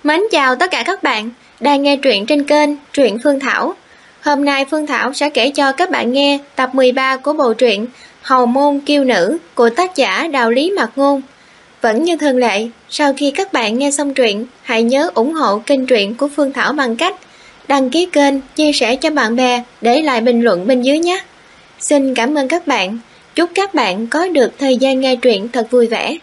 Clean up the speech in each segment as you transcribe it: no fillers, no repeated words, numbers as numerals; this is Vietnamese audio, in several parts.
Mến chào tất cả các bạn đang nghe truyện trên kênh Truyện Phương Thảo. Hôm nay Phương Thảo sẽ kể cho các bạn nghe tập 13 của bộ truyện Hầu Môn Kiêu Nữ của tác giả Đạo Lý Mạc Ngôn. Vẫn như thường lệ, sau khi các bạn nghe xong truyện, hãy nhớ ủng hộ kênh truyện của Phương Thảo bằng cách đăng ký kênh, chia sẻ cho bạn bè, để lại bình luận bên dưới nhé. Xin cảm ơn các bạn. Chúc các bạn có được thời gian nghe truyện thật vui vẻ.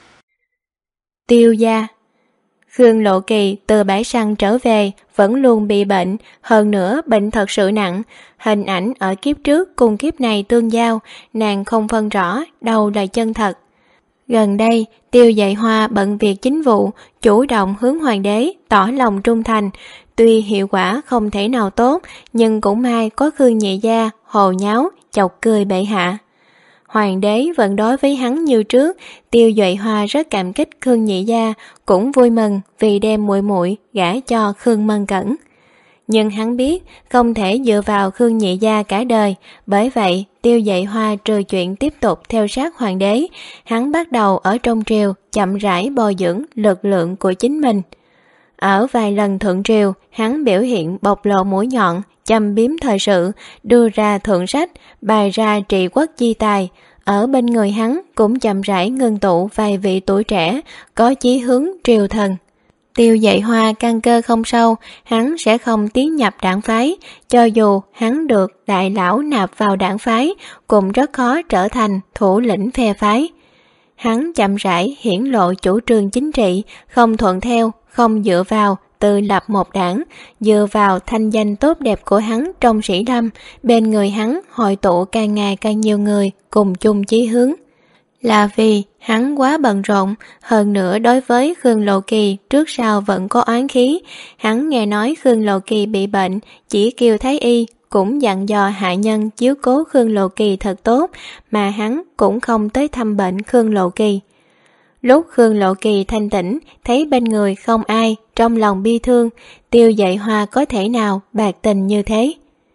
Tiêu gia. Khương Lộ Kỳ từ bãi săn trở về vẫn luôn bị bệnh, hơn nữa bệnh thật sự nặng. Hình ảnh ở kiếp trước cùng kiếp này tương giao, nàng không phân rõ đâu là chân thật. Gần đây, Tiêu Dạy Hoa bận việc chính vụ, chủ động hướng hoàng đế tỏ lòng trung thành. Tuy hiệu quả không thể nào tốt, nhưng cũng may có Khương Nhị gia hồ nháo chọc cười bệ hạ. Hoàng đế vẫn đối với hắn như trước. Tiêu Duệ Hoa rất cảm kích Khương Nhị gia, cũng vui mừng vì đem muội muội gả cho Khương Mân Cẩn. Nhưng hắn biết không thể dựa vào Khương Nhị gia cả đời, bởi vậy Tiêu Duệ Hoa trừ chuyện tiếp tục theo sát hoàng đế, hắn bắt đầu ở trong triều chậm rãi bồi dưỡng lực lượng của chính mình. Ở vài lần thượng triều, hắn biểu hiện bộc lộ mũi nhọn, châm biếm thời sự, đưa ra thượng sách, bày ra trị quốc chi tài. Ở bên người hắn cũng chậm rãi ngưng tụ vài vị tuổi trẻ, có chí hướng triều thần. Tiêu Dạy Hoa căn cơ không sâu, hắn sẽ không tiến nhập đảng phái, cho dù hắn được đại lão nạp vào đảng phái, cũng rất khó trở thành thủ lĩnh phe phái. Hắn chậm rãi hiển lộ chủ trương chính trị, không thuận theo, không dựa vào, tự lập một đảng, dựa vào thanh danh tốt đẹp của hắn trong sĩ lâm, bên người hắn hội tụ càng ngày càng nhiều người cùng chung chí hướng. Là vì hắn quá bận rộn, hơn nữa đối với Khương Lộ Kỳ trước sau vẫn có oán khí. Hắn nghe nói Khương Lộ Kỳ bị bệnh, chỉ kêu thái y, cũng dặn dò hạ nhân chiếu cố Khương Lộ Kỳ thật tốt, mà hắn cũng không tới thăm bệnh Khương Lộ Kỳ. Lúc Khương Lộ Kỳ thanh tỉnh, thấy bên người không ai, trong lòng bi thương, Tiêu Dạy Hoa có thể nào bạc tình như thế.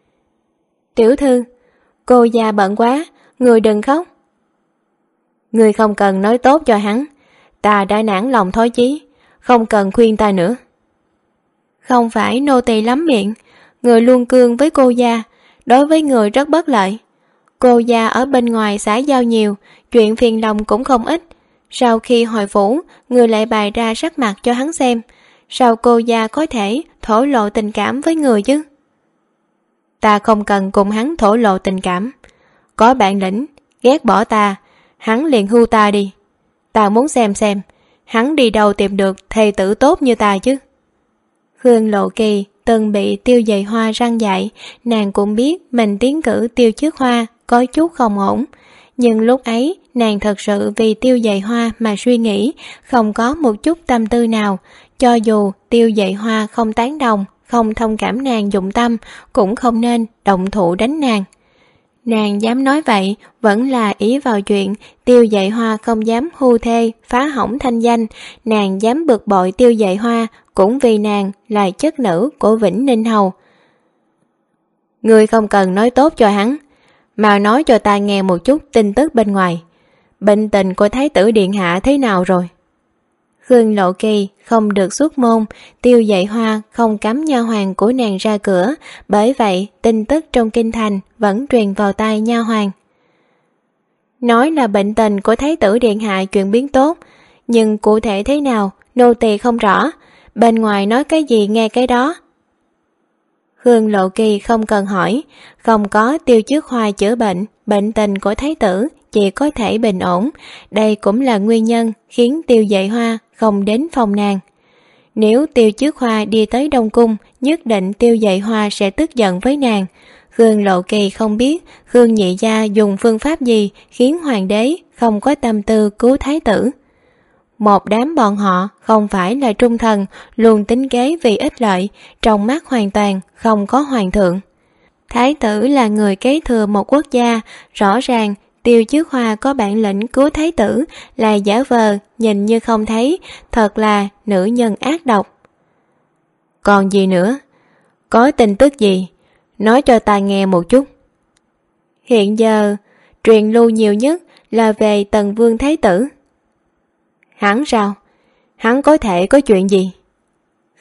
Tiểu thư, cô già bận quá, người đừng khóc. Người không cần nói tốt cho hắn, ta đã nản lòng thối chí, không cần khuyên ta nữa. Không phải nô tỳ lắm miệng, người luôn cương với cô gia, đối với người rất bất lợi. Cô gia ở bên ngoài xã giao nhiều, chuyện phiền lòng cũng không ít. Sau khi hồi phủ, người lại bày ra sắc mặt cho hắn xem, sao cô gia có thể thổ lộ tình cảm với người chứ? Ta không cần cùng hắn thổ lộ tình cảm. Có bản lĩnh, ghét bỏ ta, hắn liền hưu ta đi. Ta muốn xem hắn đi đâu tìm được thầy tử tốt như ta chứ. Khương Lộ Kỳ từng bị Tiêu Dạy Hoa răn dạy, nàng cũng biết mình tiến cử Tiêu Trước Hoa có chút không ổn. Nhưng lúc ấy, nàng thật sự vì Tiêu Dạy Hoa mà suy nghĩ, không có một chút tâm tư nào. Cho dù Tiêu Dạy Hoa không tán đồng, không thông cảm nàng dụng tâm, cũng không nên động thủ đánh nàng. Nàng dám nói vậy, vẫn là ý vào chuyện Tiêu Dạy Hoa không dám hưu thê, phá hỏng thanh danh. Nàng dám bực bội Tiêu Dạy Hoa, cũng vì nàng là chất nữ của Vĩnh Ninh Hầu. Ngươi không cần nói tốt cho hắn, mà nói cho ta nghe một chút tin tức bên ngoài. Bệnh tình của Thái tử Điện Hạ thế nào rồi? Khương Lộ Kỳ không được xuất môn, Tiêu Dạy Hoa không cấm nha hoàn của nàng ra cửa, bởi vậy tin tức trong kinh thành vẫn truyền vào tai nha hoàn. Nói là bệnh tình của Thái tử Điện Hạ chuyển biến tốt, nhưng cụ thể thế nào, nô tỳ không rõ, bên ngoài nói cái gì nghe cái đó. Khương Lộ Kỳ không cần hỏi, không có Tiêu Trước Hoa chữa bệnh, bệnh tình của Thái tử chỉ có thể bình ổn. Đây cũng là nguyên nhân khiến Tiêu Dạy Hoa không đến phòng nàng. Nếu Tiêu Trước Hoa đi tới Đông Cung, nhất định Tiêu Dạy Hoa sẽ tức giận với nàng. Khương Lộ Kỳ không biết Khương Nhị gia dùng phương pháp gì khiến hoàng đế không có tâm tư cứu thái tử. Một đám bọn họ không phải là trung thần, luôn tính kế vì ích lợi, trong mắt hoàn toàn không có hoàng thượng. Thái tử là người kế thừa một quốc gia, rõ ràng Tiêu Trước Hoa có bản lĩnh cứu thái tử là giả vờ, nhìn như không thấy, thật là nữ nhân ác độc. Còn gì nữa? Có tin tức gì? Nói cho ta nghe một chút. Hiện giờ, truyền lưu nhiều nhất là về Tần Vương Thái tử. Hắn sao? Hắn có thể có chuyện gì?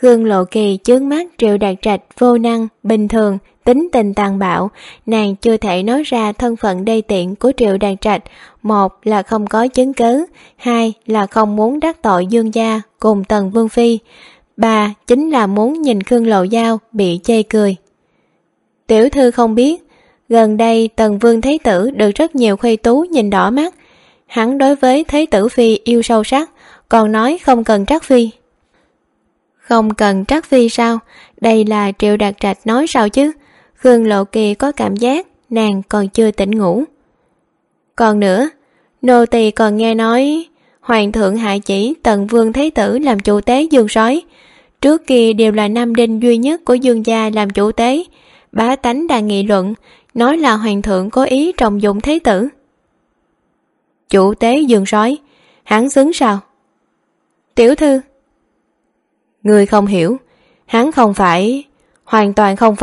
Khương Lộ Kỳ chướng mắt Triệu Đạt Trạch vô năng, bình thường, tính tình tàn bạo. Nàng chưa thể nói ra thân phận đê tiện của Triệu Đạt Trạch. Một là không có chứng cứ, hai là không muốn đắc tội Dương gia cùng Tần Vương Phi, ba chính là muốn nhìn Khương Lộ Giao bị chê cười. Tiểu thư không biết, gần đây Tần Vương Thế Tử được rất nhiều khuê tú nhìn đỏ mắt. Hắn đối với Thế Tử Phi yêu sâu sắc, còn nói không cần Trác Phi. Không cần Trác Phi sao? Đây là Triệu Đạt Trạch nói sao chứ? Khương Lộ Kỳ có cảm giác nàng còn chưa tỉnh ngủ. Còn nữa, nô tỳ còn nghe nói Hoàng thượng hạ chỉ Tần Vương Thế Tử làm chủ tế Dương Sói. Trước kia đều là nam đinh duy nhất của Dương gia làm chủ tế. Bá tánh đang nghị luận, nói là Hoàng thượng cố ý trọng dụng Thế Tử. Chủ tế Dương Sói, hắn xứng sao? Tiểu thư, người không hiểu, hắn không phải, hoàn toàn không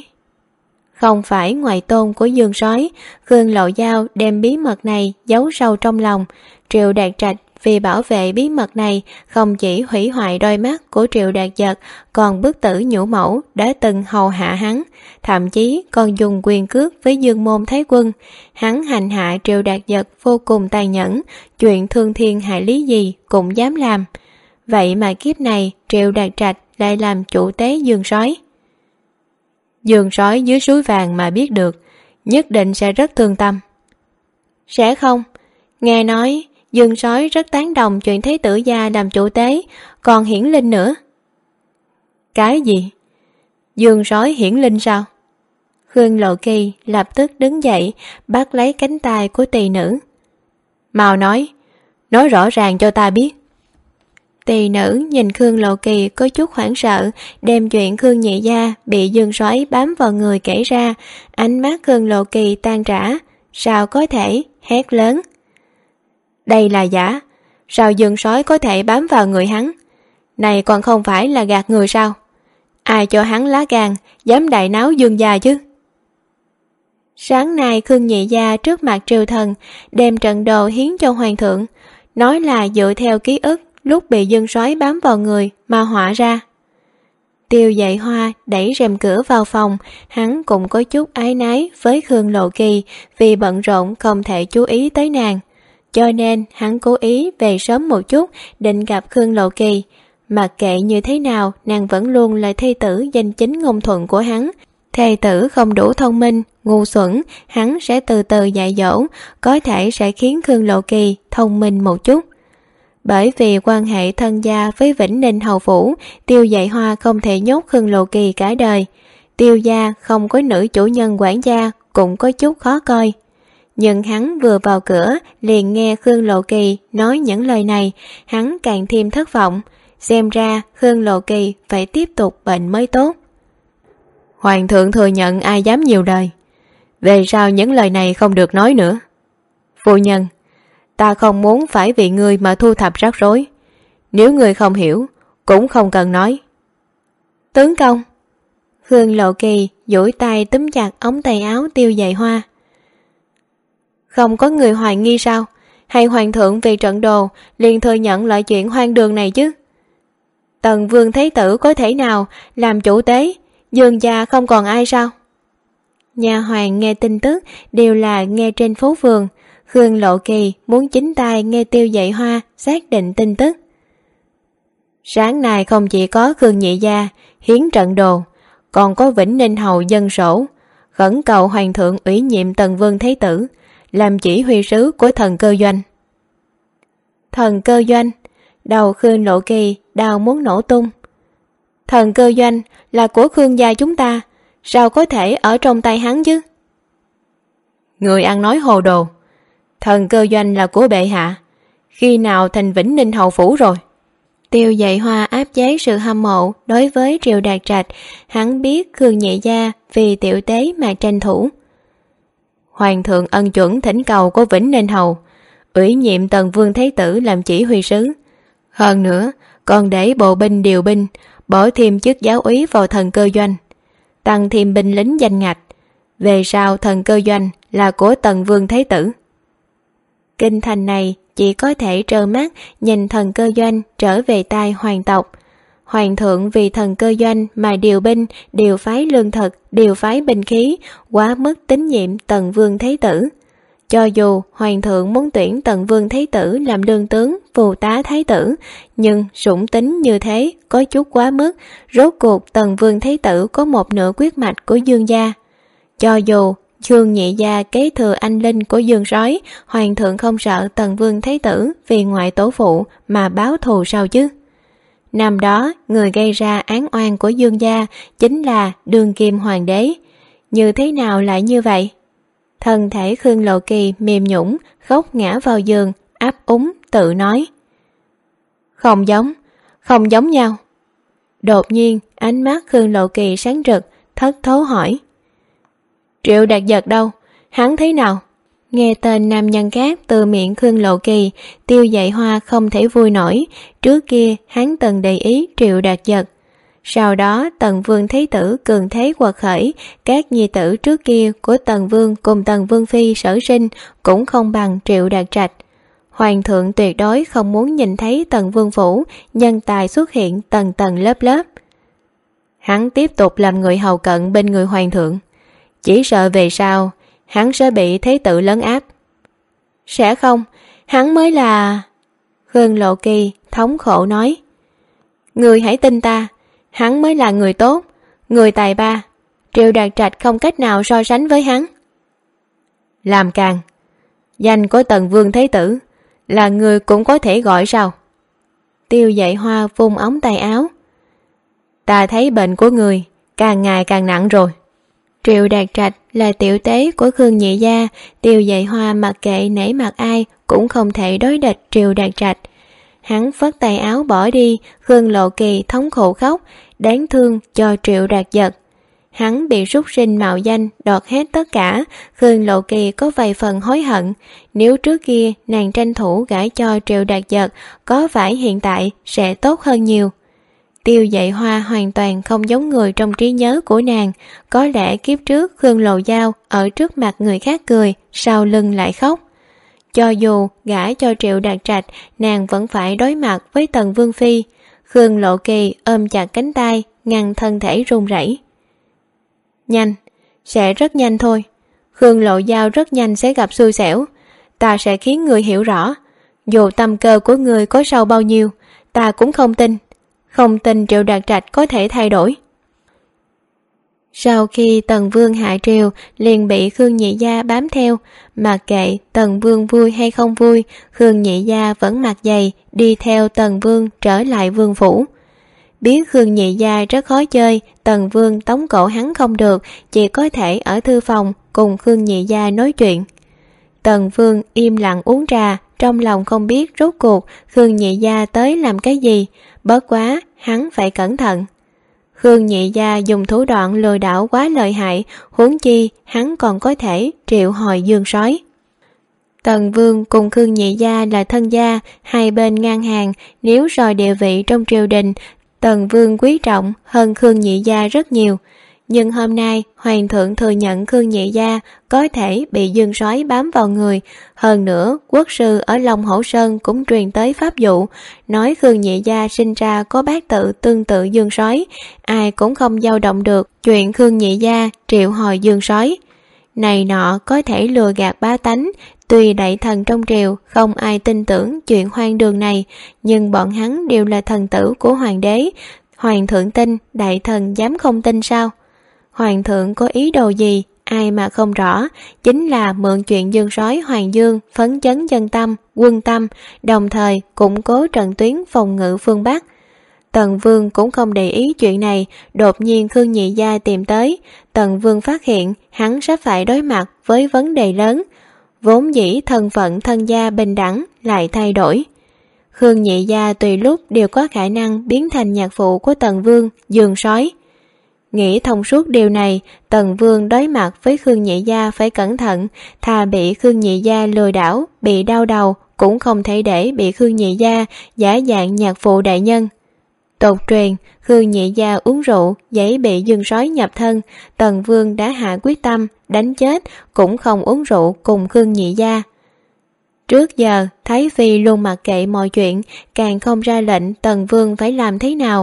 phải ngoại tôn của Dương Sói. Khương Lộ Giao đem bí mật này giấu sâu trong lòng. Triệu Đạt Trạch vì bảo vệ bí mật này không chỉ hủy hoại đôi mắt của Triệu Đạt Giật, còn bức tử nhũ mẫu đã từng hầu hạ hắn, thậm chí còn dùng quyền cước với Dương Môn Thái Quân. Hắn hành hạ Triệu Đạt Giật vô cùng tàn nhẫn, chuyện thương thiên hại lý gì cũng dám làm. Vậy mà kiếp này Triệu Đạt Trạch lại làm chủ tế Dương Sói. Dương Sói dưới suối vàng mà biết được, nhất định sẽ rất thương tâm. Sẽ không, nghe nói Dương Sói rất tán đồng chuyện Thế Tử gia làm chủ tế, còn hiển linh nữa. Cái gì? Dương Sói hiển linh sao? Khương Lộ Kỳ lập tức đứng dậy, bắt lấy cánh tay của tỳ nữ. Mau nói rõ ràng cho ta biết. Tỳ nữ nhìn Khương Lộ Kỳ có chút hoảng sợ, đem chuyện Khương nhị gia bị Dương Sói bám vào người kể ra. Ánh mắt Khương Lộ Kỳ tan rã. Sao có thể? Hét lớn. Đây là giả, sao Dương Sói có thể bám vào người hắn? Này còn không phải là gạt người sao? Ai cho hắn lá gan dám đại náo Dương gia chứ? Sáng nay Khương nhị gia trước mặt triều thần đem trận đồ hiến cho hoàng thượng, nói là dựa theo ký ức lúc bị Dương Sói bám vào người mà họa ra. Tiêu Dạy Hoa đẩy rèm cửa vào phòng, hắn cũng có chút áy náy với Khương Lộ Kỳ vì bận rộn không thể chú ý tới nàng. Cho nên hắn cố ý về sớm một chút định gặp Khương Lộ Kỳ. Mặc kệ như thế nào, nàng vẫn luôn là thê tử danh chính ngôn thuận của hắn. Thê tử không đủ thông minh, ngu xuẩn, hắn sẽ từ từ dạy dỗ, có thể sẽ khiến Khương Lộ Kỳ thông minh một chút. Bởi vì quan hệ thân gia với Vĩnh Ninh hầu phủ, Tiêu Dạy Hoa không thể nhốt Khương Lộ Kỳ cả đời. Tiêu gia không có nữ chủ nhân quản gia cũng có chút khó coi. Nhưng hắn vừa vào cửa liền nghe Khương Lộ Kỳ nói những lời này, hắn càng thêm thất vọng. Xem ra Khương Lộ Kỳ phải tiếp tục bệnh mới tốt. Hoàng thượng thừa nhận ai dám nhiều lời. Về sau những lời này không được nói nữa. Phu nhân, ta không muốn phải vì ngươi mà thu thập rắc rối. Nếu ngươi không hiểu, cũng không cần nói. Tướng công. Khương Lộ Kỳ duỗi tay túm chặt ống tay áo Tiêu Dạy Hoa. Không có người hoài nghi sao? Hay hoàng thượng vì trận đồ liền thừa nhận loại chuyện hoang đường này chứ? Tần Vương Thế Tử có thể nào làm chủ tế? Dương gia không còn ai sao? Nhà hoàng nghe tin tức đều là nghe trên phố phường. Khương Lộ Kỳ muốn chính tay nghe Tiêu Dạy Hoa xác định tin tức. Sáng nay không chỉ có Khương nhị gia hiến trận đồ, còn có Vĩnh Ninh hầu dân sổ khẩn cầu hoàng thượng ủy nhiệm Tần Vương Thế Tử làm chỉ huy sứ của Thần Cơ Doanh. Thần Cơ Doanh, đầu Khương Lộ Kỳ đau muốn nổ tung. Thần Cơ Doanh là của Khương gia chúng ta, sao có thể ở trong tay hắn chứ? Người ăn nói hồ đồ. Thần Cơ Doanh là của bệ hạ, khi nào thành Vĩnh Ninh hầu phủ rồi? Tiêu Dạy Hoa áp chế sự hâm mộ đối với Triệu Đạt Trạch. Hắn biết Khương nhị gia vì tiểu tế mà tranh thủ. Hoàng thượng ân chuẩn thỉnh cầu của Vĩnh Ninh hầu ủy nhiệm Tần Vương Thế Tử làm chỉ huy sứ. Hơn nữa còn để bộ binh điều binh, bỏ thêm chức giáo úy vào Thần Cơ Doanh, tăng thêm binh lính danh ngạch. Về sau Thần Cơ Doanh là của Tần Vương Thế Tử. Kinh thành này chỉ có thể trơ mắt nhìn Thần Cơ Doanh trở về tay hoàng tộc. Hoàng thượng vì thần cơ doanh mà điều binh, điều phái lương thực, điều phái binh khí, quá mức tín nhiệm Tần Vương Thái Tử. Cho dù Hoàng thượng muốn tuyển Tần Vương Thái Tử làm đương tướng, phụ tá Thái Tử, nhưng sủng tính như thế có chút quá mức. Rốt cuộc Tần Vương Thái Tử có một nửa huyết mạch của Dương gia. Cho dù Khương Nhị gia kế thừa anh linh của Dương Sói, Hoàng thượng không sợ Tần Vương Thái Tử vì ngoại tổ phụ mà báo thù sao chứ? Năm đó, người gây ra án oan của Dương gia chính là đương kim hoàng đế. Như thế nào lại như vậy? Thân thể Khương Lộ Kỳ mềm nhũn, khóc ngã vào giường, áp úng tự nói. Không giống nhau. Đột nhiên, ánh mắt Khương Lộ Kỳ sáng rực, thất thố hỏi. Triệu Đạt Giật đâu? Hắn thế nào? Nghe tên nam nhân khác từ miệng Khương Lộ Kỳ, Tiêu Dạy Hoa không thể vui nổi. Trước kia hắn từng để ý Triệu Đạt Giật. Sau đó Tần Vương Thái Tử cường thế quật khởi, các nhi tử trước kia của Tần Vương cùng Tần Vương Phi sở sinh cũng không bằng Triệu Đạt Trạch. Hoàng thượng tuyệt đối không muốn nhìn thấy Tần Vương phủ nhân tài xuất hiện tầng tầng lớp lớp. Hắn tiếp tục làm người hầu cận bên người hoàng thượng, chỉ sợ về sau hắn sẽ bị Thái Tử lấn áp. Sẽ không, hắn mới là... Khương Lộ Kỳ thống khổ nói. Người hãy tin ta, hắn mới là người tốt, người tài ba. Triệu Đạt Trạch không cách nào so sánh với hắn. Làm càng, danh của Tần Vương Thái Tử là người cũng có thể gọi sao? Tiêu Dạy Hoa vung ống tay áo. Ta thấy bệnh của người càng ngày càng nặng rồi. Triệu Đạt Trạch là tiểu tế của Khương Nhị gia, Tiêu Dạy Hoa mặc kệ nể mặt ai cũng không thể đối địch Triệu Đạt Trạch. Hắn phất tay áo bỏ đi, Khương Lộ Kỳ thống khổ khóc, đáng thương cho Triệu Đạt Giật. Hắn bị súc sinh mạo danh đoạt hết tất cả, Khương Lộ Kỳ có vài phần hối hận. Nếu trước kia nàng tranh thủ gả cho Triệu Đạt Giật, có phải hiện tại sẽ tốt hơn nhiều. Tiêu Dạy Hoa hoàn toàn không giống người trong trí nhớ của nàng. Có lẽ kiếp trước Khương Lộ Giao ở trước mặt người khác cười, sau lưng lại khóc. Cho dù gả cho Triệu Đạt Trạch, nàng vẫn phải đối mặt với Tần Vương Phi. Khương Lộ Kỳ ôm chặt cánh tay, ngăn thân thể run rẩy. Nhanh, sẽ rất nhanh thôi. Khương Lộ Giao rất nhanh sẽ gặp xui xẻo. Ta sẽ khiến người hiểu rõ. Dù tâm cơ của người có sâu bao nhiêu, ta cũng không tin. Không tin Triệu Đạt Trạch có thể thay đổi. Sau khi Tần Vương hạ triều, liền bị Khương Nhị gia bám theo. Mặc kệ Tần Vương vui hay không vui, Khương Nhị gia vẫn mặt dày đi theo Tần Vương trở lại vương phủ. Biết Khương Nhị gia rất khó chơi, Tần Vương tống cổ hắn không được, chỉ có thể ở thư phòng cùng Khương Nhị gia nói chuyện. Tần Vương im lặng uống trà, trong lòng không biết rốt cuộc Khương Nhị gia tới làm cái gì, bất quá hắn phải cẩn thận. Khương Nhị gia dùng thủ đoạn lừa đảo quá lợi hại, huống chi hắn còn có thể triệu hồi Dương Sói. Tần Vương cùng Khương Nhị gia là thân gia, hai bên ngang hàng, nếu so địa vị trong triều đình, Tần Vương quý trọng hơn Khương Nhị gia rất nhiều. Nhưng hôm nay Hoàng thượng thừa nhận Khương Nhị gia có thể bị Dương Sói bám vào người. Hơn nữa quốc sư ở Long Hổ Sơn cũng truyền tới pháp dụ, nói Khương Nhị gia sinh ra có bát tự tương tự Dương Sói, ai cũng không dao động được chuyện Khương Nhị gia triệu hồi Dương Sói. Này nọ có thể lừa gạt bá tánh. Tuy đại thần trong triều không ai tin tưởng chuyện hoang đường này, nhưng bọn hắn đều là thần tử của hoàng đế. Hoàng thượng tin, đại thần dám không tin sao? Hoàng thượng có ý đồ gì, ai mà không rõ, chính là mượn chuyện Dương Sói Hoàng Dương phấn chấn dân tâm, quân tâm, đồng thời củng cố trận tuyến phòng ngự phương Bắc. Tần Vương cũng không để ý chuyện này, đột nhiên Khương Nhị gia tìm tới. Tần Vương phát hiện hắn sắp phải đối mặt với vấn đề lớn. Vốn dĩ thân phận thân gia bình đẳng lại thay đổi. Khương Nhị gia tùy lúc đều có khả năng biến thành nhạc phụ của Tần Vương, Dương Sói. Nghĩ thông suốt điều này, Tần Vương đối mặt với Khương Nhị gia phải cẩn thận, thà bị Khương Nhị gia lừa đảo, bị đau đầu, cũng không thể để bị Khương Nhị gia giả dạng nhạc phụ đại nhân. Tục truyền, Khương Nhị gia uống rượu, dễ bị Dương Sói nhập thân, Tần Vương đã hạ quyết tâm, đánh chết, cũng không uống rượu cùng Khương Nhị gia. Trước giờ, Thái Phi luôn mặc kệ mọi chuyện, càng không ra lệnh Tần Vương phải làm thế nào.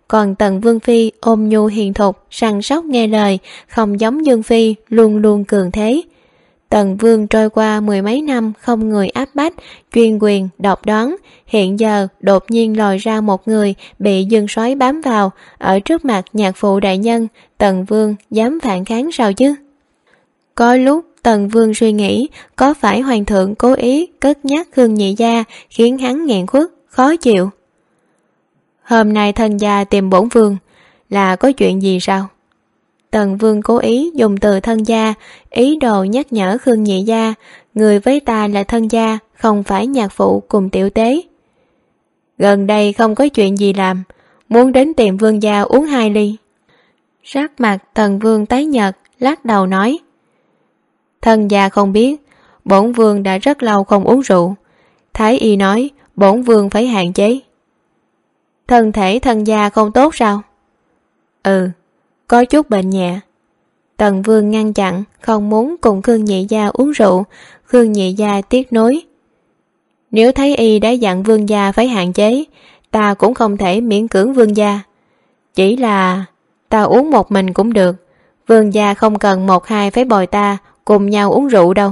còn Tần Vương Phi ôn nhu hiền thục, săn sóc nghe lời, không giống Dương Phi luôn luôn cường thế. Tần Vương trôi qua mười mấy năm không người áp bách, chuyên quyền, độc đoán, hiện giờ đột nhiên lòi ra một người bị Dương Soái bám vào, ở trước mặt nhạc phụ đại nhân, Tần Vương dám phản kháng sao chứ? Có lúc Tần Vương suy nghĩ có phải hoàng thượng cố ý cất nhắc Khương Nhị Gia khiến hắn nghẹn khuất, khó chịu. Hôm nay thân gia tìm bổn vương là có chuyện gì sao? Tần Vương cố ý dùng từ thân gia, ý đồ nhắc nhở Khương Nhị Gia, người với ta là thân gia, không phải nhạc phụ cùng tiểu tế. Gần đây không có chuyện gì làm, muốn đến tìm vương gia uống 2 ly. Sắc mặt Tần Vương tái nhợt, lắc đầu nói: Thân gia không biết, bổn vương đã rất lâu không uống rượu. Thái y nói bổn vương phải hạn chế. Thân thể thân gia không tốt sao? Ừ, có chút bệnh nhẹ. Tần Vương ngăn chặn, không muốn cùng Khương Nhị Gia uống rượu. Khương Nhị Gia tiếc nối: Nếu Thái y đã dặn vương gia phải hạn chế, ta cũng không thể miễn cưỡng vương gia. Chỉ là ta uống một mình cũng được, vương gia không cần 1-2 phải bồi ta cùng nhau uống rượu đâu.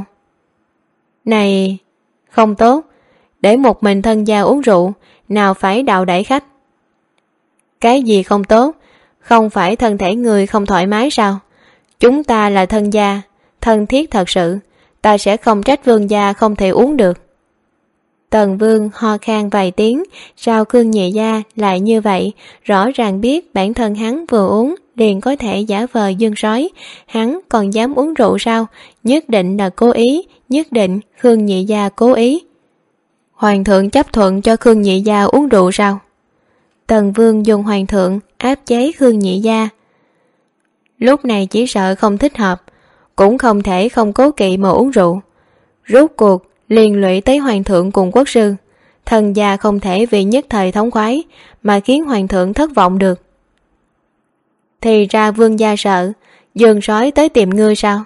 Này, không tốt, để một mình thân gia uống rượu, nào phải đạo đãi khách. Cái gì không tốt? Không phải thân thể người không thoải mái sao? Chúng ta là thân gia, thân thiết thật sự, ta sẽ không trách vương gia không thể uống được. Tần Vương ho khan vài tiếng, sao Khương Nhị Gia lại như vậy, rõ ràng biết bản thân hắn vừa uống liền có thể giả vờ Dương Soái, hắn còn dám uống rượu sao? Nhất định là cố ý, nhất định Khương Nhị Gia cố ý. Hoàng thượng chấp thuận cho Khương Nhị Gia uống rượu sao? Tần Vương dùng hoàng thượng áp chế Khương Nhị Gia. Lúc này chỉ sợ không thích hợp, cũng không thể không cố kỵ mà uống rượu. Rốt cuộc liên lụy tới hoàng thượng cùng quốc sư, thần gia không thể vì nhất thời thống khoái mà khiến hoàng thượng thất vọng được. Thì ra vương gia sợ Dương Soái tới tìm ngươi sao?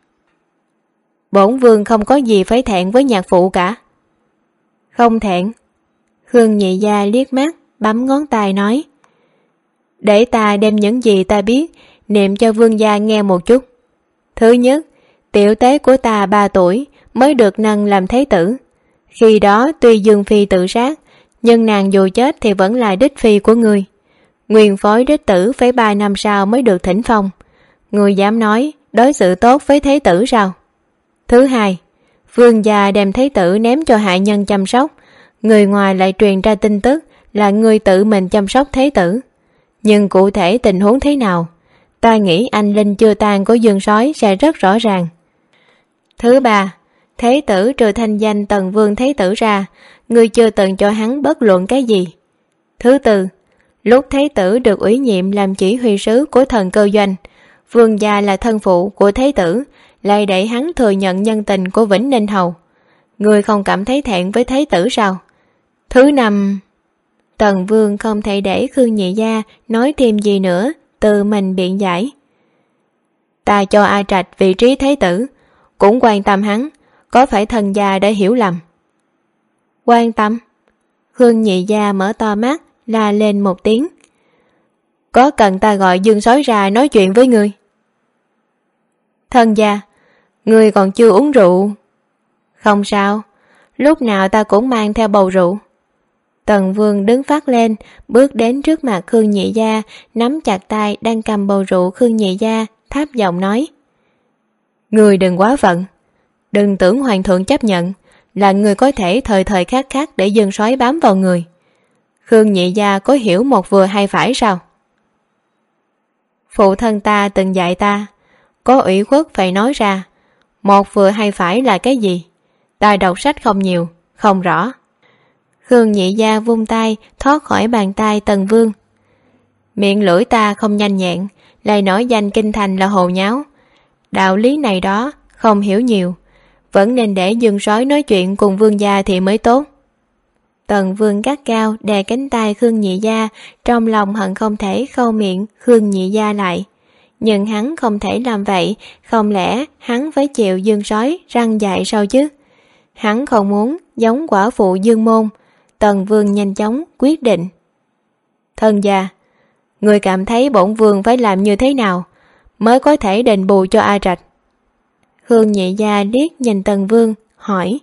Bổn vương không có gì phải thẹn với nhạc phụ cả. Không thẹn. Khương Nhị Gia liếc mắt, bấm ngón tay nói: Để ta đem những gì ta biết niệm cho vương gia nghe một chút. Thứ nhất, tiểu tế của ta 3 tuổi mới được nâng làm thế tử. Khi đó tuy Dương Phi tự sát, nhưng nàng dù chết thì vẫn là đích phi của ngươi. Nguyên phối đích tử phải 3 năm sau mới được thỉnh phong. Ngươi dám nói đối xử tốt với thế tử sao? Thứ hai, vương gia đem thế tử ném cho hạ nhân chăm sóc, người ngoài lại truyền ra tin tức là ngươi tự mình chăm sóc thế tử. Nhưng cụ thể tình huống thế nào, ta nghĩ anh linh chưa tan của Dương Soái sẽ rất rõ ràng. Thứ ba, thế tử trừ thanh danh Tần Vương thế tử ra, ngươi chưa từng cho hắn bất luận cái gì. Thứ tư, lúc thế tử được ủy nhiệm làm chỉ huy sứ của thần cơ doanh, vương gia là thân phụ của thế tử, lại để hắn thừa nhận nhân tình của Vĩnh Ninh Hầu. Ngươi không cảm thấy thẹn với thế tử sao? Thứ năm... Tần Vương không thể để Khương Nhị Gia nói thêm gì nữa, tự mình biện giải. Ta cho A Trạch vị trí thế tử, cũng quan tâm hắn, có phải thần gia đã hiểu lầm? Quan tâm? Khương Nhị Gia mở to mắt, la lên một tiếng. Có cần ta gọi Dương Soái ra nói chuyện với ngươi? Thần gia, ngươi còn chưa uống rượu. Không sao, lúc nào ta cũng mang theo bầu rượu. Tần Vương đứng phát lên, bước đến trước mặt Khương Nhị Gia, nắm chặt tay đang cầm bầu rượu Khương Nhị Gia, thấp giọng nói: Ngươi đừng quá phận, đừng tưởng hoàng thượng chấp nhận là người có thể thời thời khắc khắc để Dương Soái bám vào người. Khương Nhị Gia có hiểu một vừa hay phải sao? Phụ thân ta từng dạy ta, có ủy khuất phải nói ra, một vừa hay phải là cái gì? Ta đọc sách không nhiều, không rõ. Khương Nhị Gia vung tay thoát khỏi bàn tay Tần Vương. Miệng lưỡi ta không nhanh nhẹn, lại nổi danh kinh thành là hồ nháo. Đạo lý này đó không hiểu nhiều, vẫn nên để Dương Soái nói chuyện cùng vương gia thì mới tốt. Tần Vương gắt gao đè cánh tay Khương Nhị Gia, trong lòng hận không thể khâu miệng Khương Nhị Gia lại. Nhưng hắn không thể làm vậy, không lẽ hắn phải chịu Dương Soái răn dạy sao chứ? Hắn không muốn giống quả phụ Dương Môn. Tần Vương nhanh chóng quyết định. Thân gia, Người cảm thấy bổn vương phải làm như thế nào mới có thể đền bù cho A Trạch? Khương Nhị Gia liếc nhìn Tần Vương, hỏi.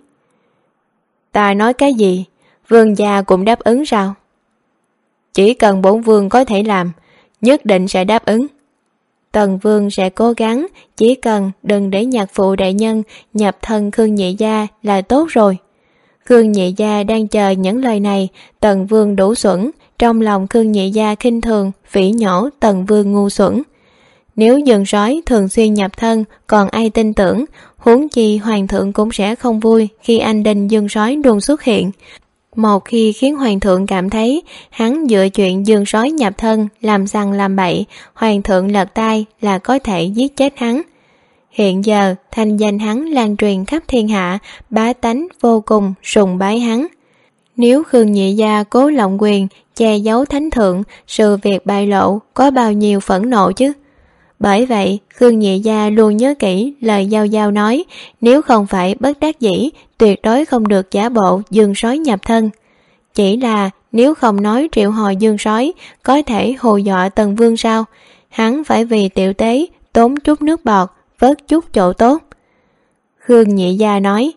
Ta nói cái gì, vương gia cũng đáp ứng sao? Chỉ cần bổn vương có thể làm, nhất định sẽ đáp ứng. Tần Vương sẽ cố gắng, chỉ cần đừng để nhạc phụ đại nhân nhập thân Khương Nhị Gia là tốt rồi. Khương Nhị Gia đang chờ những lời này. Tần Vương đủ xuẩn, trong lòng Khương Nhị Gia khinh thường, phỉ nhổ Tần Vương ngu xuẩn. Nếu dần sói thường xuyên nhập thân, còn ai tin tưởng, huống chi hoàng thượng cũng sẽ không vui khi anh đinh dương sói luôn xuất hiện. Một khi khiến hoàng thượng cảm thấy hắn dựa chuyện dương sói nhập thân làm sằng làm bậy, hoàng thượng lật tay là có thể giết chết hắn. Hiện giờ thanh danh hắn lan truyền khắp thiên hạ, bá tánh vô cùng sùng bái hắn. Nếu Khương Nhị Gia cố lộng quyền che giấu thánh thượng, sự việc bại lộ có bao nhiêu phẫn nộ chứ. Bởi vậy Khương Nhị Gia luôn nhớ kỹ lời Giao Giao nói, nếu không phải bất đắc dĩ tuyệt đối không được giả bộ dương sói nhập thân. Chỉ là nếu không nói triệu hồi dương sói có thể hù dọa Tần Vương sao? Hắn phải vì tiểu tế tốn chút nước bọt, vớt chút chỗ tốt. Khương Nhị Gia nói.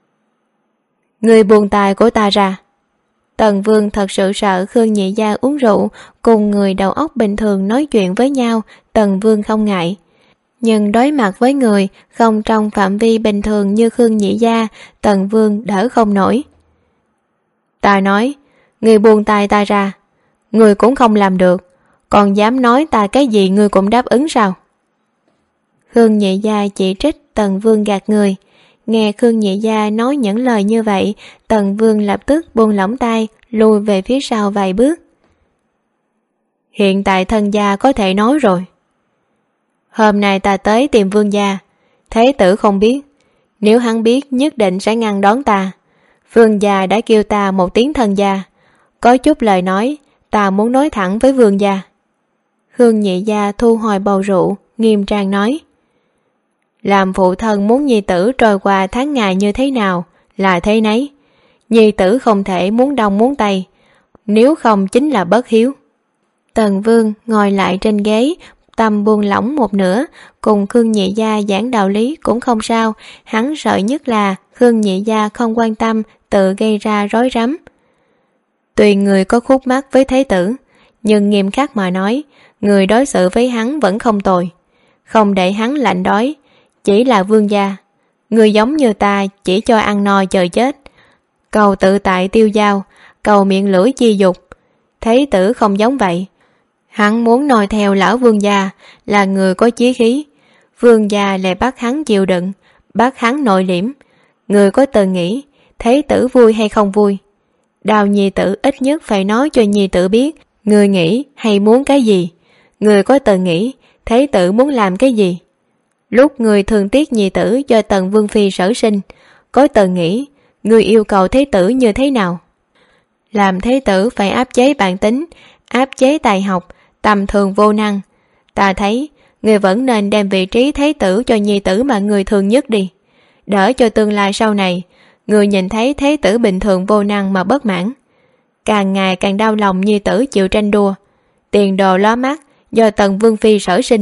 Người buông tài của ta ra. Tần Vương thật sự sợ Khương Nhị Gia uống rượu, cùng người đầu óc bình thường nói chuyện với nhau, Tần Vương không ngại. Nhưng đối mặt với người không trong phạm vi bình thường như Khương Nhị Gia, Tần Vương đỡ không nổi. Ta nói, người buông tay ta ra, người cũng không làm được, còn dám nói ta cái gì người cũng đáp ứng sao? Khương Nhị Gia chỉ trích Tần Vương gạt người. Nghe Khương Nhị Gia nói những lời như vậy, Tần Vương lập tức buông lỏng tay, lùi về phía sau vài bước. Hiện tại thân gia có thể nói rồi. Hôm nay ta tới tìm vương gia, Thế tử không biết, nếu hắn biết nhất định sẽ ngăn đón ta. Vương gia đã kêu ta một tiếng thân gia, có chút lời nói, ta muốn nói thẳng với vương gia. Khương Nhị Gia thu hồi bầu rượu, nghiêm trang nói. Làm phụ thân muốn nhi tử trôi qua tháng ngày như thế nào là thế nấy. Nhi tử không thể muốn đông muốn tây, nếu không chính là bất hiếu. Tần Vương ngồi lại trên ghế, tâm buông lỏng một nửa, cùng Khương Nhị Gia giảng đạo lý cũng không sao. Hắn sợ nhất là Khương Nhị Gia không quan tâm, tự gây ra rối rắm. Tuy người có khúc mắc với Thế tử, nhưng nghiêm khắc mà nói, người đối xử với hắn vẫn không tồi, không để hắn lạnh đói. Chỉ là vương gia, người giống như ta chỉ cho ăn no chờ chết, cầu tự tại tiêu dao, cầu miệng lưỡi chi dục. Thế tử không giống vậy, hắn muốn noi theo lão vương gia, là người có chí khí. Vương gia lại bắt hắn chịu đựng, bắt hắn nội liễm. Người có từng nghĩ thế tử vui hay không vui? Đào nhi tử ít nhất phải nói cho nhi tử biết người nghĩ hay muốn cái gì. Người có từng nghĩ thế tử muốn làm cái gì? Lúc người thường tiếc nhi tử do Tần Vương Phi sở sinh, có từng nghĩ người yêu cầu thế tử như thế nào? Làm thế tử phải áp chế bản tính, áp chế tài học, tầm thường vô năng. Ta thấy người vẫn nên đem vị trí thế tử cho nhi tử mà người thường nhất đi, đỡ cho tương lai sau này người nhìn thấy thế tử bình thường vô năng mà bất mãn, càng ngày càng đau lòng nhi tử chịu tranh đua, tiền đồ lóa mắt do Tần Vương Phi sở sinh.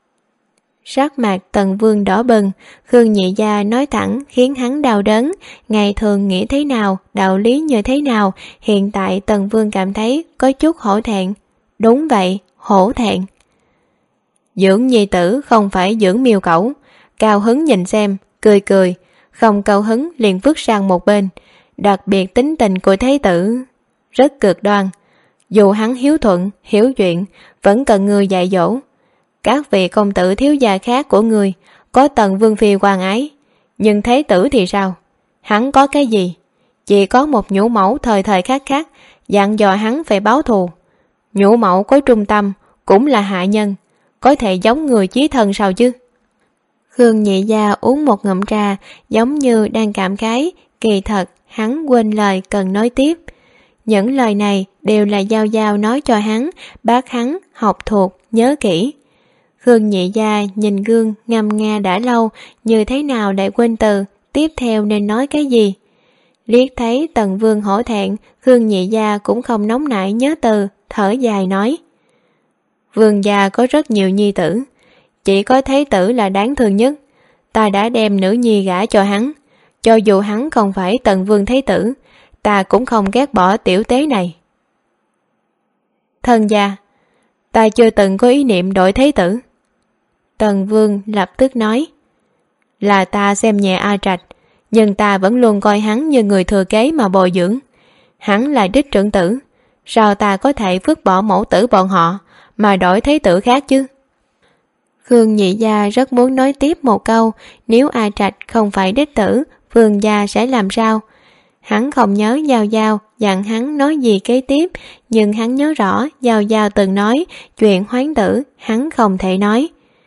Sắc mặt Tần Vương đỏ bừng. Khương Nhị Gia nói thẳng khiến hắn đau đớn. Ngày thường nghĩ thế nào, đạo lý như thế nào, hiện tại Tần Vương cảm thấy có chút hổ thẹn. Đúng vậy, hổ thẹn. Dưỡng nhi tử không phải dưỡng miêu cẩu. Cao hứng nhìn xem, cười cười, không cao hứng liền vứt sang một bên. Đặc biệt tính tình của thế tử rất cực đoan, dù hắn hiếu thuận, hiểu chuyện, vẫn cần người dạy dỗ. Các vị công tử thiếu gia khác của người có Tần Vương Phi quan ái, nhưng thế tử thì sao? Hắn có cái gì? Chỉ có một nhũ mẫu thời thời khắc khắc dặn dò hắn phải báo thù. Nhũ mẫu có trung tâm, cũng là hạ nhân, có thể giống người chí thần sao chứ? Khương Nhị Gia uống một ngụm trà, giống như đang cảm khái. Kỳ thật hắn quên lời cần nói tiếp. Những lời này đều là Giao Giao nói cho hắn, bác hắn học thuộc nhớ kỹ. Khương Nhị Gia nhìn gương ngâm nga đã lâu, như thế nào lại quên từ tiếp theo nên nói cái gì. Liếc thấy Tần Vương hổ thẹn, Khương Nhị Gia cũng không nóng nảy nhớ từ, thở dài nói. Vương gia có rất nhiều nhi tử, chỉ có Thái tử là đáng thương nhất. Ta đã đem nữ nhi gả cho hắn, cho dù hắn không phải Tần Vương Thái tử, ta cũng không ghét bỏ tiểu tế này. Thân gia, ta chưa từng có ý niệm đổi Thái tử. Tần Vương lập tức nói. Là ta xem nhẹ A Trạch, nhưng ta vẫn luôn coi hắn như người thừa kế mà bồi dưỡng. Hắn là đích trưởng tử, sao ta có thể vứt bỏ mẫu tử bọn họ mà đổi Thái tử khác chứ? Khương Nhị Gia rất muốn nói tiếp một câu, nếu A Trạch không phải đích tử, Vương gia sẽ làm sao? Hắn không nhớ Giao Giao dặn hắn nói gì kế tiếp, nhưng hắn nhớ rõ Giao Giao từng nói chuyện hoán tử hắn không thể nói.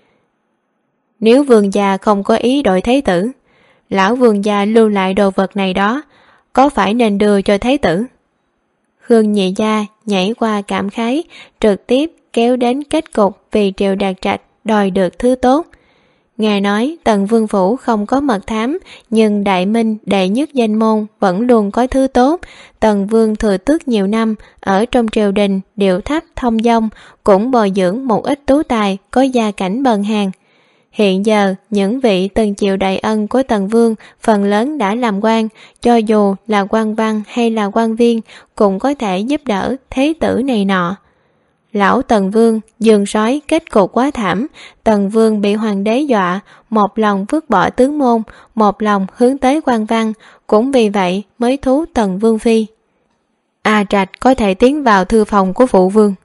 Nếu Vương gia không có ý đổi Thái tử, lão Vương gia lưu lại đồ vật này đó, có phải nên đưa cho Thái tử? Khương Nhị Gia nhảy qua cảm khái, trực tiếp kéo đến kết cục vì Triệu Đạt Trạch đòi được thứ tốt. Nghe nói Tần Vương Phủ không có mật thám, nhưng Đại Minh đệ nhất danh môn vẫn luôn có thứ tốt. Tần Vương thừa tước nhiều năm, ở trong triều đình điệu thấp thông dong, cũng bồi dưỡng một ít tú tài có gia cảnh bần hàn. Hiện giờ, những vị từng chịu đại ân của Tần Vương phần lớn đã làm quan, cho dù là quan văn hay là quan viên cũng có thể giúp đỡ thế tử này nọ. Lão Tần Vương giường sói kết cục quá thảm, Tần Vương bị hoàng đế dọa, một lòng vứt bỏ tướng môn, một lòng hướng tới quan văn, cũng vì vậy mới thú Tần Vương phi. A Trạch có thể tiến vào thư phòng của phụ vương.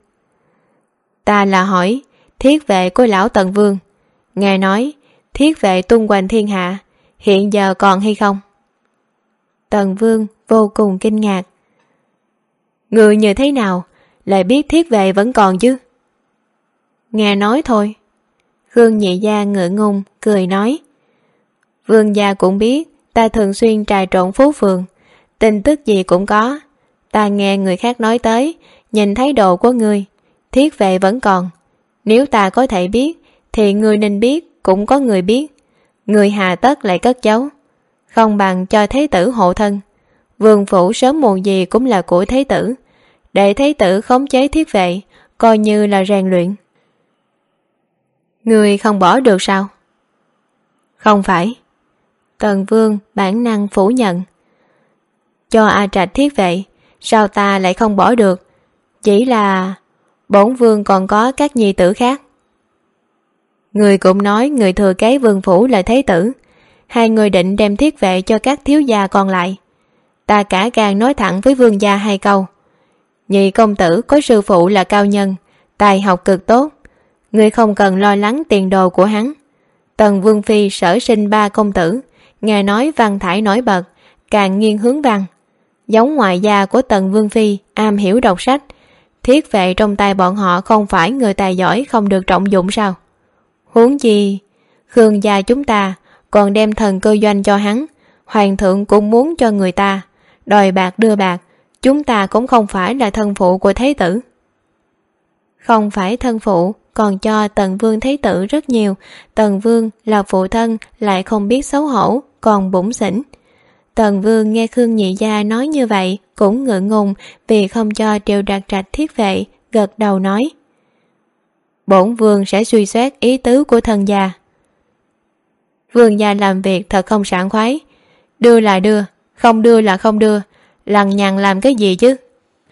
Ta là hỏi thiết vệ của lão Tần Vương, nghe nói thiết vệ tung hoành thiên hạ, hiện giờ còn hay không? Tần Vương vô cùng kinh ngạc. Người như thế nào lại biết thiết vệ vẫn còn chứ? Nghe nói thôi. Khương Nhị Gia ngượng ngùng cười nói. Vương gia cũng biết ta thường xuyên trà trộn phố phường, tin tức gì cũng có. Ta nghe người khác nói tới, nhìn thái độ của người, thiết vệ vẫn còn. Nếu ta có thể biết thì người nên biết cũng có người biết. Người hà tất lại cất giấu, không bằng cho thái tử hộ thân. Vương phủ sớm muộn gì cũng là của thái tử, để thái tử khống chế thiết vệ, coi như là rèn luyện. Người không bỏ được sao? Không phải. Tần Vương bản năng phủ nhận. Cho A Trạch thiết vệ, sao ta lại không bỏ được? Chỉ là bổn vương còn có các nhi tử khác. Người cũng nói người thừa kế vương phủ là thái tử, hai người định đem thiết vệ cho các thiếu gia còn lại. Ta cả gan nói thẳng với vương gia hai câu. Nhị công tử có sư phụ là cao nhân, tài học cực tốt, người không cần lo lắng tiền đồ của hắn. Tần Vương phi sở sinh ba công tử, nghe nói văn thải nổi bật, càng nghiêng hướng văn. Giống ngoại gia của Tần Vương phi am hiểu đọc sách, thiết vệ trong tay bọn họ không phải người tài giỏi không được trọng dụng sao? Huống chi Khương gia chúng ta còn đem thần cơ doanh cho hắn, hoàng thượng cũng muốn cho người ta, đòi bạc đưa bạc, chúng ta cũng không phải là thân phụ của thái tử. Không phải thân phụ, còn cho Tần Vương thái tử rất nhiều. Tần Vương là phụ thân lại không biết xấu hổ, còn bủn xỉn. Tần Vương nghe Khương Nhị Gia nói như vậy cũng ngượng ngùng vì không cho Triệu Đạt Trạch thiết vệ, gật đầu nói. Bổn Vương sẽ suy xét ý tứ của thân gia. Vương gia làm việc thật không sảng khoái, đưa là đưa, không đưa là không đưa, lằng nhằng làm cái gì chứ?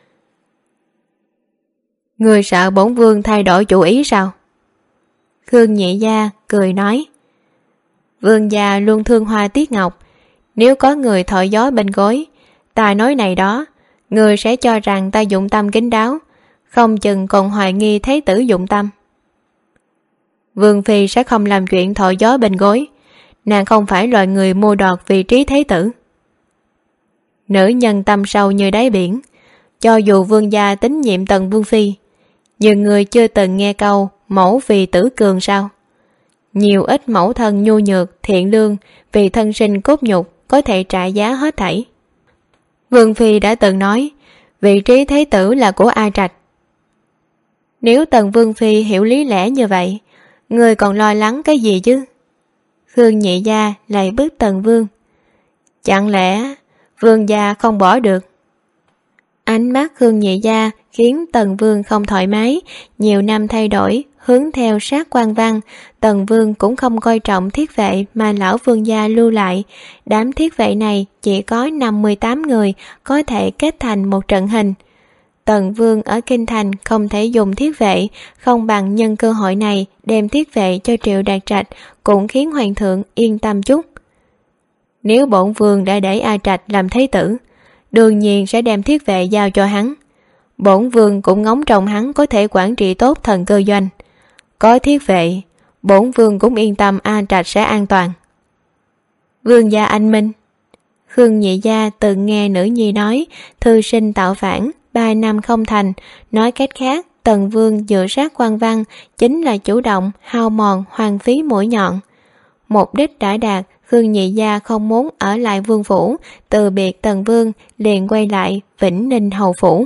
Người sợ bổn vương thay đổi chủ ý sao? Khương Nhị Gia cười nói. Vương gia luôn thương hoa tiếc ngọc, nếu có người thổi gió bên gối, ta nói này đó, người sẽ cho rằng ta dụng tâm kín đáo, không chừng còn hoài nghi thái tử dụng tâm. Vương phi sẽ không làm chuyện thổi gió bên gối, nàng không phải loại người mua đoạt vị trí thái tử. Nữ nhân tâm sâu như đáy biển, cho dù vương gia tín nhiệm Tần Vương phi, nhưng người chưa từng nghe câu mẫu vì tử cường sao? Nhiều ít mẫu thân nhu nhược, thiện lương, vì thân sinh cốt nhục có thể trả giá hết thảy. Vương phi đã từng nói vị trí thái tử là của A Trạch. Nếu Tần Vương phi hiểu lý lẽ như vậy, người còn lo lắng cái gì chứ? Khương Nhị Gia lại bức Tần Vương. Chẳng lẽ vương gia không bỏ được? Ánh mắt Khương Nhị Gia khiến Tần Vương không thoải mái. Nhiều năm thay đổi, hướng theo sát quan văn, Tần Vương cũng không coi trọng thiết vệ mà lão vương gia lưu lại. Đám thiết vệ này chỉ có 58 người có thể kết thành một trận hình. Tần Vương ở Kinh Thành không thể dùng thiết vệ, không bằng nhân cơ hội này đem thiết vệ cho Triệu Đạt Trạch, cũng khiến hoàng thượng yên tâm chút. Nếu bổn vương đã để A Trạch làm thái tử, đương nhiên sẽ đem thiết vệ giao cho hắn. Bổn vương cũng ngóng trông hắn có thể quản trị tốt thần cơ doanh. Có thiết vệ, bổn vương cũng yên tâm A Trạch sẽ an toàn. Vương gia anh minh. Khương Nhị Gia từng nghe nữ nhi nói thư sinh tạo phản 3 năm không thành. Nói cách khác, Tần Vương dựa sát quan văn chính là chủ động hao mòn hoang phí mũi nhọn. Mục đích đã đạt, Khương Nhị Gia không muốn ở lại vương phủ, từ biệt Tần Vương liền quay lại Vĩnh Ninh hầu phủ.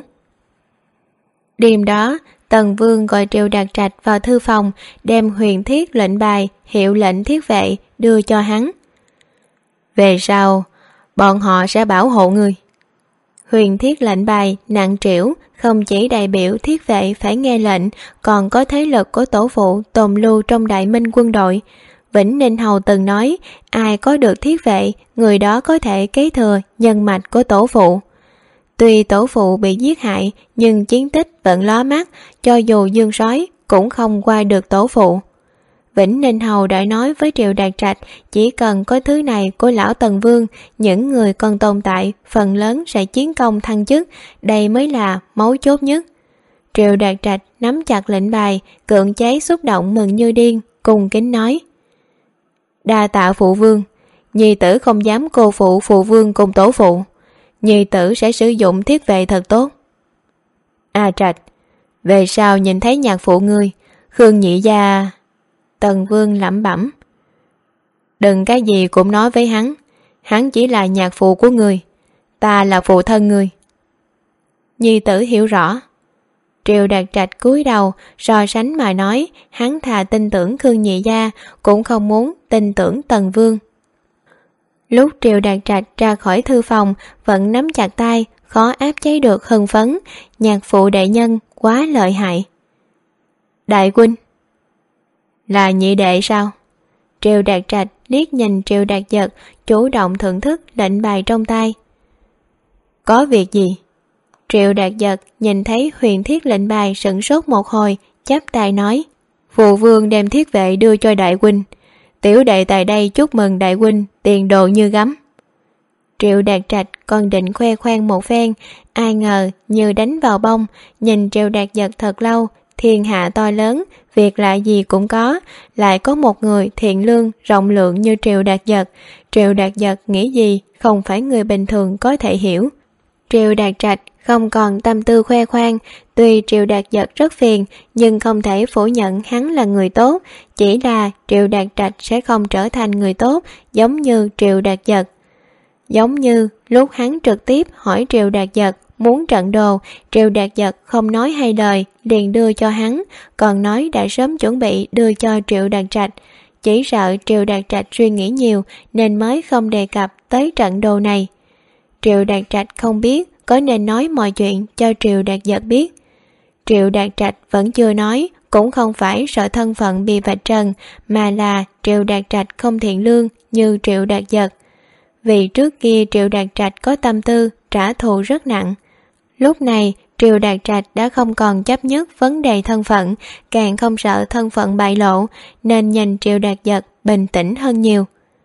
Đêm đó, Tần Vương gọi Triệu Đạt Trạch vào thư phòng, đem huyền thiết lệnh bài, hiệu lệnh thiết vệ đưa cho hắn. Về sau, bọn họ sẽ bảo hộ người. Huyền thiết lệnh bài nặng trĩu, không chỉ đại biểu thiết vệ phải nghe lệnh, còn có thế lực của tổ phụ tồn lưu trong đại minh quân đội. Vĩnh Ninh hầu từng nói, ai có được thiết vệ, người đó có thể kế thừa nhân mạch của tổ phụ. Tuy tổ phụ bị giết hại, nhưng chiến tích vẫn lóa mắt, cho dù Dương Sói cũng không qua được tổ phụ. Vĩnh Ninh hầu đã nói với Triệu Đạt Trạch, chỉ cần có thứ này của lão Tần Vương, những người còn tồn tại phần lớn sẽ chiến công thăng chức, đây mới là mấu chốt nhất. Triệu Đạt Trạch nắm chặt lệnh bài, cưỡng chế xúc động mừng như điên, cung kính nói: Đa tạ phụ vương, nhi tử không dám cô phụ phụ vương cùng tổ phụ, nhi tử sẽ sử dụng thiết vệ thật tốt. A Trạch, về sau nhìn thấy nhạc phụ ngươi, Khương Nhị Gia... Tần Vương lẩm bẩm: Đừng cái gì cũng nói với hắn chỉ là nhạc phụ của ngươi, ta là phụ thân ngươi. Nhi tử hiểu rõ. Triệu Đạt Trạch cúi đầu, so sánh mà nói, hắn thà tin tưởng Khương Nhị Gia, cũng không muốn tin tưởng Tần Vương. Lúc Triệu Đạt Trạch ra khỏi thư phòng, vẫn nắm chặt tay, khó áp chế được hưng phấn. Nhạc phụ đại nhân quá lợi hại. Đại huynh. Là nhị đệ sao? Triệu Đạt Trạch liếc nhìn Triệu Đạt Giật, chủ động thưởng thức lệnh bài trong tay. Có việc gì? Triệu Đạt Giật nhìn thấy huyền thiết lệnh bài sửng sốt một hồi, chắp tay nói: Phụ vương đem thiết vệ đưa cho đại huynh, tiểu đệ tại đây chúc mừng đại huynh tiền đồ như gấm. Triệu Đạt Trạch còn định khoe khoang một phen, ai ngờ như đánh vào bông. Nhìn Triệu Đạt Giật thật lâu, thiên hạ to lớn, việc lạ gì cũng có, lại có một người thiện lương rộng lượng như Triệu Đạt Giật. Triệu Đạt Giật nghĩ gì không phải người bình thường có thể hiểu. Triệu Đạt Trạch không còn tâm tư khoe khoang, tuy Triệu Đạt Giật rất phiền, nhưng không thể phủ nhận hắn là người tốt, chỉ là Triệu Đạt Trạch sẽ không trở thành người tốt giống như Triệu Đạt Giật. Giống như lúc hắn trực tiếp hỏi Triệu Đạt Giật muốn trận đồ, Triệu Đạt Giật không nói hai lời liền đưa cho hắn, còn nói đã sớm chuẩn bị đưa cho Triệu Đạt Trạch. Chỉ sợ Triệu Đạt Trạch suy nghĩ nhiều nên mới không đề cập tới trận đồ này. Triệu Đạt Trạch không biết có nên nói mọi chuyện cho Triệu Đạt Giật biết. Triệu Đạt Trạch vẫn chưa nói, cũng không phải sợ thân phận bị vạch trần, mà là Triệu Đạt Trạch không thiện lương như Triệu Đạt Giật. Vì trước kia Triệu Đạt Trạch có tâm tư trả thù rất nặng. Lúc này Triệu Đạt Trạch đã không còn chấp nhất vấn đề thân phận, càng không sợ thân phận bại lộ, nên nhìn Triệu Đạt Giật bình tĩnh hơn nhiều.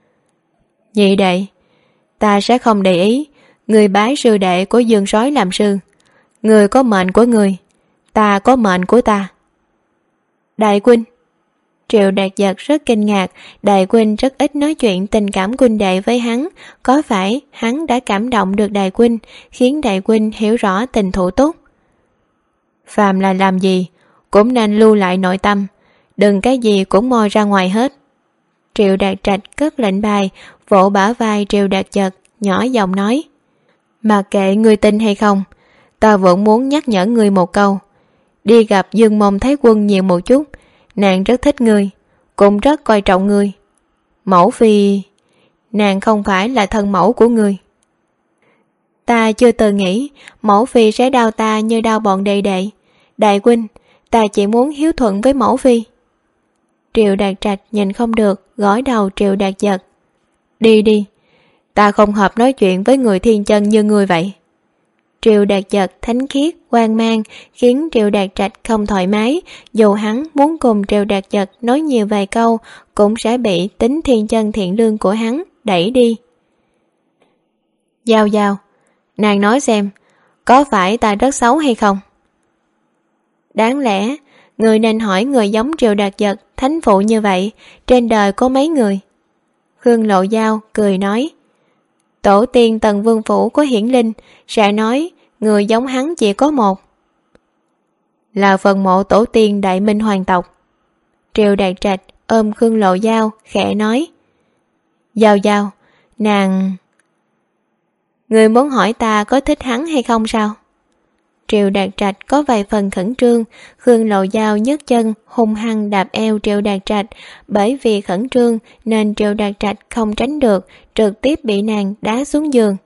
Nhị đệ, ta sẽ không để ý, người bái sư đệ của Dương Sói làm sư. Người có mệnh của người, ta có mệnh của ta. Đại huynh. Triệu Đạt Giật rất kinh ngạc, đại huynh rất ít nói chuyện tình cảm huynh đệ với hắn, có phải hắn đã cảm động được đại huynh, khiến đại huynh hiểu rõ tình thủ túc? Phàm là làm gì, cũng nên lưu lại nội tâm, đừng cái gì cũng moi ra ngoài hết. Triệu Đạt Trạch cất lệnh bài, vỗ bả vai Triệu Đạt Giật, nhỏ giọng nói: Mà kệ ngươi tin hay không, ta vẫn muốn nhắc nhở ngươi một câu. Đi gặp Dương Mông Thái Quân nhiều một chút, nàng rất thích ngươi, cũng rất coi trọng ngươi. Mẫu phi, nàng không phải là thân mẫu của ngươi. Ta chưa từng nghĩ mẫu phi sẽ đau ta như đau bọn đệ đệ. Đại huynh, ta chỉ muốn hiếu thuận với mẫu phi. Triệu Đạt Trạch nhìn không được, gõ đầu Triệu Đạt Giật. Đi đi, ta không hợp nói chuyện với người thiên chân như ngươi vậy. Triệu Đạt Giật thánh khiết, hoang mang khiến Triệu Đạt Trạch không thoải mái. Dù hắn muốn cùng Triệu Đạt Giật nói nhiều vài câu cũng sẽ bị tính thiên chân thiện lương của hắn đẩy đi. Giao Giao, nàng nói xem, có phải ta rất xấu hay không? Đáng lẽ người nên hỏi người giống Triệu Đạt Giật thánh phụ như vậy trên đời có mấy người? Khương Lộ Giao cười nói, tổ tiên Tần Vương Phủ có hiển linh sẽ nói người giống hắn chỉ có một, là phần mộ tổ tiên Đại Minh hoàng tộc. Triệu Đạt Trạch ôm Khương Lộ Giao khẽ nói, Giao Giao, nàng... Người muốn hỏi ta có thích hắn hay không sao? Triệu Đạt Trạch có vài phần khẩn trương. Khương Lộ Giao nhấc chân hung hăng đạp eo Triệu Đạt Trạch. Bởi vì khẩn trương nên Triệu Đạt Trạch không tránh được, trực tiếp bị nàng đá xuống giường.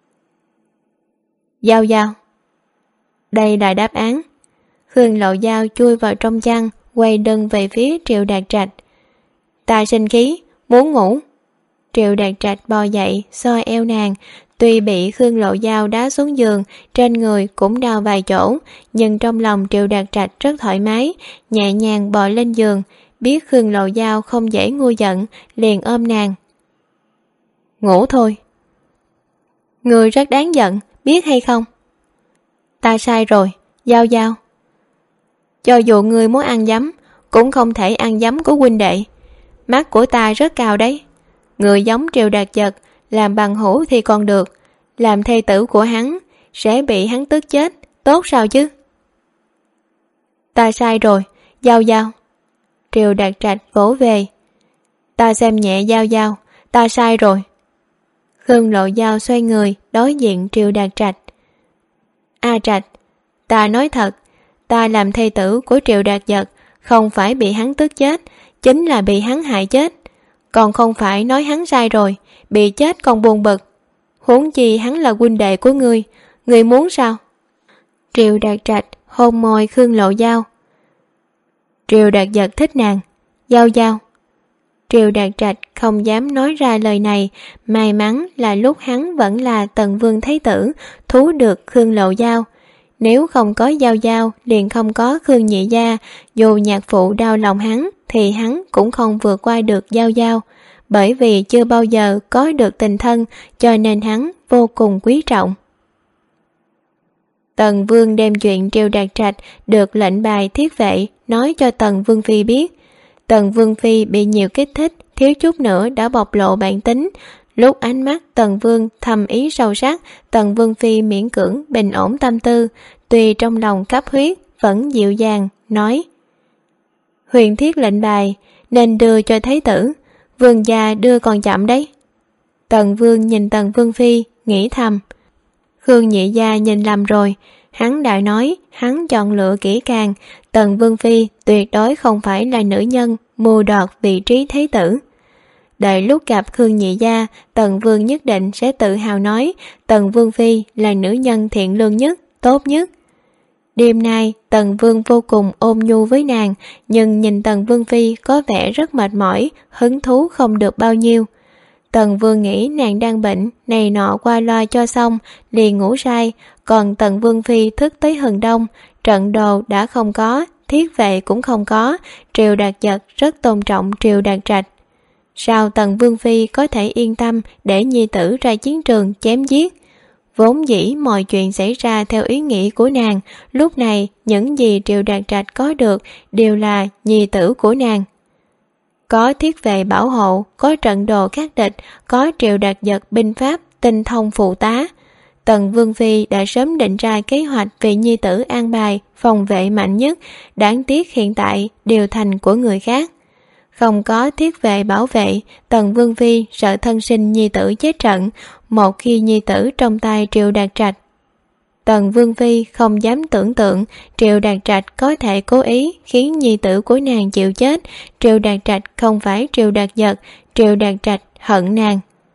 Giao Giao, đây là đáp án. Khương Lộ Giao chui vào trong chăn, quay lưng về phía Triệu Đạt Trạch. Ta sinh khí, muốn ngủ. Triệu Đạt Trạch bò dậy xoa eo nàng. Tuy bị Khương Lộ Giao đá xuống giường, trên người cũng đau vài chỗ, nhưng trong lòng Triệu Đạt Trạch rất thoải mái, nhẹ nhàng bò lên giường, biết Khương Lộ Giao không dễ ngu giận, liền ôm nàng. Ngủ thôi. Người rất đáng giận, biết hay không? Ta sai rồi, Giao Giao. Cho dù người muốn ăn giấm, cũng không thể ăn giấm của huynh đệ. Mắt của ta rất cao đấy. Người giống Triệu Đạt Giật, làm bằng hữu thì còn được, làm thê tử của hắn sẽ bị hắn tức chết, tốt sao chứ? Ta sai rồi, Giao Giao. Triệu Đạt Trạch vỗ về. Ta xem nhẹ Giao Giao, ta sai rồi. Khương Lộ Giao xoay người đối diện Triệu Đạt Trạch. A Trạch, ta nói thật, ta làm thê tử của Triệu Đạt Giật không phải bị hắn tức chết, chính là bị hắn hại chết. Còn không phải nói hắn sai rồi, bị chết còn buồn bực. Huống chi hắn là huynh đệ của ngươi, ngươi muốn sao? Triệu Đạt Trạch hôn môi Khương Lộ Giao. Triệu Đạt Giật thích nàng, Giao Giao. Triệu Đạt Trạch không dám nói ra lời này, may mắn là lúc hắn vẫn là Tần Vương Thái Tử, thú được Khương Lộ Giao. Nếu không có Giao Giao, liền không có Khương Nhị Gia, dù nhạc phụ đau lòng hắn, thì hắn cũng không vượt qua được Giao Giao. Bởi vì chưa bao giờ có được tình thân, cho nên hắn vô cùng quý trọng. Tần Vương đem chuyện Triệu Đạt Trạch được lệnh bài thiết vệ nói cho Tần Vương Phi biết. Tần Vương Phi bị nhiều kích thích, thiếu chút nữa đã bộc lộ bản tính. Lúc ánh mắt Tần Vương thầm ý sâu sắc, Tần Vương Phi miễn cưỡng bình ổn tâm tư, tuy trong lòng cấp huyết vẫn dịu dàng nói: Huyền thiết lệnh bài nên đưa cho Thái tử, vương gia đưa còn chậm đấy. Tần Vương nhìn Tần Vương Phi nghĩ thầm, Khương Nhị Gia nhìn lầm rồi, hắn đã nói hắn chọn lựa kỹ càng, Tần Vương Phi tuyệt đối không phải là nữ nhân mưu đoạt vị trí Thái tử. Đợi lúc gặp Khương Nhị Gia, Tần Vương nhất định sẽ tự hào nói Tần Vương Phi là nữ nhân thiện lương nhất, tốt nhất. Đêm nay Tần Vương vô cùng ôn nhu với nàng, nhưng nhìn Tần Vương Phi có vẻ rất mệt mỏi, hứng thú không được bao nhiêu. Tần Vương nghĩ nàng đang bệnh, này nọ qua loa cho xong, liền ngủ say, còn Tần Vương Phi thức tới hừng đông, trận đồ đã không có, thiết vệ cũng không có, Triệu Đạt Giật rất tôn trọng Triệu Đạt Trạch. Sao Tần Vương Phi có thể yên tâm để nhi tử ra chiến trường chém giết? Vốn dĩ mọi chuyện xảy ra theo ý nghĩ của nàng, lúc này những gì Triệu Đạt Trạch có được đều là nhi tử của nàng. Có thiết vệ bảo hộ, có trận đồ khắc địch, có Triệu Đạt Giật binh pháp, tinh thông phụ tá. Tần Vương Phi đã sớm định ra kế hoạch vì nhi tử an bài, phòng vệ mạnh nhất, đáng tiếc hiện tại đều thành của người khác. Không có thiết vệ bảo vệ, Tần Vương Phi sợ thân sinh nhi tử chết trận, một khi nhi tử trong tay Triệu Đạt Trạch. Tần Vương Phi không dám tưởng tượng Triệu Đạt Trạch có thể cố ý khiến nhi tử của nàng chịu chết. Triệu Đạt Trạch không phải Triệu Đạt Giật, Triệu Đạt Trạch hận nàng.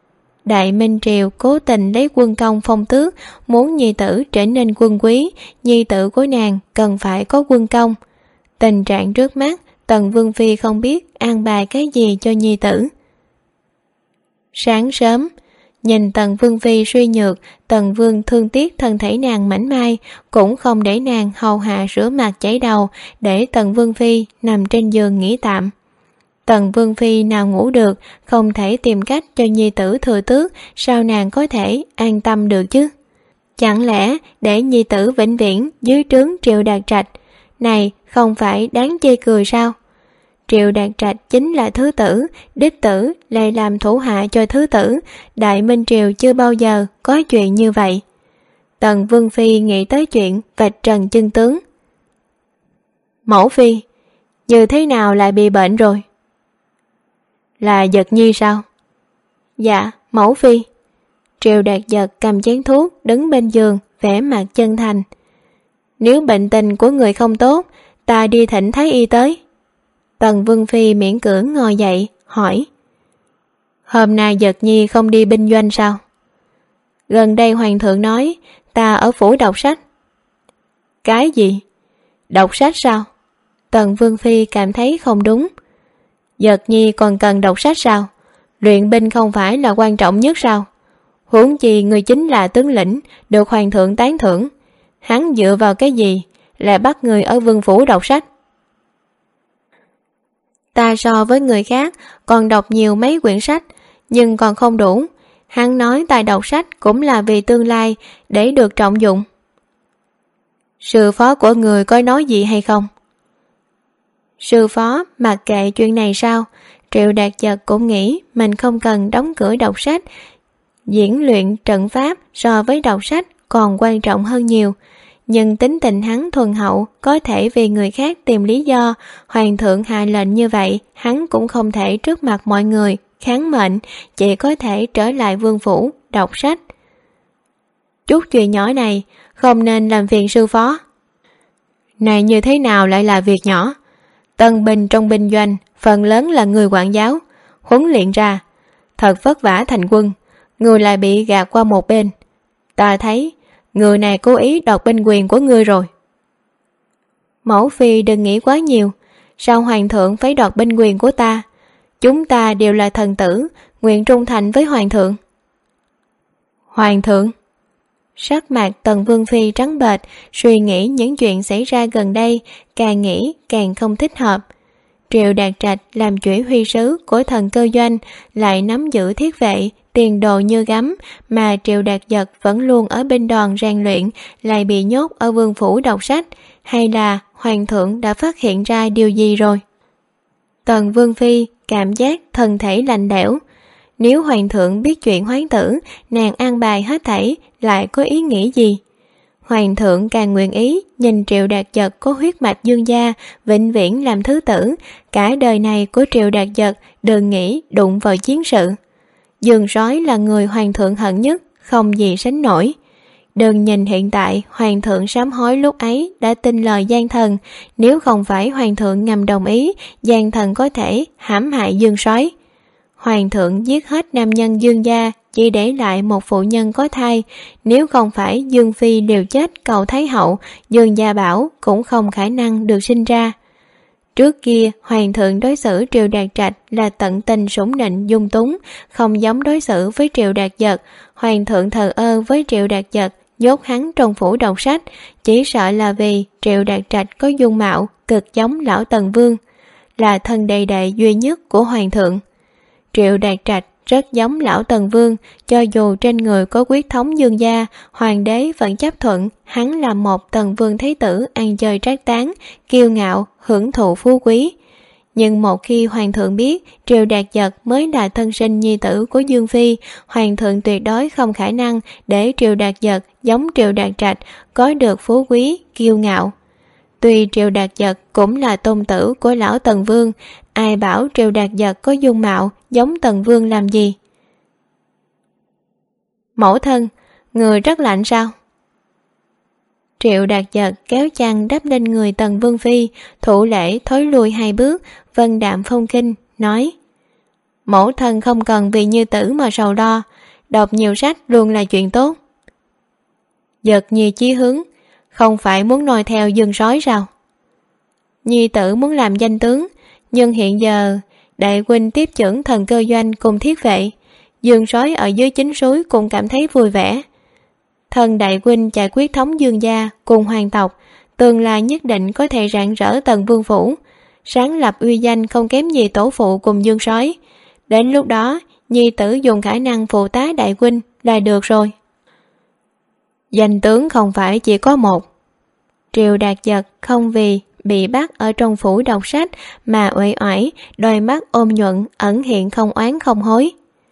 Đại Minh Triều cố tình lấy quân công phong tước, muốn nhi tử trở nên quân quý, nhi tử của nàng cần phải có quân công. Tình trạng trước mắt, Tần Vương Phi không biết an bài cái gì cho nhi tử. Sáng sớm, nhìn Tần Vương Phi suy nhược, Tần Vương thương tiếc thân thể nàng mảnh mai, cũng không để nàng hầu hạ rửa mặt chải đầu, để Tần Vương Phi nằm trên giường nghỉ tạm. Tần Vương Phi nào ngủ được, không thể tìm cách cho nhi tử thừa tước, sao nàng có thể an tâm được chứ? Chẳng lẽ để nhi tử vĩnh viễn dưới trướng Triệu Đạt Trạch, này không phải đáng chê cười sao? Triệu Đạt Trạch chính là thứ tử, đích tử lại làm thủ hạ cho thứ tử, Đại Minh Triều chưa bao giờ có chuyện như vậy. Tần Vương Phi nghĩ tới chuyện vạch trần chân tướng. Mẫu Phi, như thế nào lại bị bệnh rồi? Là Giật Nhi sao? Dạ, Mẫu Phi. Triệu Đạt Giật cầm chén thuốc đứng bên giường, vẻ mặt chân thành. Nếu bệnh tình của người không tốt, ta đi thỉnh Thái Y tới. Tần Vương Phi miễn cưỡng ngồi dậy, hỏi. Hôm nay Giật Nhi không đi binh doanh sao? Gần đây Hoàng thượng nói, ta ở phủ đọc sách. Cái gì? Đọc sách sao? Tần Vương Phi cảm thấy không đúng. Giật Nhi còn cần đọc sách sao? Luyện binh không phải là quan trọng nhất sao? Huống chi người chính là tướng lĩnh, được Hoàng thượng tán thưởng. Hắn dựa vào cái gì lại bắt người ở vương phủ đọc sách? Ta so với người khác còn đọc nhiều mấy quyển sách, nhưng còn không đủ. Hắn nói ta đọc sách cũng là vì tương lai, để được trọng dụng. Sư phó của người có nói gì hay không? Sư phó mặc kệ chuyện này sao? Triệu Đạt Giật cũng nghĩ mình không cần đóng cửa đọc sách. Diễn luyện trận pháp so với đọc sách còn quan trọng hơn nhiều. Nhưng tính tình hắn thuần hậu, có thể vì người khác tìm lý do. Hoàng thượng hạ lệnh như vậy, hắn cũng không thể trước mặt mọi người kháng mệnh, chỉ có thể trở lại vương phủ đọc sách. Chút chuyện nhỏ này không nên làm phiền sư phó. Này như thế nào lại là việc nhỏ? Tân binh trong binh doanh phần lớn là người quản giáo, huấn luyện ra, thật vất vả thành quân, người lại bị gạt qua một bên. Ta thấy người này cố ý đoạt binh quyền của ngươi rồi. Mẫu Phi đừng nghĩ quá nhiều, sao Hoàng thượng phải đoạt binh quyền của ta? Chúng ta đều là thần tử, nguyện trung thành với Hoàng thượng. Hoàng thượng? Sắc mặt Tần Vương Phi trắng bệch, suy nghĩ những chuyện xảy ra gần đây, càng nghĩ càng không thích hợp. Triệu Đạt Trạch làm chỉ huy sứ của thần cơ doanh, lại nắm giữ thiết vệ, tiền đồ như gấm, mà Triệu Đạt Giật vẫn luôn ở bên đoàn rèn luyện, lại bị nhốt ở vương phủ đọc sách, hay là Hoàng thượng đã phát hiện ra điều gì rồi? Tần Vương Phi cảm giác thân thể lạnh lẽo. Nếu Hoàng thượng biết chuyện hoán tử, nàng an bài hết thảy lại có ý nghĩ gì? Hoàng thượng càng nguyện ý nhìn Triệu Đạt Giật có huyết mạch Dương gia, vĩnh viễn làm thứ tử, cả đời này của Triệu Đạt Giật đừng nghĩ đụng vào chiến sự. Dương Sói là người Hoàng thượng hận nhất, không gì sánh nổi. Đừng nhìn hiện tại Hoàng thượng sám hối lúc ấy đã tin lời gian thần, nếu không phải Hoàng thượng ngầm đồng ý, gian thần có thể hãm hại Dương Sói. Hoàng thượng giết hết nam nhân Dương gia, chỉ để lại một phụ nhân có thai, nếu không phải Dương Phi liều chết cầu Thái hậu, Dương gia bảo cũng không khả năng được sinh ra. Trước kia, Hoàng thượng đối xử Triệu Đạt Trạch là tận tình sủng nịnh dung túng, không giống đối xử với Triệu Đạt Giật. Hoàng thượng thờ ơ với Triệu Đạt Giật, nhốt hắn trong phủ đọc sách, chỉ sợ là vì Triệu Đạt Trạch có dung mạo cực giống lão Tần Vương, là thân đệ đệ duy nhất của Hoàng thượng. Triệu Đạt Trạch rất giống lão Tần Vương, cho dù trên người có huyết thống Dương gia, hoàng đế vẫn chấp thuận hắn là một Tần Vương Thái tử ăn chơi trác tán, kiêu ngạo, hưởng thụ phú quý. Nhưng một khi Hoàng thượng biết Triệu Đạt Giật mới là thân sinh nhi tử của Dương Phi, Hoàng thượng tuyệt đối không khả năng để Triệu Đạt Giật giống Triệu Đạt Trạch có được phú quý, kiêu ngạo. Tuy Triệu Đạt Giật cũng là tôn tử của lão Tần Vương, ai bảo Triệu Đạt Giật có dung mạo giống Tần Vương làm gì? Mẫu thân, người rất lạnh sao? Triệu Đạt Giật kéo chăn đắp lên người Tần Vương Phi, thủ lễ thối lui 2 bước, vân đạm phong kinh, nói: Mẫu thân không cần vì Như Tử mà sầu lo, đọc nhiều sách luôn là chuyện tốt. Giật Nhi chí hướng, không phải muốn noi theo Dương Sói sao? Nhi tử muốn làm danh tướng, nhưng hiện giờ đại huynh tiếp chưởng thần cơ doanh cùng thiết vệ, Dương Sói ở dưới chính suối cũng cảm thấy vui vẻ. Thần đại huynh chạy quyết thống Dương gia cùng hoàng tộc, tương lai nhất định có thể rạng rỡ Tần Vương phủ, sáng lập uy danh không kém gì tổ phụ cùng Dương Sói. Đến lúc đó, Nhi tử dùng khả năng phụ tá đại huynh là được rồi. Danh tướng không phải chỉ có một. Triệu Đạt Giật không vì bị bắt ở trong phủ đọc sách mà uể oải, đôi mắt ôm nhuận ẩn hiện không oán không hối.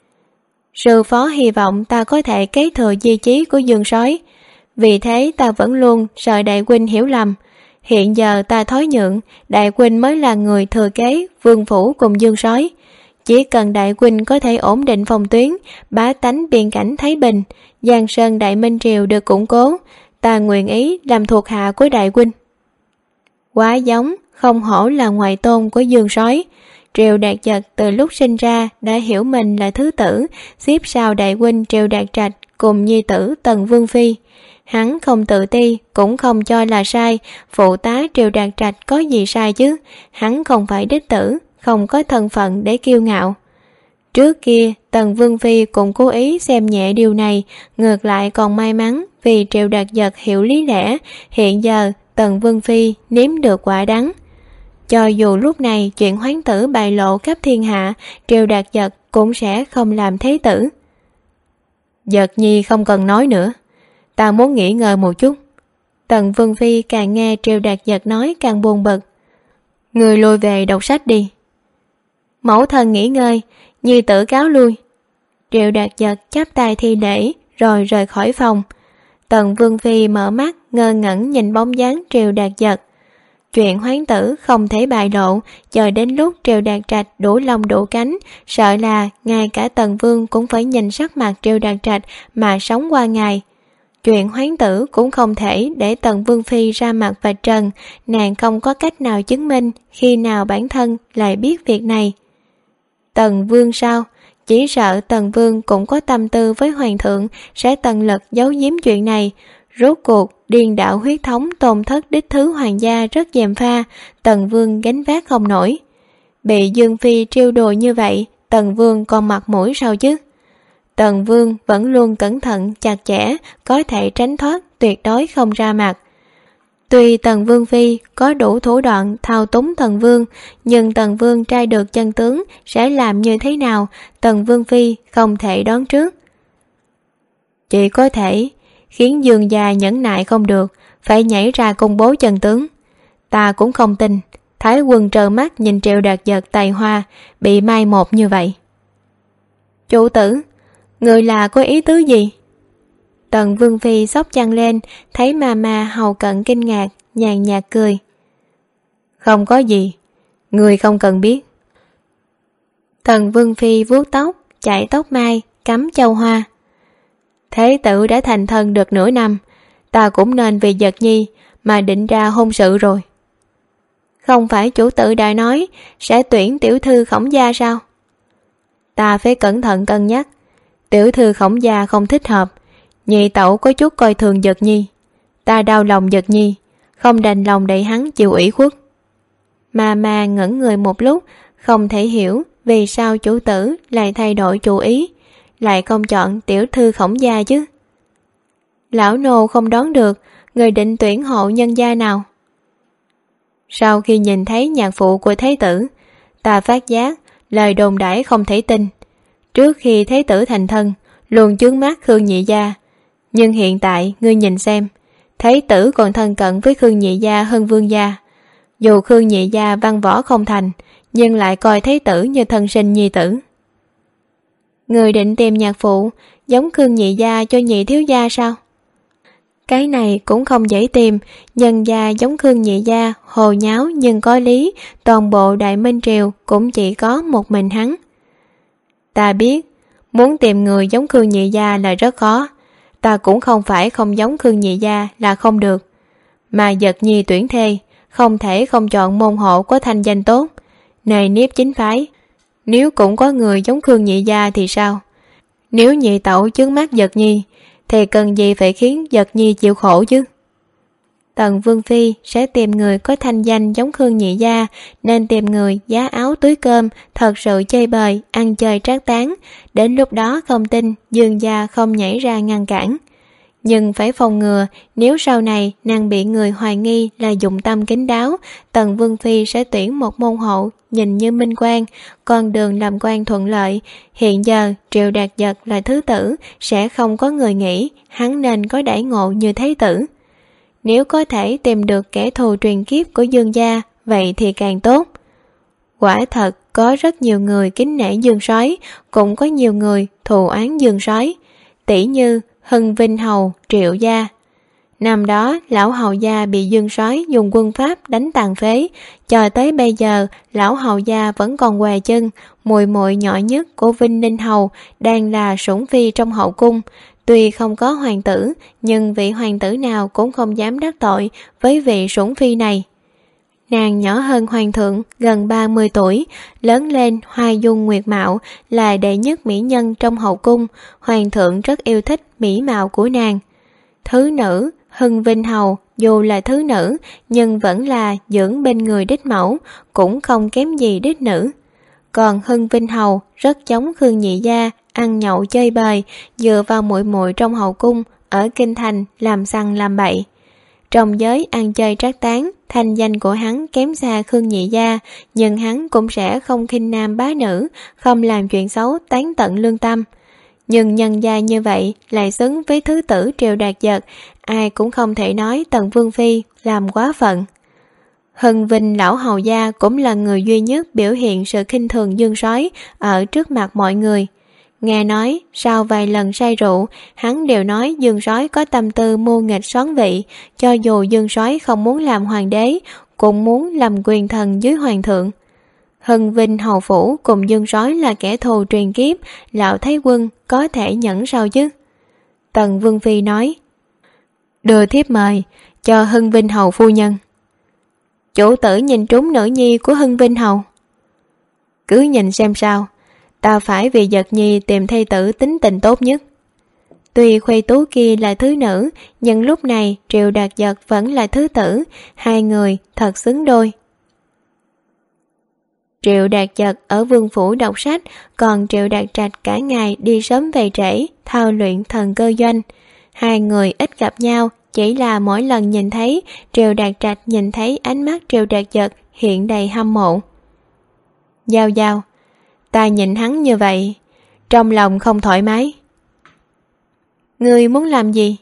Sư phó hy vọng ta có thể kế thừa di chí của Dương Sói, vì thế ta vẫn luôn sợ đại huynh hiểu lầm. Hiện giờ ta thối nhượng, đại huynh mới là người thừa kế vương phủ cùng Dương Sói. Chỉ cần đại huynh có thể ổn định phòng tuyến, bá tánh biên cảnh thái bình, Giang Sơn Đại Minh Triều được củng cố, ta nguyện ý làm thuộc hạ của đại huynh. Quá giống, không hổ là ngoại tôn của Dương Sói. Triệu Đạt Giật từ lúc sinh ra đã hiểu mình là thứ tử, xếp sau đại huynh Triệu Đạt Trạch cùng nhi tử Tần Vương Phi. Hắn không tự ti, cũng không cho là sai, phụ tá Triệu Đạt Trạch có gì sai chứ, hắn không phải đích tử, không có thân phận để kiêu ngạo. Trước kia, Tần Vương Phi cũng cố ý xem nhẹ điều này, ngược lại còn may mắn vì Triệu Đạt Giật hiểu lý lẽ, hiện giờ Tần Vương Phi nếm được quả đắng. Cho dù lúc này chuyện hoán tử bại lộ khắp thiên hạ, Triệu Đạt Giật cũng sẽ không làm thế tử. Giật Nhi không cần nói nữa, ta muốn nghỉ ngơi một chút. Tần Vương Phi càng nghe Triệu Đạt Giật nói càng buồn bực. Người lùi về đọc sách đi. Mẫu thân nghỉ ngơi, nhi tử cáo lui. Triệu Đạt Giật chắp tay thi lễ rồi rời khỏi phòng. Tần Vương Phi mở mắt ngơ ngẩn nhìn bóng dáng Triệu Đạt Giật. Chuyện hoán tử không thể bại lộ, chờ đến lúc Triệu Đạt Trạch đủ lông đủ cánh, sợ là ngay cả Tần Vương cũng phải nhìn sắc mặt Triệu Đạt Trạch mà sống qua ngày. Chuyện hoán tử cũng không thể để Tần Vương Phi ra mặt vạch trần, nàng không có cách nào chứng minh khi nào bản thân lại biết việc này. Tần Vương sao? Chỉ sợ Tần Vương cũng có tâm tư với Hoàng thượng sẽ tận lực giấu giếm chuyện này. Rốt cuộc, điên đạo huyết thống tôn thất đích thứ hoàng gia rất gièm pha, Tần Vương gánh vác không nổi. Bị Dương Phi trêu đùa như vậy, Tần Vương còn mặt mũi sao chứ? Tần Vương vẫn luôn cẩn thận chặt chẽ, có thể tránh thoát, tuyệt đối không ra mặt. Tuy Tần Vương Phi có đủ thủ đoạn thao túng Tần Vương, nhưng Tần Vương trai được chân tướng sẽ làm như thế nào, Tần Vương Phi không thể đoán trước. Chỉ có thể khiến Dương gia nhẫn nại không được, phải nhảy ra công bố chân tướng. Ta cũng không tin Thái quân trơ mắt nhìn Triệu Đạt Giật tài hoa bị mai một như vậy. Chủ tử, người là có ý tứ gì? Tần Vương Phi xốc chăn lên, thấy mama hầu cận kinh ngạc, nhàn nhạt cười. Không có gì, người không cần biết. Tần Vương Phi vuốt tóc, chải tóc mai, cắm châu hoa. Thế tử đã thành thân được nửa năm, ta cũng nên vì Giật Nhi mà định ra hôn sự rồi. Không phải chủ tử đã nói sẽ tuyển tiểu thư Khổng gia sao? Ta phải cẩn thận cân nhắc, tiểu thư Khổng gia không thích hợp, nhị tẩu có chút coi thường Giật Nhi, ta đau lòng Giật Nhi, không đành lòng để hắn chịu ủy khuất. Mà ngẩn người một lúc, không thể hiểu vì sao chủ tử lại thay đổi chủ ý, lại không chọn tiểu thư Khổng gia chứ. Lão nô không đoán được người định tuyển hộ nhân gia nào. Sau khi nhìn thấy nhạc phụ của thế tử, ta phát giác lời đồn đãi không thể tin. Trước khi thế tử thành thân, luôn chướng mắt Khương nhị gia, nhưng hiện tại ngươi nhìn xem, thế tử còn thân cận với Khương nhị gia hơn Vương gia. Dù Khương nhị gia văn võ không thành, nhưng lại coi thế tử như thân sinh nhi tử. Người định tìm nhạc phụ giống Khương nhị gia cho nhị thiếu gia sao? Cái này cũng không dễ tìm, nhân gia giống Khương nhị gia, hồ nháo nhưng có lý, toàn bộ Đại Minh Triều cũng chỉ có một mình hắn. Ta biết, muốn tìm người giống Khương nhị gia là rất khó, ta cũng không phải không giống Khương nhị gia là không được. Mà Giật Nhi tuyển thê, không thể không chọn môn hộ có thanh danh tốt. Này nếp chính phái, nếu cũng có người giống Khương nhị gia thì sao? Nếu nhị tẩu chướng mắt Giật Nhi thì cần gì phải khiến Giật Nhi chịu khổ chứ? Tần Vương Phi sẽ tìm người có thanh danh giống Khương nhị gia, nên tìm người giá áo túi cơm, thật sự chơi bời, ăn chơi trác tán. Đến lúc đó không tin Dương gia không nhảy ra ngăn cản. Nhưng phải phòng ngừa, nếu sau này nàng bị người hoài nghi là dụng tâm kín đáo, Tần Vương Phi sẽ tuyển một môn hộ nhìn như minh quan, con đường làm quan thuận lợi. Hiện giờ Triệu Đạt Giật là thứ tử, sẽ không có người nghĩ hắn nên có đãi ngộ như thế tử. Nếu có thể tìm được kẻ thù truyền kiếp của Dương gia, vậy thì càng tốt. Quả thật có rất nhiều người kính nể Dương Soái, cũng có nhiều người thù oán Dương Soái, tỷ như Hưng Vinh Hầu Triệu gia. Năm đó lão hầu gia bị Dương Soái dùng quân pháp đánh tàn phế, cho tới bây giờ lão hầu gia vẫn còn què chân. Muội muội nhỏ nhất của Vinh Ninh Hầu đang là sủng phi trong hậu cung. Tuy không có hoàng tử, nhưng vị hoàng tử nào cũng không dám đắc tội với vị sủng phi này. Nàng nhỏ hơn hoàng thượng gần 30 tuổi, lớn lên hoa dung nguyệt mạo, là đệ nhất mỹ nhân trong hậu cung. Hoàng thượng rất yêu thích mỹ mạo của nàng. Thứ nữ Hưng Vinh Hầu dù là thứ nữ nhưng vẫn là dưỡng bên người đích mẫu, cũng không kém gì đích nữ. Còn Hưng Vinh Hầu rất giống Khương nhị gia, ăn nhậu chơi bời, dựa vào muội muội trong hậu cung ở kinh thành làm săn làm bậy. Trong giới ăn chơi trác tán, thanh danh của hắn kém xa Khương nhị gia, nhưng hắn cũng sẽ không khinh nam bá nữ, không làm chuyện xấu tán tận lương tâm. Nhưng nhân gia như vậy lại xứng với thứ tử Triệu Đạt Giật, ai cũng không thể nói Tần Vương Phi làm quá phận. Hưng Vinh lão hầu gia cũng là người duy nhất biểu hiện sự khinh thường Dương Soái ở trước mặt mọi người. Nghe nói sau vài lần say rượu, hắn đều nói Dương Soái có tâm tư mưu nghịch xoán vị, cho dù Dương Soái không muốn làm hoàng đế, cũng muốn làm quyền thần dưới hoàng thượng. Hưng Vinh hầu phủ cùng Dương Soái là kẻ thù truyền kiếp, lão thái quân có thể nhẫn sao chứ? Tần Vương Phi nói: đưa thiếp mời cho Hưng Vinh hầu phu nhân. Chủ tử nhìn trúng nữ nhi của Hưng Vinh hầu. Cứ nhìn xem sao, ta phải vì Giật Nhi tìm thê tử tính tình tốt nhất. Tuy Khuê Tú kia là thứ nữ, nhưng lúc này Triệu Đạt Giật vẫn là thứ tử, hai người thật xứng đôi. Triệu Đạt Giật ở vương phủ đọc sách, còn Triệu Đạt Trạch cả ngày đi sớm về trễ, thao luyện thần cơ doanh. Hai người ít gặp nhau, chỉ là mỗi lần nhìn thấy, Triệu Đạt Trạch nhìn thấy ánh mắt Triệu Đạt Giật hiện đầy hâm mộ. Giao Giao, ta nhìn hắn như vậy, trong lòng không thoải mái. Ngươi muốn làm gì?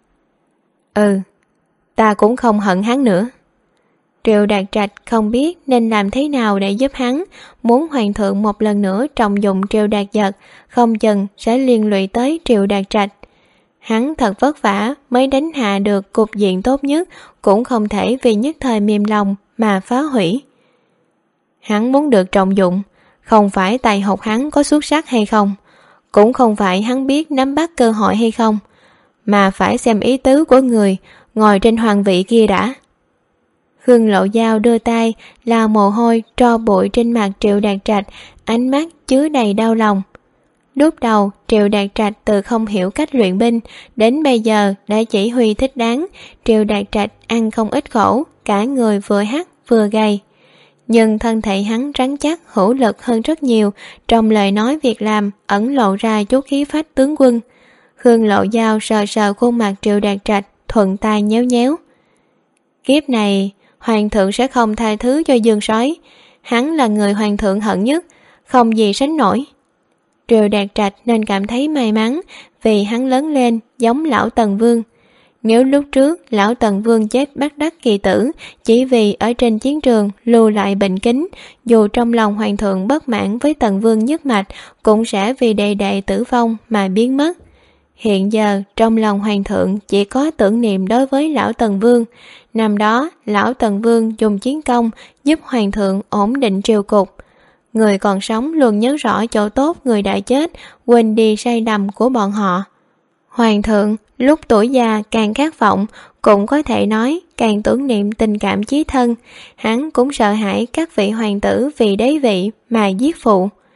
Ta cũng không hận hắn nữa. Triệu Đạt Trạch không biết nên làm thế nào để giúp hắn, muốn hoàng thượng một lần nữa trọng dụng Triệu Đạt Giật, không chừng sẽ liên lụy tới Triệu Đạt Trạch. Hắn thật vất vả mới đánh hạ được cục diện tốt nhất, cũng không thể vì nhất thời mềm lòng mà phá hủy. Hắn muốn được trọng dụng, không phải tài học hắn có xuất sắc hay không, cũng không phải hắn biết nắm bắt cơ hội hay không, mà phải xem ý tứ của người ngồi trên hoàng vị kia đã. Khương Lộ Giao đưa tay lau mồ hôi tro bụi trên mặt Triệu Đạt Trạch, ánh mắt chứa đầy đau lòng. Lúc đầu Triệu Đạt Trạch từ không hiểu cách luyện binh, đến bây giờ đã chỉ huy thích đáng. Triệu Đạt Trạch ăn không ít khổ, cả người vừa hắc vừa gầy. Nhưng thân thể hắn rắn chắc hữu lực hơn rất nhiều, trong lời nói việc làm ẩn lộ ra chút khí phách tướng quân. Khương Lộ Giao sờ sờ khuôn mặt Triệu Đạt Trạch, thuận tay nhéo nhéo. Kiếp này hoàng thượng sẽ không tha thứ cho Dương Soái, hắn là người hoàng thượng hận nhất, không gì sánh nổi. Triệu Đạt Trạch nên cảm thấy may mắn vì hắn lớn lên giống lão Tần Vương. Nếu lúc trước lão Tần Vương chết bất đắc kỳ tử chỉ vì ở trên chiến trường lưu lại bệnh kính, dù trong lòng hoàng thượng bất mãn với Tần Vương nhất mạch cũng sẽ vì đệ đệ tử vong mà biến mất. Hiện giờ trong lòng hoàng thượng chỉ có tưởng niệm đối với lão Tần Vương. Năm đó lão Tần Vương dùng chiến công giúp hoàng thượng ổn định triều cục. Người còn sống luôn nhớ rõ chỗ tốt người đã chết, quên đi sai lầm của bọn họ. Hoàng thượng lúc tuổi già càng khát vọng, cũng có thể nói càng tưởng niệm tình cảm chí thân. Hắn cũng sợ hãi các vị hoàng tử vì đế vị mà giết phụ.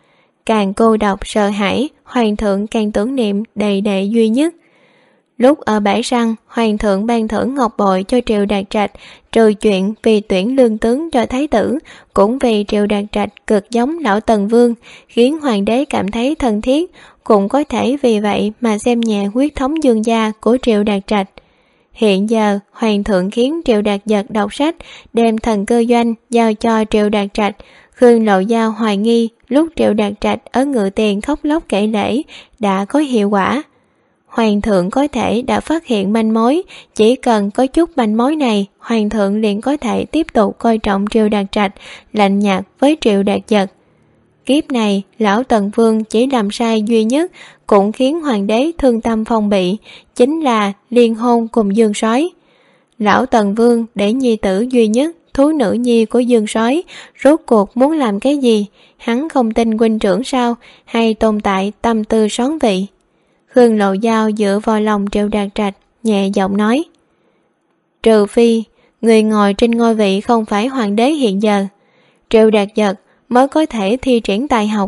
càng cô độc sợ hãi, hoàng thượng càng tưởng niệm đầy đệ duy nhất. Lúc ở bãi săn, hoàng thượng ban thưởng ngọc bội cho Triệu Đạt Trạch, trừ chuyện vì tuyển lương tướng cho thái tử, cũng vì Triệu Đạt Trạch cực giống lão Tần Vương, khiến hoàng đế cảm thấy thân thiết, cũng có thể vì vậy mà xem nhẹ huyết thống Dương gia của Triệu Đạt Trạch. Hiện giờ, hoàng thượng khiến Triệu Đạt Giật đọc sách, đem thần cơ doanh giao cho Triệu Đạt Trạch. Khương Lộ Giao hoài nghi lúc Triệu Đạt Trạch ở Ngự Tiền khóc lóc kể lễ đã có hiệu quả. Hoàng thượng có thể đã phát hiện manh mối, chỉ cần có chút manh mối này, hoàng thượng liền có thể tiếp tục coi trọng Triệu Đạt Trạch, lạnh nhạt với Triệu Đạt Giật. Kiếp này, lão Tần Vương chỉ làm sai duy nhất, cũng khiến hoàng đế thương tâm phong bị, chính là liên hôn cùng Dương Soái. Lão Tần Vương để nhi tử duy nhất, thú nữ nhi của Dương Soái, rốt cuộc muốn làm cái gì? Hắn không tin huynh trưởng sao, hay tồn tại tâm tư xón vị? Khương Lộ Giao dựa vào lòng Triệu Đạt Trạch, nhẹ giọng nói: trừ phi, người ngồi trên ngôi vị không phải hoàng đế hiện giờ, Triệu Đạt Giật mới có thể thi triển tài học.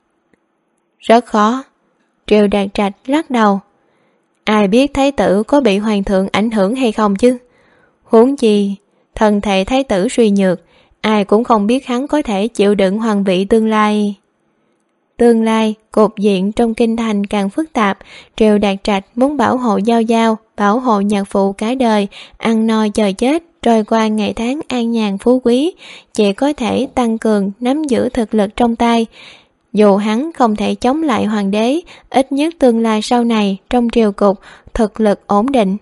Rất khó. Triệu Đạt Trạch lắc đầu. Ai biết thái tử có bị hoàng thượng ảnh hưởng hay không chứ? Huống chi, thân thể thái tử suy nhược, ai cũng không biết hắn có thể chịu đựng hoàng vị tương lai. Tương lai, cục diện trong kinh thành càng phức tạp, Triệu Đạt Trạch muốn bảo hộ Giao Giao, bảo hộ nhạc phụ cả đời, ăn no chờ chết, trôi qua ngày tháng an nhàn phú quý, chỉ có thể tăng cường nắm giữ thực lực trong tay. Dù hắn không thể chống lại hoàng đế, ít nhất tương lai sau này trong triều cục, thực lực ổn định.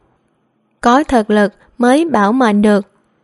Có thực lực mới bảo mệnh được.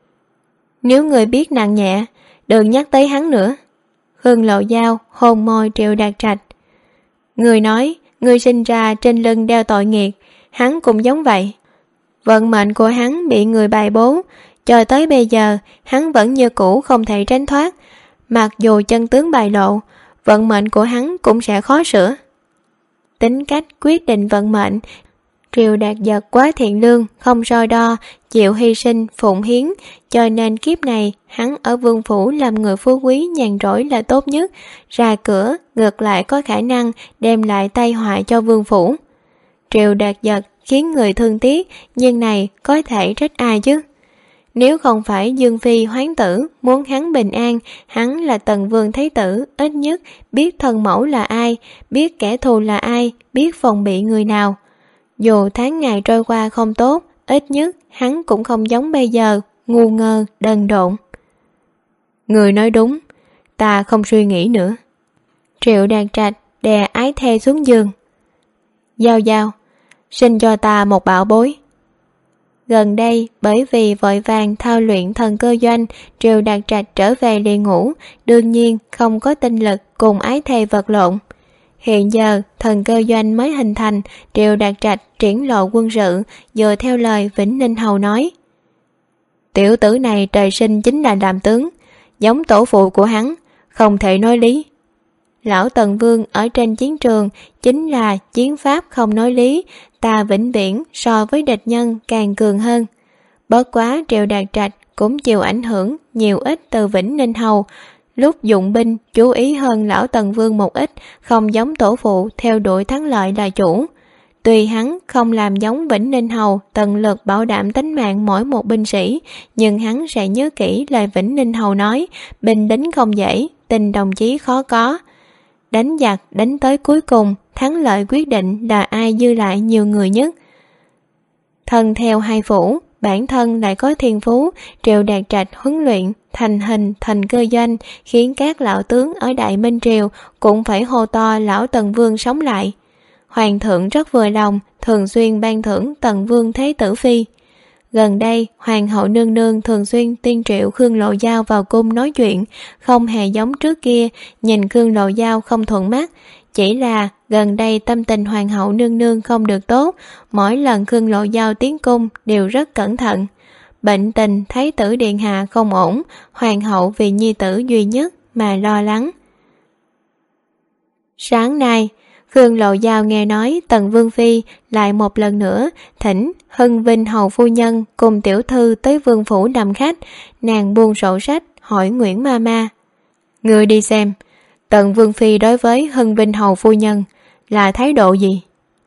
Nếu người biết nặng nhẹ, đừng nhắc tới hắn nữa. Khương Lộ Giao hôn môi Triệu Đạt Trạch. Người nói, người sinh ra trên lưng đeo tội nghiệt, hắn cũng giống vậy. Vận mệnh của hắn bị người bài bố, cho tới bây giờ hắn vẫn như cũ không thể tránh thoát. Mặc dù chân tướng bại lộ, vận mệnh của hắn cũng sẽ khó sửa. Tính cách quyết định vận mệnh. Triệu Đạt Giật quá thiện lương, không so đo, chịu hy sinh, phụng hiến, cho nên kiếp này hắn ở vương phủ làm người phú quý nhàn rỗi là tốt nhất, ra cửa ngược lại có khả năng đem lại tai họa cho vương phủ. Triệu Đạt Giật khiến người thương tiếc, nhưng này có thể trách ai chứ? Nếu không phải Dương Phi hoán tử muốn hắn bình an, hắn là Tần Vương Thái tử, ít nhất biết thân mẫu là ai, biết kẻ thù là ai, biết phòng bị người nào. Dù tháng ngày trôi qua không tốt, ít nhất hắn cũng không giống bây giờ, ngu ngơ, đần độn. Người nói đúng, ta không suy nghĩ nữa. Triệu Đạt Trạch đè ái thê xuống giường. Giao Giao, sinh cho ta một bảo bối. Gần đây, bởi vì vội vàng thao luyện thần cơ doanh, Triệu Đạt Trạch trở về liền ngủ, đương nhiên không có tinh lực cùng ái thê vật lộn. Hiện giờ, thần cơ doanh mới hình thành, Triệu Đạt Trạch triển lộ quân sự, dựa theo lời Vĩnh Ninh Hầu nói. Tiểu tử này trời sinh chính là làm tướng, giống tổ phụ của hắn, không thể nói lý. Lão Tần Vương ở trên chiến trường chính là chiến pháp không nói lý, ta vĩnh viễn so với địch nhân càng cường hơn. Bất quá Triệu Đạt Trạch cũng chịu ảnh hưởng nhiều ít từ Vĩnh Ninh Hầu, lúc dụng binh chú ý hơn lão Tần Vương một ít, không giống tổ phụ theo đuổi thắng lợi là chủ. Tuy hắn không làm giống Vĩnh Ninh Hầu tận lực bảo đảm tính mạng mỗi một binh sĩ, nhưng hắn sẽ nhớ kỹ lời Vĩnh Ninh Hầu nói, binh lính không dễ, tình đồng chí khó có. Đánh giặc đánh tới cuối cùng, thắng lợi quyết định là ai dư lại nhiều người nhất. Thân theo hai phủ, bản thân lại có thiên phú, Triệu Đạt Trạch huấn luyện thành hình thành cơ doanh, khiến các lão tướng ở Đại Minh Triều cũng phải hô to lão Tần Vương sống lại. Hoàng thượng rất vừa lòng, thường xuyên ban thưởng Tần Vương Thế Tử Phi. Gần đây, Hoàng hậu nương nương thường xuyên tiên triệu Khương Lộ Giao vào cung nói chuyện, không hề giống trước kia, nhìn Khương Lộ Giao không thuận mắt. Chỉ là gần đây tâm tình Hoàng hậu nương nương không được tốt, mỗi lần Khương Lộ Giao tiến cung đều rất cẩn thận. Bệnh tình Thái tử Điện Hạ không ổn, Hoàng hậu vì nhi tử duy nhất mà lo lắng. Sáng nay, Khương Lộ Giao nghe nói Tần Vương Phi lại một lần nữa thỉnh Hưng Vinh hầu phu nhân cùng tiểu thư tới vương phủ làm khách, nàng buông sổ sách hỏi Nguyễn Mama. Người đi xem, Tần Vương Phi đối với Hưng Vinh Hầu phu nhân là thái độ gì?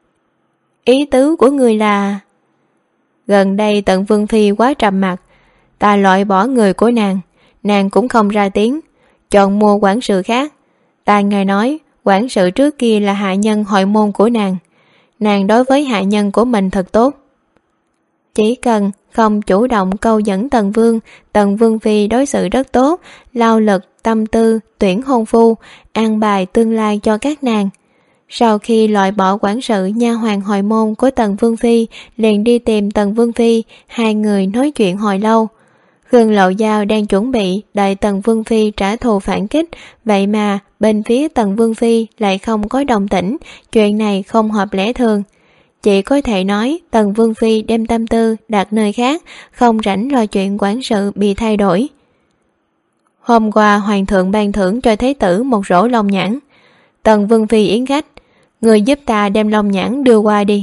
Ý tứ của người là... Gần đây Tần Vương Phi quá trầm mặc, ta loại bỏ người của nàng cũng không ra tiếng, chọn mua quản sự khác. Ta nghe nói quản sự trước kia là hạ nhân hội môn của nàng đối với hạ nhân của mình thật tốt. Chỉ cần không chủ động câu dẫn Tần Vương Phi đối xử rất tốt, lao lực, tâm tư, tuyển hôn phu, an bài tương lai cho các nàng. Sau khi loại bỏ quản sự nha hoàn hồi môn của Tần Vương Phi, liền đi tìm Tần Vương Phi, hai người nói chuyện hồi lâu. Khương Lộ Giao đang chuẩn bị đợi Tần Vương Phi trả thù phản kích, vậy mà bên phía Tần Vương Phi lại không có đồng tĩnh, chuyện này không hợp lẽ thường. Chỉ có thể nói Tần Vương Phi đem tâm tư đặt nơi khác, không rảnh lo chuyện quản sự bị thay đổi. Hôm qua Hoàng thượng ban thưởng cho Thế tử một rổ long nhãn. Tần Vương Phi yến khách, người giúp ta đem long nhãn đưa qua đi.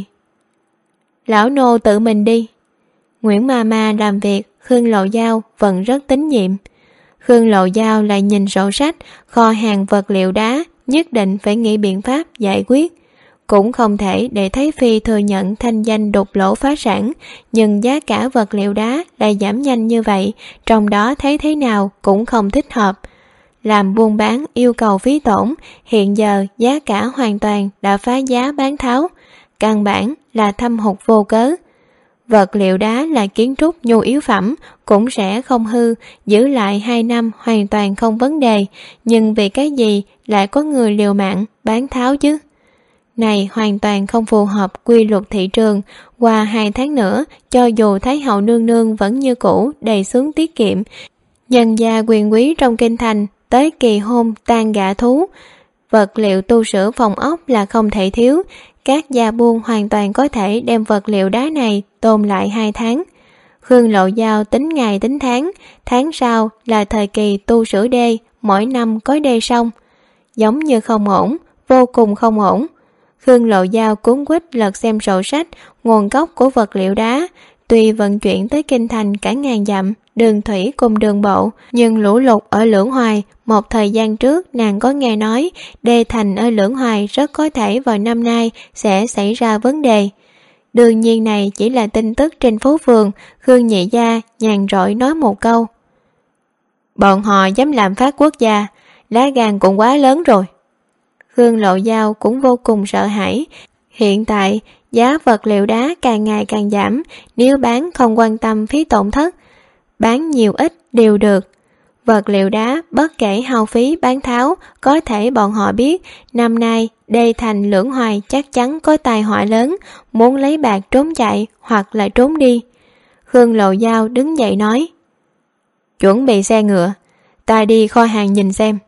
Lão nô tự mình đi. Nguyễn Mama làm việc Khương Lộ Giao vẫn rất tín nhiệm. Khương Lộ Giao lại nhìn sổ sách, kho hàng vật liệu đá, nhất định phải nghĩ biện pháp giải quyết. Cũng không thể để Thái Phi thừa nhận thanh danh đục lỗ phá sản, nhưng giá cả vật liệu đá lại giảm nhanh như vậy, trong đó thấy thế nào cũng không thích hợp. Làm buôn bán yêu cầu phí tổn, hiện giờ giá cả hoàn toàn đã phá giá bán tháo, căn bản là thâm hụt vô cớ. Vật liệu đá là kiến trúc nhu yếu phẩm, cũng sẽ không hư, giữ lại 2 năm hoàn toàn không vấn đề, nhưng vì cái gì lại có người liều mạng bán tháo chứ? Này hoàn toàn không phù hợp quy luật thị trường. Qua 2 tháng nữa, cho dù Thái hậu nương nương vẫn như cũ đầy xuống tiết kiệm, nhân gia quyền quý trong kinh thành tới kỳ hôn tan gả thú, vật liệu tu sửa phòng ốc là không thể thiếu. Các gia buôn hoàn toàn có thể đem vật liệu đá này tồn lại 2 tháng. Khương Lộ Giao tính ngày tính tháng sau là thời kỳ tu sửa đê, mỗi năm có đê xong. Giống như không ổn, vô cùng không ổn. Khương Lộ Giao cuốn quýt lật xem sổ sách, nguồn gốc của vật liệu đá. Tuy vận chuyển tới kinh thành cả ngàn dặm, đường thủy cùng đường bộ, nhưng lũ lụt ở Lưỡng Hoài, một thời gian trước nàng có nghe nói đê thành ở Lưỡng Hoài rất có thể vào năm nay sẽ xảy ra vấn đề. Đương nhiên này chỉ là tin tức trên phố phường. Khương Nhị Gia nhàn rỗi nói một câu: bọn họ dám làm phát quốc gia, lá gan cũng quá lớn rồi. Khương Lộ Giao cũng vô cùng sợ hãi. Hiện tại giá vật liệu đá càng ngày càng giảm, nếu bán không quan tâm phí tổn thất, bán nhiều ít đều được. Vật liệu đá bất kể hao phí bán tháo, có thể bọn họ biết năm nay đê thành Lưỡng Hoài chắc chắn có tai họa lớn, muốn lấy bạc trốn chạy hoặc là trốn đi. Khương Lộ Giao đứng dậy nói: chuẩn bị xe ngựa, ta đi kho hàng nhìn xem.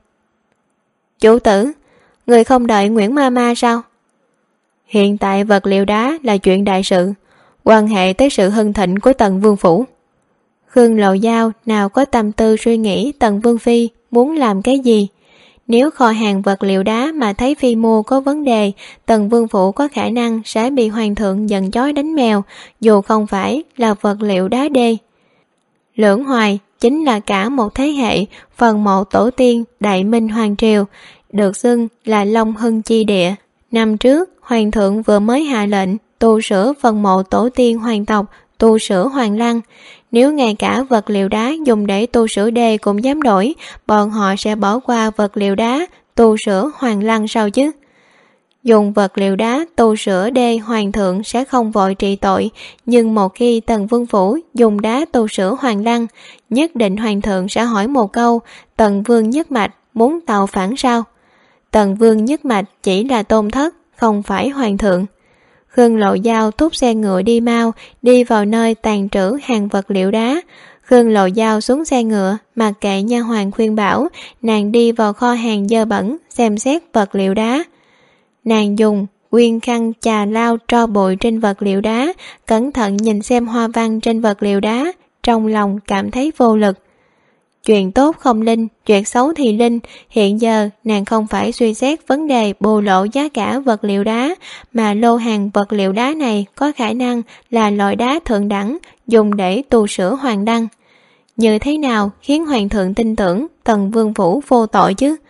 Chủ tử, người không đợi Nguyễn Mama sao? Hiện tại vật liệu đá là chuyện đại sự, quan hệ tới sự hưng thịnh của Tần Vương Phủ. Khương Lộ Giao nào có tâm tư suy nghĩ Tần Vương Phi muốn làm cái gì. Nếu kho hàng vật liệu đá mà thấy Phi mua có vấn đề, Tần Vương Phủ có khả năng sẽ bị Hoàng thượng giận chó đánh mèo, dù không phải là vật liệu đá đê. Lưỡng Hoài chính là cả một thế hệ phần mộ tổ tiên Đại Minh Hoàng Triều, được xưng là Long Hưng chi địa. Năm trước, Hoàng thượng vừa mới hạ lệnh tu sửa phần mộ tổ tiên hoàng tộc, tu sửa Hoàng Lăng. Nếu ngay cả vật liệu đá dùng để tu sửa đê cũng dám đổi, bọn họ sẽ bỏ qua vật liệu đá tu sửa Hoàng Lăng sao chứ? Dùng vật liệu đá tu sửa đê, Hoàng thượng sẽ không vội trị tội, nhưng một khi Tần Vương Phủ dùng đá tu sửa Hoàng Lăng, nhất định Hoàng thượng sẽ hỏi một câu: Tần Vương nhất mạch muốn tạo phản sao? Tần Vương nhất mạch chỉ là tôn thất, không phải Hoàng thượng. Khương Lộ Giao thúc xe ngựa đi mau, đi vào nơi tàn trữ hàng vật liệu đá. Khương Lộ Giao xuống xe ngựa, mặc kệ nha hoàn khuyên bảo, nàng đi vào kho hàng dơ bẩn, xem xét vật liệu đá. Nàng dùng quyên khăn chà lau tro bụi trên vật liệu đá, cẩn thận nhìn xem hoa văn trên vật liệu đá, trong lòng cảm thấy vô lực. Chuyện tốt không linh, chuyện xấu thì linh. Hiện giờ nàng không phải suy xét vấn đề bù lỗ giá cả vật liệu đá, mà lô hàng vật liệu đá này có khả năng là loại đá thượng đẳng, dùng để tu sửa Hoàng Đăng. Như thế nào khiến Hoàng thượng tin tưởng Tần Vương Phủ vô tội chứ?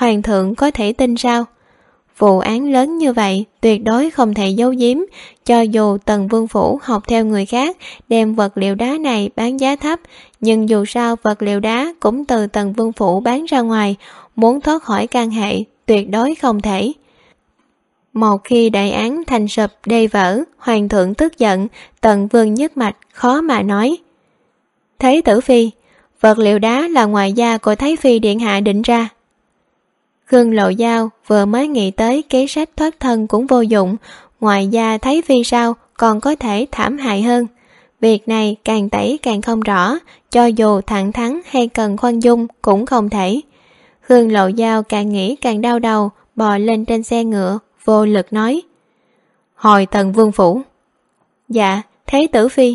hoàng thượng có thể tin sao? Vụ án lớn như vậy tuyệt đối không thể giấu giếm, cho dù Tần Vương Phủ học theo người khác đem vật liệu đá này bán giá thấp, nhưng dù sao vật liệu đá cũng từ Tần Vương Phủ bán ra ngoài, muốn thoát khỏi can hệ tuyệt đối không thể. Một khi đại án thành sụp đê vỡ, hoàng thượng tức giận, Tần Vương nhếch mạch khó mà nói. Thế tử phi, vật liệu đá là ngoại gia của Thái phi điện hạ định ra. Khương Lộ Giao vừa mới nghĩ tới kế sách thoát thân cũng vô dụng, ngoại gia Thái phi sao còn có thể thảm hại hơn. Việc này càng tẩy càng không rõ, cho dù thẳng thắn hay cần khoan dung cũng không thể. Khương Lộ Giao càng nghĩ càng đau đầu, bò lên trên xe ngựa, vô lực nói. Hồi Tần Vương Phủ. Dạ, thế tử phi.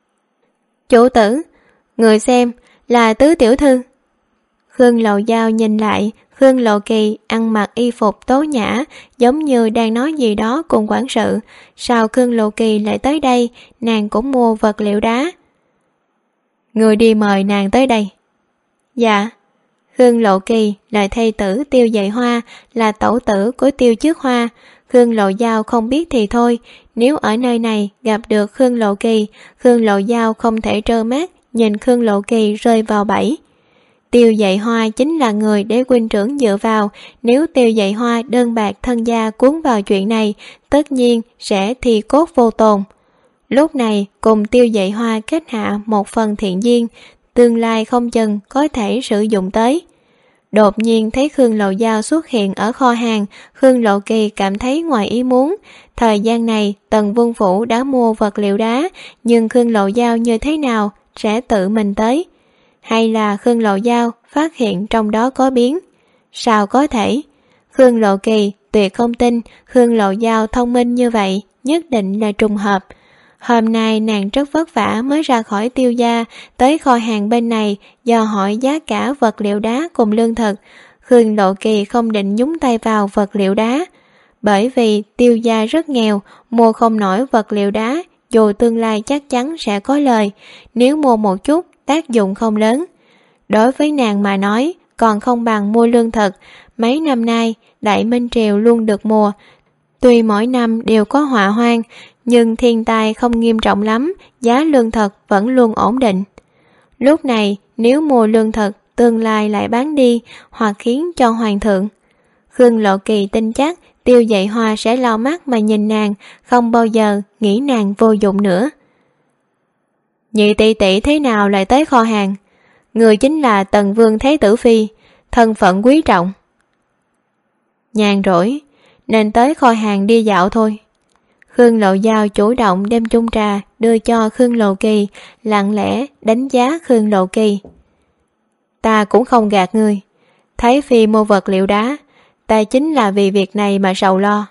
Chủ tử, người xem là tứ tiểu thư. Khương Lộ Giao nhìn lại, Khương Lộ Kỳ ăn mặc y phục tố nhã, giống như đang nói gì đó cùng quản sự. Sao Khương Lộ Kỳ lại tới đây, nàng cũng mua vật liệu đá. Người đi mời nàng tới đây. Dạ. Khương Lộ Kỳ là thê tử Tiêu Dạy Hoa, là tẩu tử của Tiêu Trước Hoa. Khương Lộ Giao không biết thì thôi, nếu ở nơi này gặp được Khương Lộ Kỳ, Khương Lộ Giao không thể trơ mắt nhìn Khương Lộ Kỳ rơi vào bẫy. Tiêu Dạy Hoa chính là người để huynh trưởng dựa vào, nếu Tiêu Dạy Hoa đơn bạc thân gia cuốn vào chuyện này, tất nhiên sẽ thì cốt vô tồn. Lúc này cùng Tiêu Dạy Hoa kết hạ một phần thiện duyên, tương lai không chừng có thể sử dụng tới. Đột nhiên thấy Khương Lộ Giao xuất hiện ở kho hàng, Khương Lộ Kỳ cảm thấy ngoài ý muốn. Thời gian này Tần Vương Phủ đã mua vật liệu đá, nhưng Khương Lộ Giao như thế nào sẽ tự mình tới? Hay là Khương Lộ Giao phát hiện trong đó có biến? Sao có thể? Khương Lộ Kỳ tuyệt không tin Khương Lộ Giao thông minh như vậy, nhất định là trùng hợp. Hôm nay nàng rất vất vả mới ra khỏi Tiêu gia, tới kho hàng bên này do hỏi giá cả vật liệu đá cùng lương thực. Khương Lộ Kỳ không định nhúng tay vào vật liệu đá, bởi vì Tiêu gia rất nghèo, mua không nổi vật liệu đá, dù tương lai chắc chắn sẽ có lời, nếu mua một chút tác dụng không lớn. Đối với nàng mà nói, còn không bằng mua lương thực. Mấy năm nay, Đại Minh Triều luôn được mùa. Tuy mỗi năm đều có họa hoang, nhưng thiên tai không nghiêm trọng lắm, giá lương thực vẫn luôn ổn định. Lúc này, nếu mua lương thực, tương lai lại bán đi, hoặc khiến cho hoàng thượng. Khương Lộ Kỳ tin chắc Tiêu Dạy Hoa sẽ lau mắt mà nhìn nàng, không bao giờ nghĩ nàng vô dụng nữa. Nhị tỷ tỷ thế nào lại tới kho hàng? Người chính là Tần Vương Thế Tử Phi, thân phận quý trọng. Nhàn rỗi, nên tới kho hàng đi dạo thôi. Khương Lộ Giao chủ động đem chung trà đưa cho Khương Lộ Kỳ, lặng lẽ đánh giá Khương Lộ Kỳ. Ta cũng không gạt ngươi, Thái phi mua vật liệu đá, ta chính là vì việc này mà sầu lo.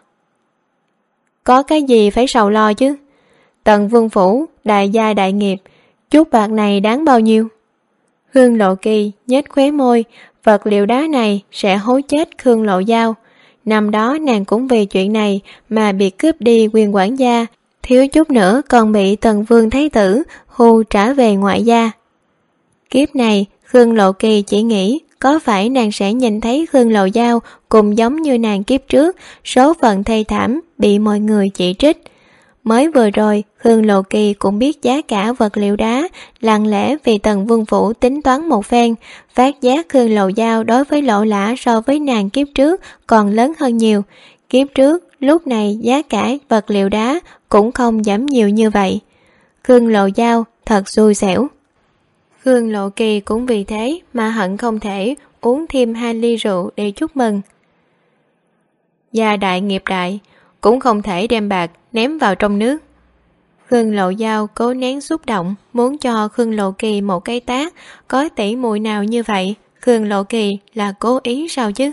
Có cái gì phải sầu lo chứ? Tần Vương Phủ, đại gia đại nghiệp, chút bạc này đáng bao nhiêu? Khương Lộ Kỳ nhếch khóe môi, vật liệu đá này sẽ hối chết Khương Lộ Giao. Năm đó nàng cũng vì chuyện này mà bị cướp đi quyền quản gia, thiếu chút nữa còn bị Tần Vương Thái Tử hù trả về ngoại gia. Kiếp này Khương Lộ Kỳ chỉ nghĩ có phải nàng sẽ nhìn thấy Khương Lộ Giao cùng giống như nàng kiếp trước, số phận thê thảm bị mọi người chỉ trích. Mới vừa rồi Khương Lộ Kỳ cũng biết giá cả vật liệu đá, lặng lẽ vì Tần Vương Phủ tính toán một phen, phát giác Khương Lộ Giao đối với Lộ Lã so với nàng kiếp trước còn lớn hơn nhiều. Kiếp trước lúc này giá cả vật liệu đá cũng không giảm nhiều như vậy. Khương Lộ Giao thật xui xẻo. Khương Lộ Kỳ cũng vì thế mà hận không thể uống thêm 2 ly rượu để chúc mừng. Gia đại nghiệp đại, cũng không thể đem bạc ném vào trong nước. Khương Lộ Giao cố nén xúc động, muốn cho Khương Lộ Kỳ một cái tát, có tỉ muội nào như vậy, Khương Lộ Kỳ là cố ý sao chứ?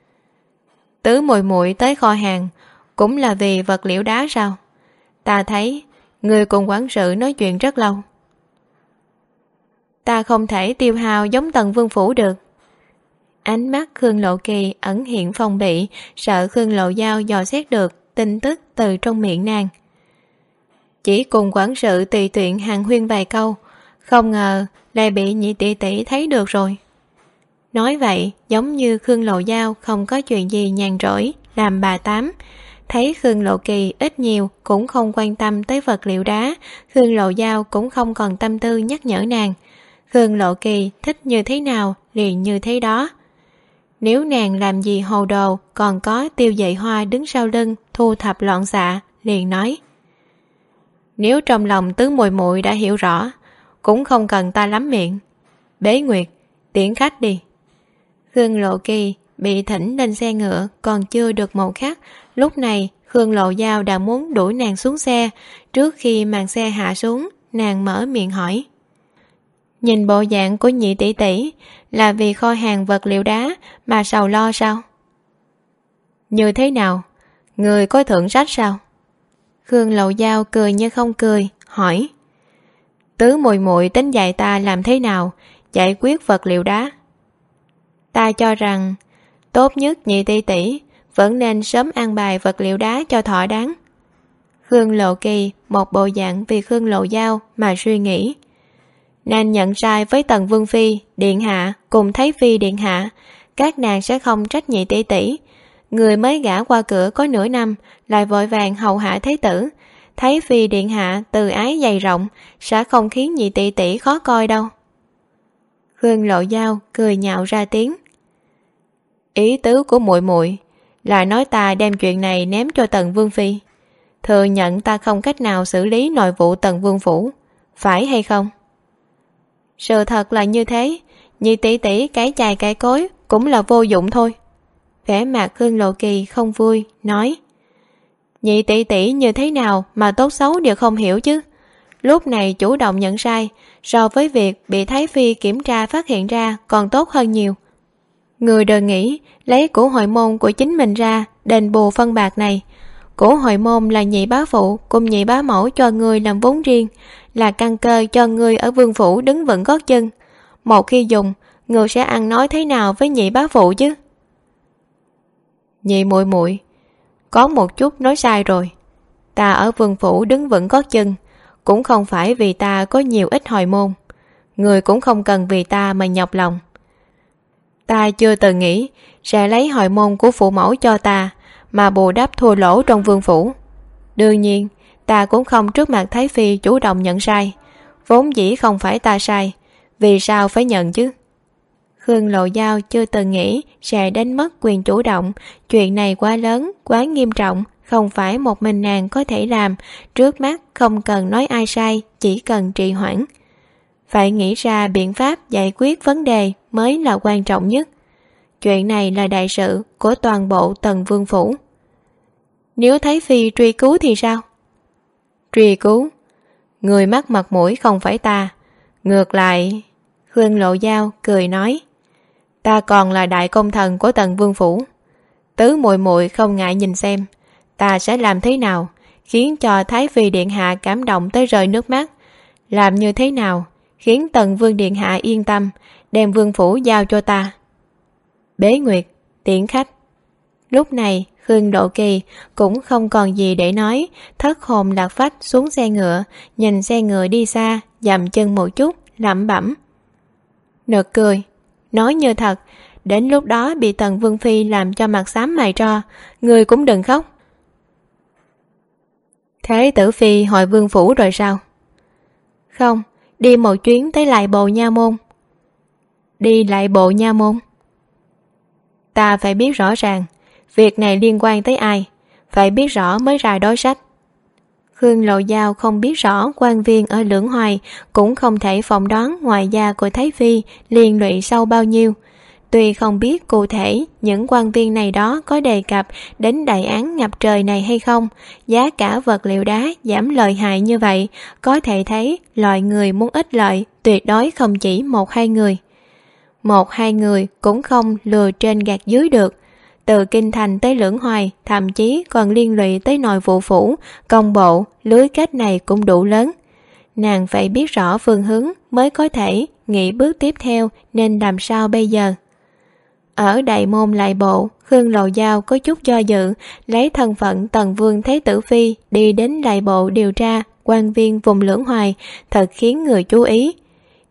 Tứ muội muội tới kho hàng, cũng là vì vật liệu đá sao? Ta thấy, người cùng quản sự nói chuyện rất lâu. Ta không thể tiêu hao giống Tần Vương Phủ được. Ánh mắt Khương Lộ Kỳ ẩn hiện phòng bị, sợ Khương Lộ Giao dò xét được tin tức từ trong miệng nàng. Chỉ cùng quản sự tùy tiện hàn huyên vài câu, không ngờ lại bị nhị tỷ tỷ thấy được rồi. Nói vậy giống như Khương Lộ Giao không có chuyện gì nhàn rỗi làm bà Tám. Thấy Khương Lộ Kỳ ít nhiều cũng không quan tâm tới vật liệu đá, Khương Lộ Giao cũng không còn tâm tư nhắc nhở nàng. Khương Lộ Kỳ thích như thế nào liền như thế đó. Nếu nàng làm gì hồ đồ, còn có Tiêu Dệ Hoa đứng sau lưng thu thập loạn xạ, liền nói: nếu trong lòng tứ muội muội đã hiểu rõ, cũng không cần ta lắm miệng. Bế Nguyệt, tiễn khách đi. Khương Lộ Kỳ bị thỉnh lên xe ngựa còn chưa được một khắc, lúc này Khương Lộ Giao đã muốn đuổi nàng xuống xe. Trước khi màn xe hạ xuống, nàng mở miệng hỏi: nhìn bộ dạng của nhị tỷ tỷ là vì kho hàng vật liệu đá mà sầu lo sao? Như thế nào? Người có thượng sách sao? Khương Lộ Giao cười như không cười, hỏi: tứ muội muội tính dạy ta làm thế nào giải quyết vật liệu đá? Ta cho rằng tốt nhất nhị tỷ tỷ vẫn nên sớm an bài vật liệu đá cho thỏa đáng. Khương Lộ Kỳ một bộ dạng vì Khương Lộ Giao mà suy nghĩ. Nên nhận sai với Tần Vương Phi điện hạ cùng Thái Phi điện hạ, các nàng sẽ không trách nhị tỷ tỷ. Người mới gả qua cửa có nửa năm lại vội vàng hầu hạ thế tử, Thái Phi điện hạ từ ái dày rộng, sẽ không khiến nhị tỷ tỷ khó coi đâu. Khương Lộ Giao cười nhạo ra tiếng: ý tứ của muội muội là nói ta đem chuyện này ném cho Tần Vương Phi, thừa nhận ta không cách nào xử lý nội vụ Tần Vương phủ, phải hay không? Sự thật là như thế, nhị tỷ tỷ cái chài cái cối cũng là vô dụng thôi. Vẻ mặt Khương Lộ Kỳ không vui, nói: nhị tỷ tỷ như thế nào mà tốt xấu đều không hiểu chứ. Lúc này chủ động nhận sai, so với việc bị Thái Phi kiểm tra phát hiện ra còn tốt hơn nhiều. Người đừng nghĩ lấy của hội môn của chính mình ra đền bù phân bạc này. Của hội môn là nhị bá phụ cùng nhị bá mẫu cho người làm vốn riêng, là căn cơ cho người ở vương phủ đứng vững gót chân. Một khi dùng, người sẽ ăn nói thế nào với nhị bá phụ chứ? Nhị muội muội có một chút nói sai rồi. Ta ở vương phủ đứng vững gót chân cũng không phải vì ta có nhiều ít hồi môn, người cũng không cần vì ta mà nhọc lòng. Ta chưa từng nghĩ sẽ lấy hồi môn của phụ mẫu cho ta mà bù đắp thua lỗ trong vương phủ. Đương nhiên ta cũng không trước mặt Thái Phi chủ động nhận sai, vốn dĩ không phải ta sai, vì sao phải nhận chứ? Khương Lộ Giao chưa từng nghĩ sẽ đánh mất quyền chủ động, chuyện này quá lớn, quá nghiêm trọng, không phải một mình nàng có thể làm. Trước mắt không cần nói ai sai, chỉ cần trì hoãn. Phải nghĩ ra biện pháp giải quyết vấn đề mới là quan trọng nhất. Chuyện này là đại sự của toàn bộ Tần Vương phủ. Nếu Thái Phi truy cứu thì sao? Truy cứu? Người mắc mặt mũi không phải ta. Ngược lại, Khương Lộ Giao cười nói: ta còn là đại công thần của Tần Vương phủ. Tứ muội muội không ngại nhìn xem ta sẽ làm thế nào khiến cho Thái Phi điện hạ cảm động tới rơi nước mắt, làm như thế nào khiến Tần Vương điện hạ yên tâm đem vương phủ giao cho ta. Bế Nguyệt, tiễn khách. Lúc này Khương Lộ Kỳ cũng không còn gì để nói, thất hồn lạc phách xuống xe ngựa, nhìn xe ngựa đi xa, dậm chân một chút, lẩm bẩm: nực cười, nói như thật, đến lúc đó bị Tần Vương Phi làm cho mặt xám mày tro, người cũng đừng khóc. Thế tử Phi hồi vương phủ rồi sao? Không, đi một chuyến tới Lại Bồ Nha Môn. Đi Lại Bồ Nha Môn? Ta phải biết rõ ràng việc này liên quan tới ai, phải biết rõ mới ra đối sách. Khương Lộ Giao không biết rõ quan viên ở Lưỡng Hoài, cũng không thể phỏng đoán ngoại gia của Thái Phi liên lụy sâu bao nhiêu. Tuy không biết cụ thể những quan viên này đó có đề cập đến đại án ngập trời này hay không, giá cả vật liệu đá giảm lợi hại như vậy, có thể thấy loại người muốn ích lợi tuyệt đối không chỉ một hai người. Một hai người cũng không lừa trên gạt dưới được. Từ Kinh Thành tới Lưỡng Hoài, thậm chí còn liên lụy tới nội vụ phủ, công bộ, lưới kết này cũng đủ lớn. Nàng phải biết rõ phương hướng mới có thể nghĩ bước tiếp theo nên làm sao bây giờ. Ở Đại Môn Lại Bộ, Khương Lộ Giao có chút do dự, lấy thân phận Tần Vương Thế Tử Phi đi đến Lại Bộ điều tra quan viên vùng Lưỡng Hoài, thật khiến người chú ý.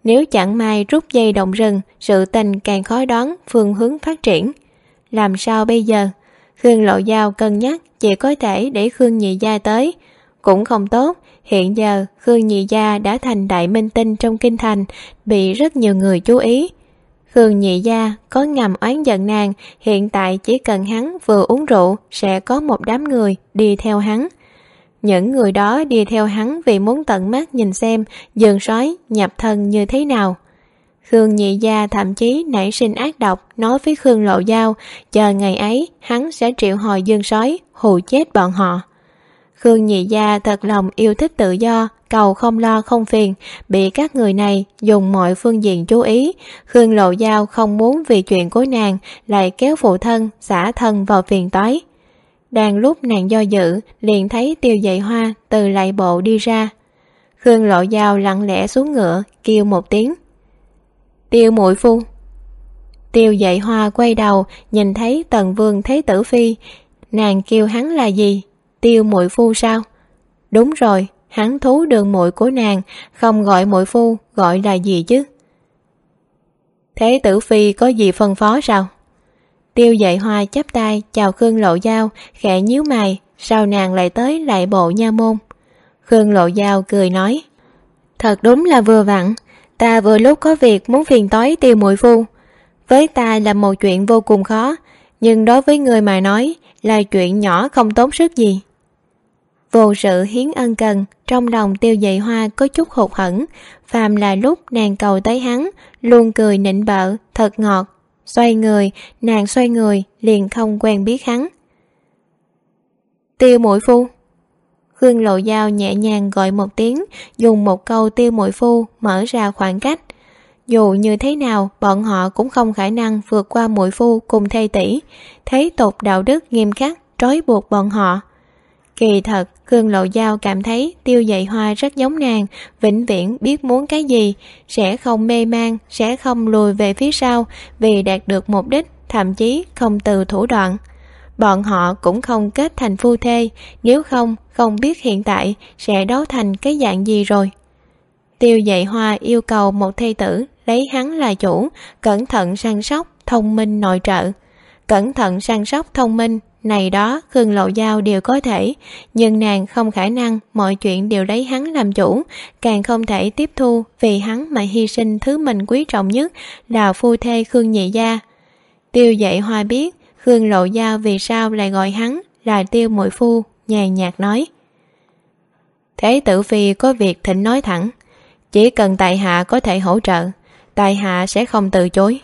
Nếu chẳng may rút dây động rừng, sự tình càng khó đoán phương hướng phát triển. Làm sao bây giờ? Khương Lộ Giao cân nhắc chỉ có thể để Khương Nhị Gia tới. Cũng không tốt, hiện giờ Khương Nhị Gia đã thành đại minh tinh trong kinh thành, bị rất nhiều người chú ý. Khương Nhị Gia có ngầm oán giận nàng, hiện tại chỉ cần hắn vừa uống rượu sẽ có một đám người đi theo hắn. Những người đó đi theo hắn vì muốn tận mắt nhìn xem Dương Sói nhập thân như thế nào. Khương Nhị Gia thậm chí nảy sinh ác độc nói với Khương Lộ Giao chờ ngày ấy hắn sẽ triệu hồi Dương Sói hù chết bọn họ. Khương Nhị Gia thật lòng yêu thích tự do, cầu không lo không phiền, bị các người này dùng mọi phương diện chú ý. Khương Lộ Giao không muốn vì chuyện của nàng lại kéo phụ thân, xả thân vào phiền toái. Đang lúc nàng do dự, liền thấy Tiêu Dậy Hoa từ lại bộ đi ra. Khương Lộ Giao lặng lẽ xuống ngựa, kêu một tiếng. Tiêu muội phu. Tiêu Dậy Hoa quay đầu, nhìn thấy Tần Vương Thế Tử Phi. Nàng kêu hắn là gì? Tiêu muội phu sao? Đúng rồi, hắn thú đường muội của nàng, không gọi muội phu, gọi là gì chứ? Thế Tử Phi có gì phân phó sao? Tiêu Dậy Hoa chắp tay chào Khương Lộ Giao, khẽ nhíu mày, sao nàng lại tới lại bộ nha môn? Khương Lộ Giao cười nói, thật đúng là vừa vặn, ta vừa lúc có việc muốn phiền toái Tiêu muội phu. Với ta là một chuyện vô cùng khó, nhưng đối với người mà nói là chuyện nhỏ không tốn sức gì. Vô sự hiến ân cần, trong lòng Tiêu Dậy Hoa có chút hụt hẫng, phàm là lúc nàng cầu tới hắn, luôn cười nịnh bợ, thật ngọt. Nàng xoay người, liền không quen biết hắn. Tiêu muội phu. Khương Lộ Giao nhẹ nhàng gọi một tiếng, dùng một câu tiêu muội phu mở ra khoảng cách. Dù như thế nào, bọn họ cũng không khả năng vượt qua muội phu cùng thê tỷ. Thế tục đạo đức nghiêm khắc trói buộc bọn họ. Kỳ thật, Khương Lộ Giao cảm thấy Tiêu Dậy Hoa rất giống nàng, vĩnh viễn biết muốn cái gì, sẽ không mê man, sẽ không lùi về phía sau vì đạt được mục đích, thậm chí không từ thủ đoạn. Bọn họ cũng không kết thành phu thê, nếu không biết hiện tại sẽ đấu thành cái dạng gì rồi. Tiêu Dậy Hoa yêu cầu một thê tử lấy hắn là chủ, cẩn thận săn sóc, thông minh nội trợ. Cẩn thận săn sóc thông minh, này đó Khương Lộ Giao đều có thể, nhưng nàng không khả năng mọi chuyện đều lấy hắn làm chủ, càng không thể tiếp thu vì hắn mà hy sinh thứ mình quý trọng nhất là phu thê Khương Nhị Gia. Tiêu Dậy Hoa biết Khương Lộ Giao vì sao lại gọi hắn là Tiêu muội phu, nhàn nhạt nói. Thế Tử Phi có việc thỉnh nói thẳng, chỉ cần tại hạ có thể hỗ trợ, tại hạ sẽ không từ chối.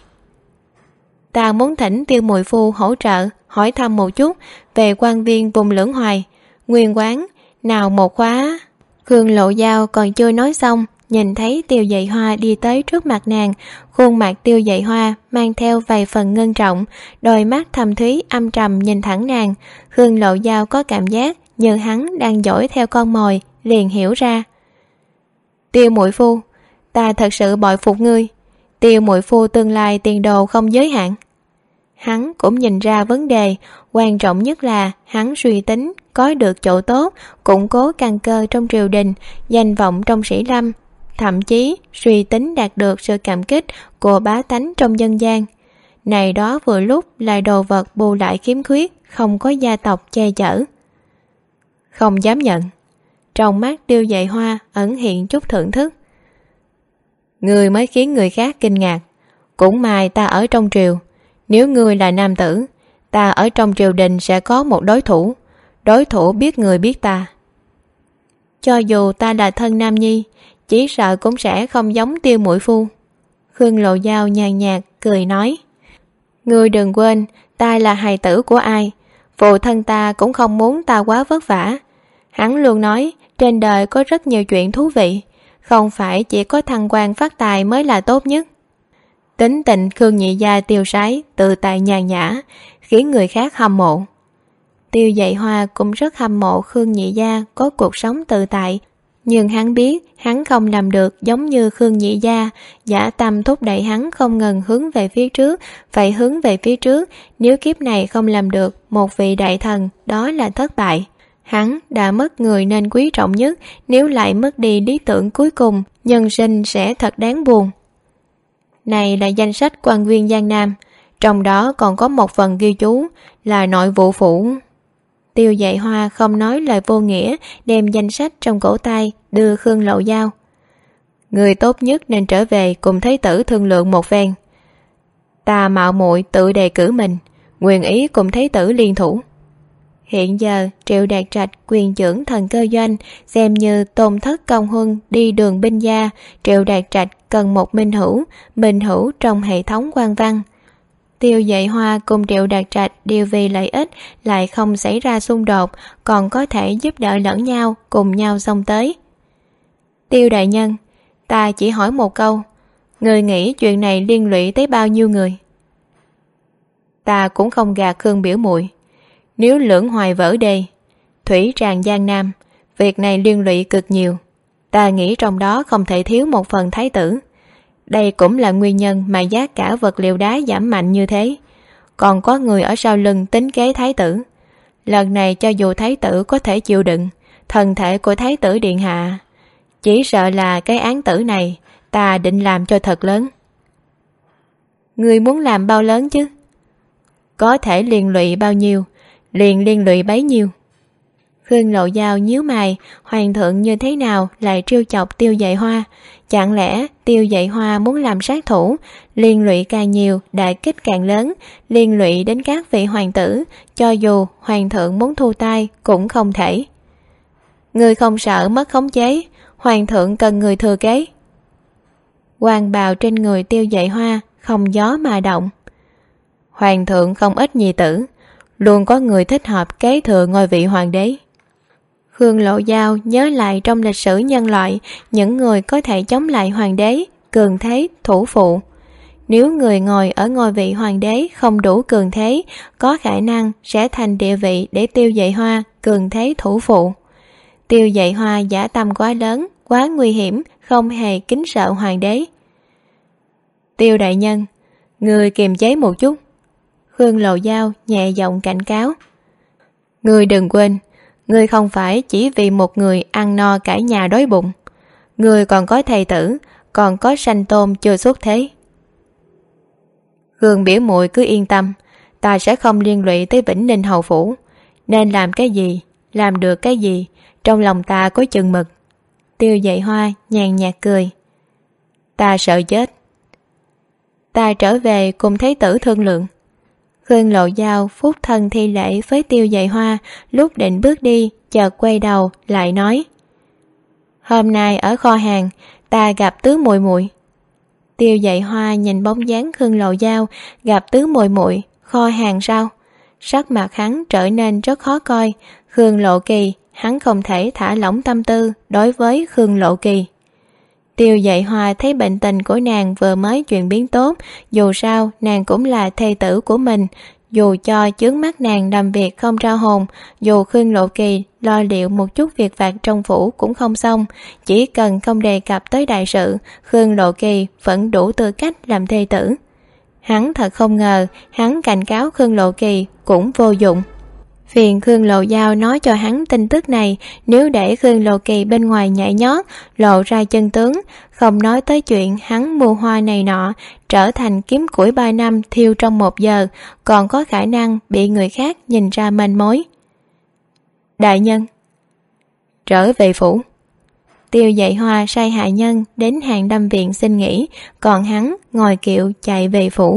Ta muốn thỉnh Tiêu muội phu hỗ trợ hỏi thăm một chút về quan viên vùng Lưỡng Hoài, nguyên quán nào một khóa. Khương Lộ Giao còn chưa nói xong, nhìn thấy Tiêu Dậy Hoa đi tới trước mặt nàng, khuôn mặt Tiêu Dậy Hoa mang theo vài phần ngân trọng, đôi mắt thâm thúy âm trầm nhìn thẳng nàng. Khương Lộ Giao có cảm giác như hắn đang dõi theo con mồi, liền hiểu ra. Tiêu muội phu, ta thật sự bội phục ngươi. Tiêu muội phu tương lai tiền đồ không giới hạn. Hắn cũng nhìn ra vấn đề, quan trọng nhất là hắn suy tính có được chỗ tốt, củng cố căn cơ trong triều đình, danh vọng trong sĩ lâm, thậm chí suy tính đạt được sự cảm kích của bá tánh trong dân gian. Này đó vừa lúc là đồ vật bù lại khiếm khuyết, không có gia tộc che chở. Không dám nhận. Trong mắt Tiêu Dậy Hoa ẩn hiện chút thưởng thức. Người mới khiến người khác kinh ngạc. Cũng may ta ở trong triều. Nếu ngươi là nam tử, ta ở trong triều đình sẽ có một đối thủ. Đối thủ biết người biết ta. Cho dù ta là thân nam nhi, chỉ sợ cũng sẽ không giống Tiêu muội phu. Khương Lộ Giao nhàn nhạt cười nói. Ngươi đừng quên, ta là hài tử của ai. Phụ thân ta cũng không muốn ta quá vất vả. Hắn luôn nói trên đời có rất nhiều chuyện thú vị, không phải chỉ có thăng quan phát tài mới là tốt nhất. Tính tình Khương Nhị Gia tiêu sái, tự tại nhàn nhã, khiến người khác hâm mộ. Tiêu Dậy Hoa cũng rất hâm mộ Khương Nhị Gia có cuộc sống tự tại, nhưng hắn biết hắn không làm được giống như Khương Nhị Gia, dã tâm thúc đẩy hắn không ngừng hướng về phía trước, phải hướng về phía trước, nếu kiếp này không làm được một vị đại thần, đó là thất bại. Hắn đã mất người nên quý trọng nhất, nếu lại mất đi lý tưởng cuối cùng, nhân sinh sẽ thật đáng buồn. Này là danh sách quan viên Giang Nam, trong đó còn có một phần ghi chú là nội vụ phủ. Tiêu Dạy Hoa không nói lời vô nghĩa, đem danh sách trong cổ tay đưa Khương Lộ Giao. Người tốt nhất nên trở về cùng thái tử thương lượng một phen. Ta mạo muội tự đề cử mình, nguyện ý cùng thái tử liên thủ. Hiện giờ Triệu Đạt Trạch quyền trưởng Thần Cơ Doanh, xem như tôn thất công huân đi đường binh gia. Triệu Đạt Trạch cần một minh hữu trong hệ thống quan văn. Tiêu Dạy Hoa cùng Triệu Đạt Trạch đều vì lợi ích, lại không xảy ra xung đột, còn có thể giúp đỡ lẫn nhau, cùng nhau xông tới. Tiêu đại nhân, ta chỉ hỏi một câu, người nghĩ chuyện này liên lụy tới bao nhiêu người? Ta cũng không gạt Khương biểu muội, nếu lưỡng hoài vỡ đê, thủy tràn Giang Nam, việc này liên lụy cực nhiều. Ta nghĩ trong đó không thể thiếu một phần thái tử. Đây cũng là nguyên nhân mà giá cả vật liệu đá giảm mạnh như thế. Còn có người ở sau lưng tính kế thái tử. Lần này cho dù thái tử có thể chịu đựng, thân thể của thái tử điện hạ, chỉ sợ là cái án tử này ta định làm cho thật lớn. Người muốn làm bao lớn chứ? Có thể liên lụy bao nhiêu, liền liên lụy bấy nhiêu. Khương Lộ Giao nhíu mày, hoàng thượng như thế nào lại trêu chọc Tiêu Dạy Hoa? Chẳng lẽ Tiêu Dạy Hoa muốn làm sát thủ, liên lụy càng nhiều, đả kích càng lớn, liên lụy đến các vị hoàng tử, cho dù hoàng thượng muốn thu tay cũng không thể. Người không sợ mất khống chế, hoàng thượng cần người thừa kế. Hoàng bào trên người Tiêu Dạy Hoa không gió mà động. Hoàng thượng không ít nhi tử, luôn có người thích hợp kế thừa ngôi vị hoàng đế. Khương Lộ Giao nhớ lại trong lịch sử nhân loại, những người có thể chống lại hoàng đế, cường thế, thủ phụ. Nếu người ngồi ở ngôi vị hoàng đế không đủ cường thế, có khả năng sẽ thành địa vị để Tiêu Dạy Hoa cường thế thủ phụ. Tiêu Dạy Hoa dã tâm quá lớn, quá nguy hiểm, không hề kính sợ hoàng đế. Tiêu đại nhân, người kiềm chế một chút. Khương Lộ Giao nhẹ giọng cảnh cáo. Người đừng quên, người không phải chỉ vì một người ăn no cả nhà đói bụng. Người còn có thầy tử, còn có sanh tôn chưa xuất thế. Khương biểu muội cứ yên tâm, ta sẽ không liên lụy tới Vĩnh Ninh hầu phủ. Nên làm cái gì, làm được cái gì, trong lòng ta có chừng mực. Tiêu Dạy Hoa nhàn nhạt cười. Ta sợ chết. Ta trở về cùng thái tử thương lượng. Khương Lộ Giao phúc thân thi lễ với Tiêu Dạy Hoa, lúc định bước đi, chợt quay đầu lại nói: Hôm nay ở kho hàng, ta gặp tứ muội muội. Tiêu Dạy Hoa nhìn bóng dáng Khương Lộ Giao, gặp tứ muội muội, kho hàng sao? Sắc mặt hắn trở nên rất khó coi. Khương Lộ Kỳ, hắn không thể thả lỏng tâm tư đối với Khương Lộ Kỳ. Tiêu Dạy Hoa thấy bệnh tình của nàng vừa mới chuyển biến tốt, dù sao nàng cũng là thê tử của mình, dù cho chướng mắt nàng làm việc không ra hồn, dù Khương Lộ Kỳ lo liệu một chút việc vặt trong phủ cũng không xong, chỉ cần không đề cập tới đại sự, Khương Lộ Kỳ vẫn đủ tư cách làm thê tử. Hắn thật không ngờ, hắn cảnh cáo Khương Lộ Kỳ cũng vô dụng. Phiền Khương Lộ Giao nói cho hắn tin tức này, nếu để Khương Lộ Kỳ bên ngoài nhảy nhót, lộ ra chân tướng, không nói tới chuyện hắn mua hoa này nọ, trở thành kiếm củi 3 năm thiêu trong 1 giờ, còn có khả năng bị người khác nhìn ra manh mối. Đại nhân, trở về phủ. Tiêu Dạy Hoa sai hạ nhân đến Hàng Đâm viện xin nghỉ, còn hắn ngồi kiệu chạy về phủ.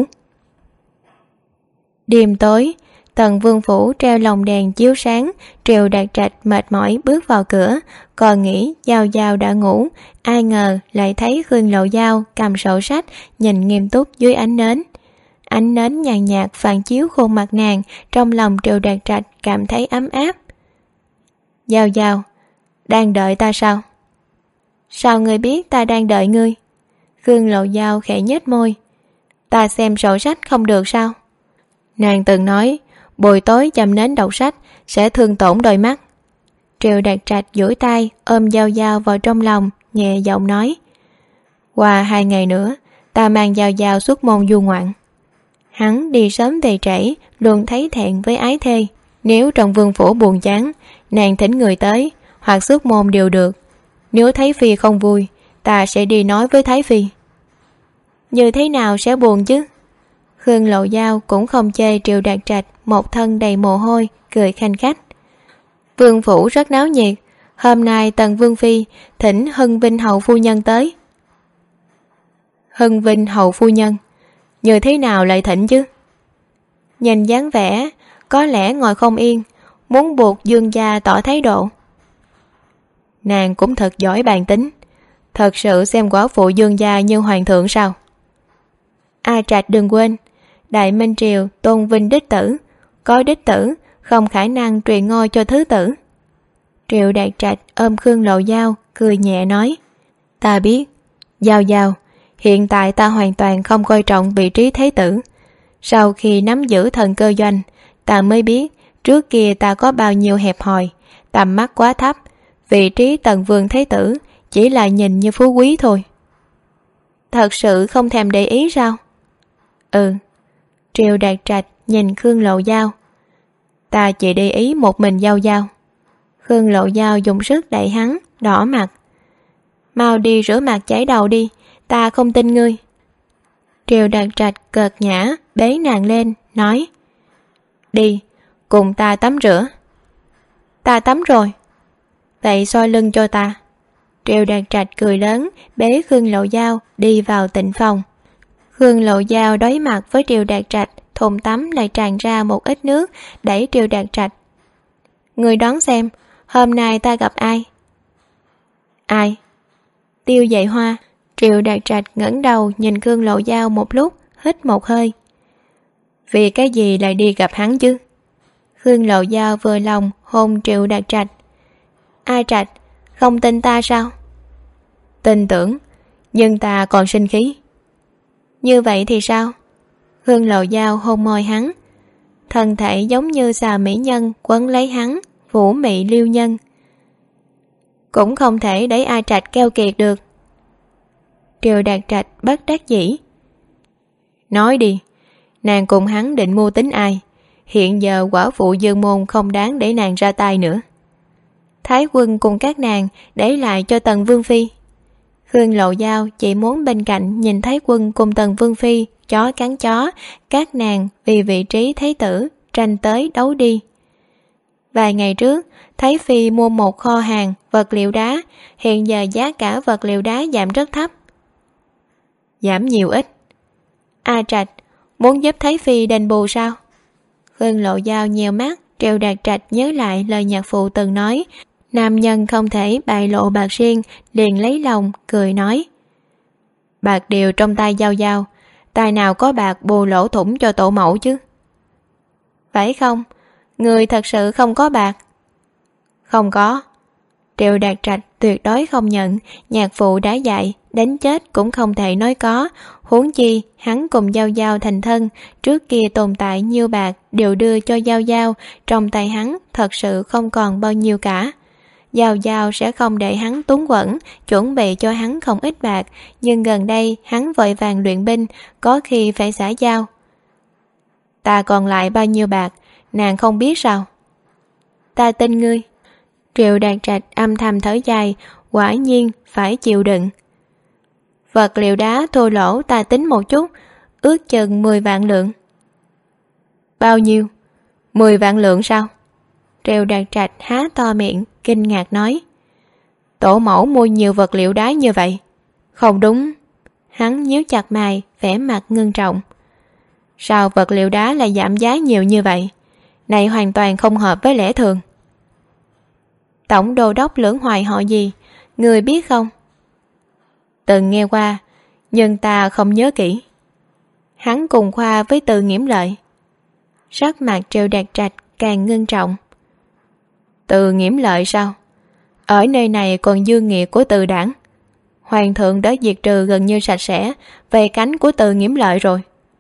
Đêm tối, Tần Vương phủ treo lồng đèn chiếu sáng. Triệu Đạt Trạch mệt mỏi bước vào cửa, còn nghĩ Giao Giao đã ngủ, ai ngờ lại thấy Khương Lộ Giao cầm sổ sách nhìn nghiêm túc dưới ánh nến. Ánh nến nhàn nhạt phản chiếu khuôn mặt nàng, trong lòng Triệu Đạt Trạch cảm thấy ấm áp. Giao Giao, đang đợi ta sao? Sao ngươi biết ta đang đợi ngươi? Khương Lộ Giao khẽ nhếch môi. Ta xem sổ sách không được sao? Nàng từng nói buổi tối châm nến đọc sách sẽ thương tổn đôi mắt. Triệu Đạt Trạch duỗi tay ôm Giao Giao vào trong lòng, nhẹ giọng nói: Qua 2 ngày nữa ta mang Giao Giao xuất môn du ngoạn. Hắn đi sớm về trễ, luôn thấy thẹn với ái thê. Nếu trong vương phủ buồn chán, nàng thỉnh người tới, hoặc xuất môn đều được. Nếu Thái Phi không vui, ta sẽ đi nói với Thái Phi. Như thế nào sẽ buồn chứ? Khương Lộ Giao cũng không chê Triệu Đạt Trạch một thân đầy mồ hôi, cười khanh khách. Vương phủ rất náo nhiệt, hôm nay Tần Vương Phi thỉnh Hưng Vinh hậu phu nhân tới. Hưng Vinh hậu phu nhân, như thế nào lại thỉnh chứ? Nhìn dáng vẻ, có lẽ ngồi không yên, muốn buộc Dương gia tỏ thái độ. Nàng cũng thật giỏi bàn tính, thật sự xem quả phụ Dương gia như hoàng thượng sao? A Trạch đừng quên, Đại Minh Triều tôn vinh đích tử, có đích tử không khả năng truyền ngôi cho thứ tử. Triệu Đạt Trạch ôm Khương Lộ Giao, cười nhẹ nói: Ta biết, Giao Giao, hiện tại ta hoàn toàn không coi trọng vị trí thế tử. Sau khi nắm giữ thần cơ doanh, ta mới biết trước kia ta có bao nhiêu hẹp hòi, tầm mắt quá thấp, vị trí Tần Vương thế tử chỉ là nhìn như phú quý thôi. Thật sự không thèm để ý sao? Ừ. Triệu Đạt Trạch nhìn Khương Lộ Giao: Ta chỉ để ý một mình Giao Giao. Khương Lộ Giao dùng sức đẩy hắn, đỏ mặt. Mau đi rửa mặt chải đầu đi, ta không tin ngươi. Triệu Đạt Trạch cợt nhã bế nàng lên, nói: Đi, cùng ta tắm rửa. Ta tắm rồi. Vậy xoa lưng cho ta. Triệu Đạt Trạch cười lớn, bế Khương Lộ Giao đi vào tịnh phòng. Khương Lộ Giao đối mặt với Triệu Đạt Trạch, thùng tắm lại tràn ra một ít nước, đẩy Triệu Đạt Trạch. Người đoán xem, hôm nay ta gặp ai? Ai? Tiêu Dạy Hoa. Triệu Đạt Trạch ngẩng đầu nhìn Khương Lộ Giao một lúc, hít một hơi. Vì cái gì lại đi gặp hắn chứ? Khương Lộ Giao vừa lòng hôn Triệu Đạt Trạch. A Trạch, không tin ta sao? Tin tưởng, nhưng ta còn sinh khí. Như vậy thì sao? Khương Lộ Giao hôn môi hắn, thân thể giống như xà mỹ nhân quấn lấy hắn, vũ mị liêu nhân. Cũng không thể để A Trạch keo kiệt được. Triệu Đạt Trạch bất đắc dĩ. Nói đi, nàng cùng hắn định mưu tính ai? Hiện giờ quả phụ Dương môn không đáng để nàng ra tay nữa. Thái quân cùng các nàng để lại cho Tần Vương Phi. Khương Lộ Giao chỉ muốn bên cạnh nhìn Thái quân cùng Tần Vương Phi chó cắn chó, các nàng vì vị trí thái tử tranh tới đấu đi. Vài ngày trước, Thái Phi mua một kho hàng vật liệu đá, hiện giờ giá cả vật liệu đá giảm rất thấp. Giảm nhiều ít? A Trạch, muốn giúp Thái Phi đền bù sao? Khương Lộ Giao nheo mắt, Triệu Đạt Trạch nhớ lại lời nhạc phụ từng nói, nam nhân không thể bại lộ bạc riêng, liền lấy lòng, cười nói. Bạc đều trong tay Giao Giao, tài nào có bạc bù lỗ thủng cho tổ mẫu chứ? Phải không? Người thật sự không có bạc? Không có. Triệu Đạt Trạch tuyệt đối không nhận, nhạc phụ đã dạy, đánh chết cũng không thể nói có, huống chi hắn cùng Giao Giao thành thân, trước kia tồn tại nhiêu bạc đều đưa cho Giao Giao, trong tay hắn thật sự không còn bao nhiêu cả. Giao Giao sẽ không để hắn túng quẫn, chuẩn bị cho hắn không ít bạc, nhưng gần đây hắn vội vàng luyện binh, có khi phải xả giao. Ta còn lại bao nhiêu bạc, nàng không biết sao? Ta tin ngươi. Triệu Đạt Trạch âm thầm thở dài, quả nhiên phải chịu đựng. Vật liệu đá thua lỗ ta tính một chút, ước chừng 10 vạn lượng. Bao nhiêu? 10 vạn lượng sao? Triệu Đạt Trạch há to miệng, kinh ngạc nói. Tổ mẫu mua nhiều vật liệu đá như vậy? Không đúng. Hắn nhíu chặt mày, vẻ mặt ngưng trọng. Sao vật liệu đá lại giảm giá nhiều như vậy? Này hoàn toàn không hợp với lẽ thường. Tổng đô đốc Lưỡng Hoài họ gì, người biết không? Từng nghe qua, nhưng ta không nhớ kỹ. Hắn cùng khoa với Từ Nghiễm Lợi. Sắc mặt Triệu Đạt Trạch càng ngưng trọng. Từ Nghiễm Lợi sao? Ở nơi này còn dương nghiệt của Từ đảng. Hoàng thượng đã diệt trừ gần như sạch sẽ về cánh của Từ Nghiễm Lợi rồi.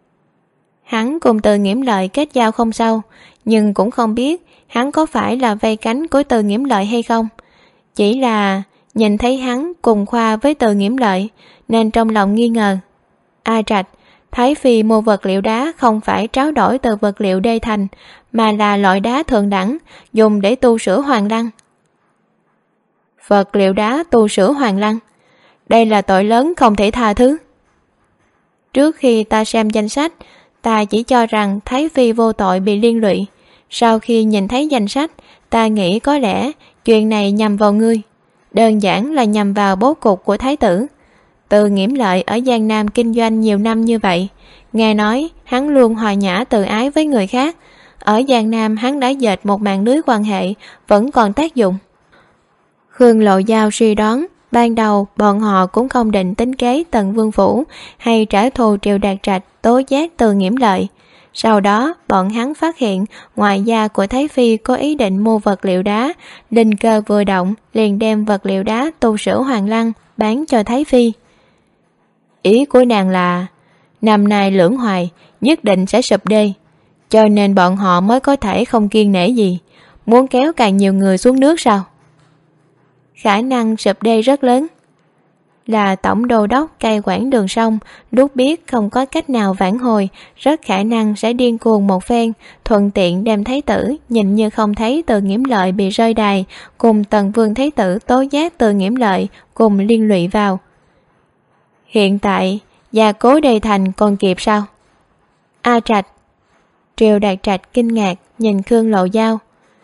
Hắn cùng Từ Nghiễm Lợi kết giao không sâu, nhưng cũng không biết hắn có phải là vây cánh của Từ Nghiễm Lợi hay không. Chỉ là nhìn thấy hắn cùng khoa với Từ Nghiễm Lợi nên trong lòng nghi ngờ. A Trạch, Thái Phi mua vật liệu đá không phải tráo đổi từ vật liệu đê thành, mà là loại đá thượng đẳng, dùng để tu sửa hoàng lăng. Vật liệu đá tu sửa hoàng lăng, đây là tội lớn không thể tha thứ. Trước khi ta xem danh sách, ta chỉ cho rằng Thái Phi vô tội bị liên lụy. Sau khi nhìn thấy danh sách, ta nghĩ có lẽ chuyện này nhằm vào ngươi, đơn giản là nhằm vào bố cục của Thái tử. Từ Nghiễm Lợi ở Giang Nam kinh doanh nhiều năm như vậy, nghe nói hắn luôn hòa nhã từ ái với người khác. Ở Giang Nam hắn đã dệt một mạng lưới quan hệ vẫn còn tác dụng. Khương Lộ Giao suy đoán ban đầu bọn họ cũng không định tính kế Tần Vương Phủ hay trả thù Triệu Đạt Trạch tố giác Từ Nghiễm Lợi. Sau đó bọn hắn phát hiện ngoại gia của Thái Phi có ý định mua vật liệu đá, linh cơ vừa động liền đem vật liệu đá tu sửa hoàng lăng bán cho Thái Phi. Ý của nàng là năm nay Lưỡng Hoài nhất định sẽ sụp đê, cho nên bọn họ mới có thể không kiêng nể gì, muốn kéo càng nhiều người xuống nước sao? Khả năng sụp đê rất lớn. Là tổng đô đốc cai quản đường sông, lúc biết không có cách nào vãn hồi, rất khả năng sẽ điên cuồng một phen, thuận tiện đem Thái tử nhìn như không thấy Từ Nghiễm Lợi bị rơi đài, cùng Tần Vương Thái tử tố giác Từ Nghiễm Lợi cùng liên lụy vào. Hiện tại gia cố đê thành còn kịp sao? A Trạch. Triệu Đạt Trạch kinh ngạc nhìn Khương Lộ Giao.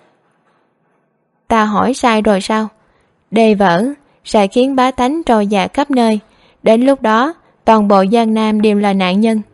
Ta hỏi sai rồi sao? Đê vỡ sẽ khiến bá tánh trôi dạt khắp nơi, đến lúc đó toàn bộ Giang Nam đều là nạn nhân.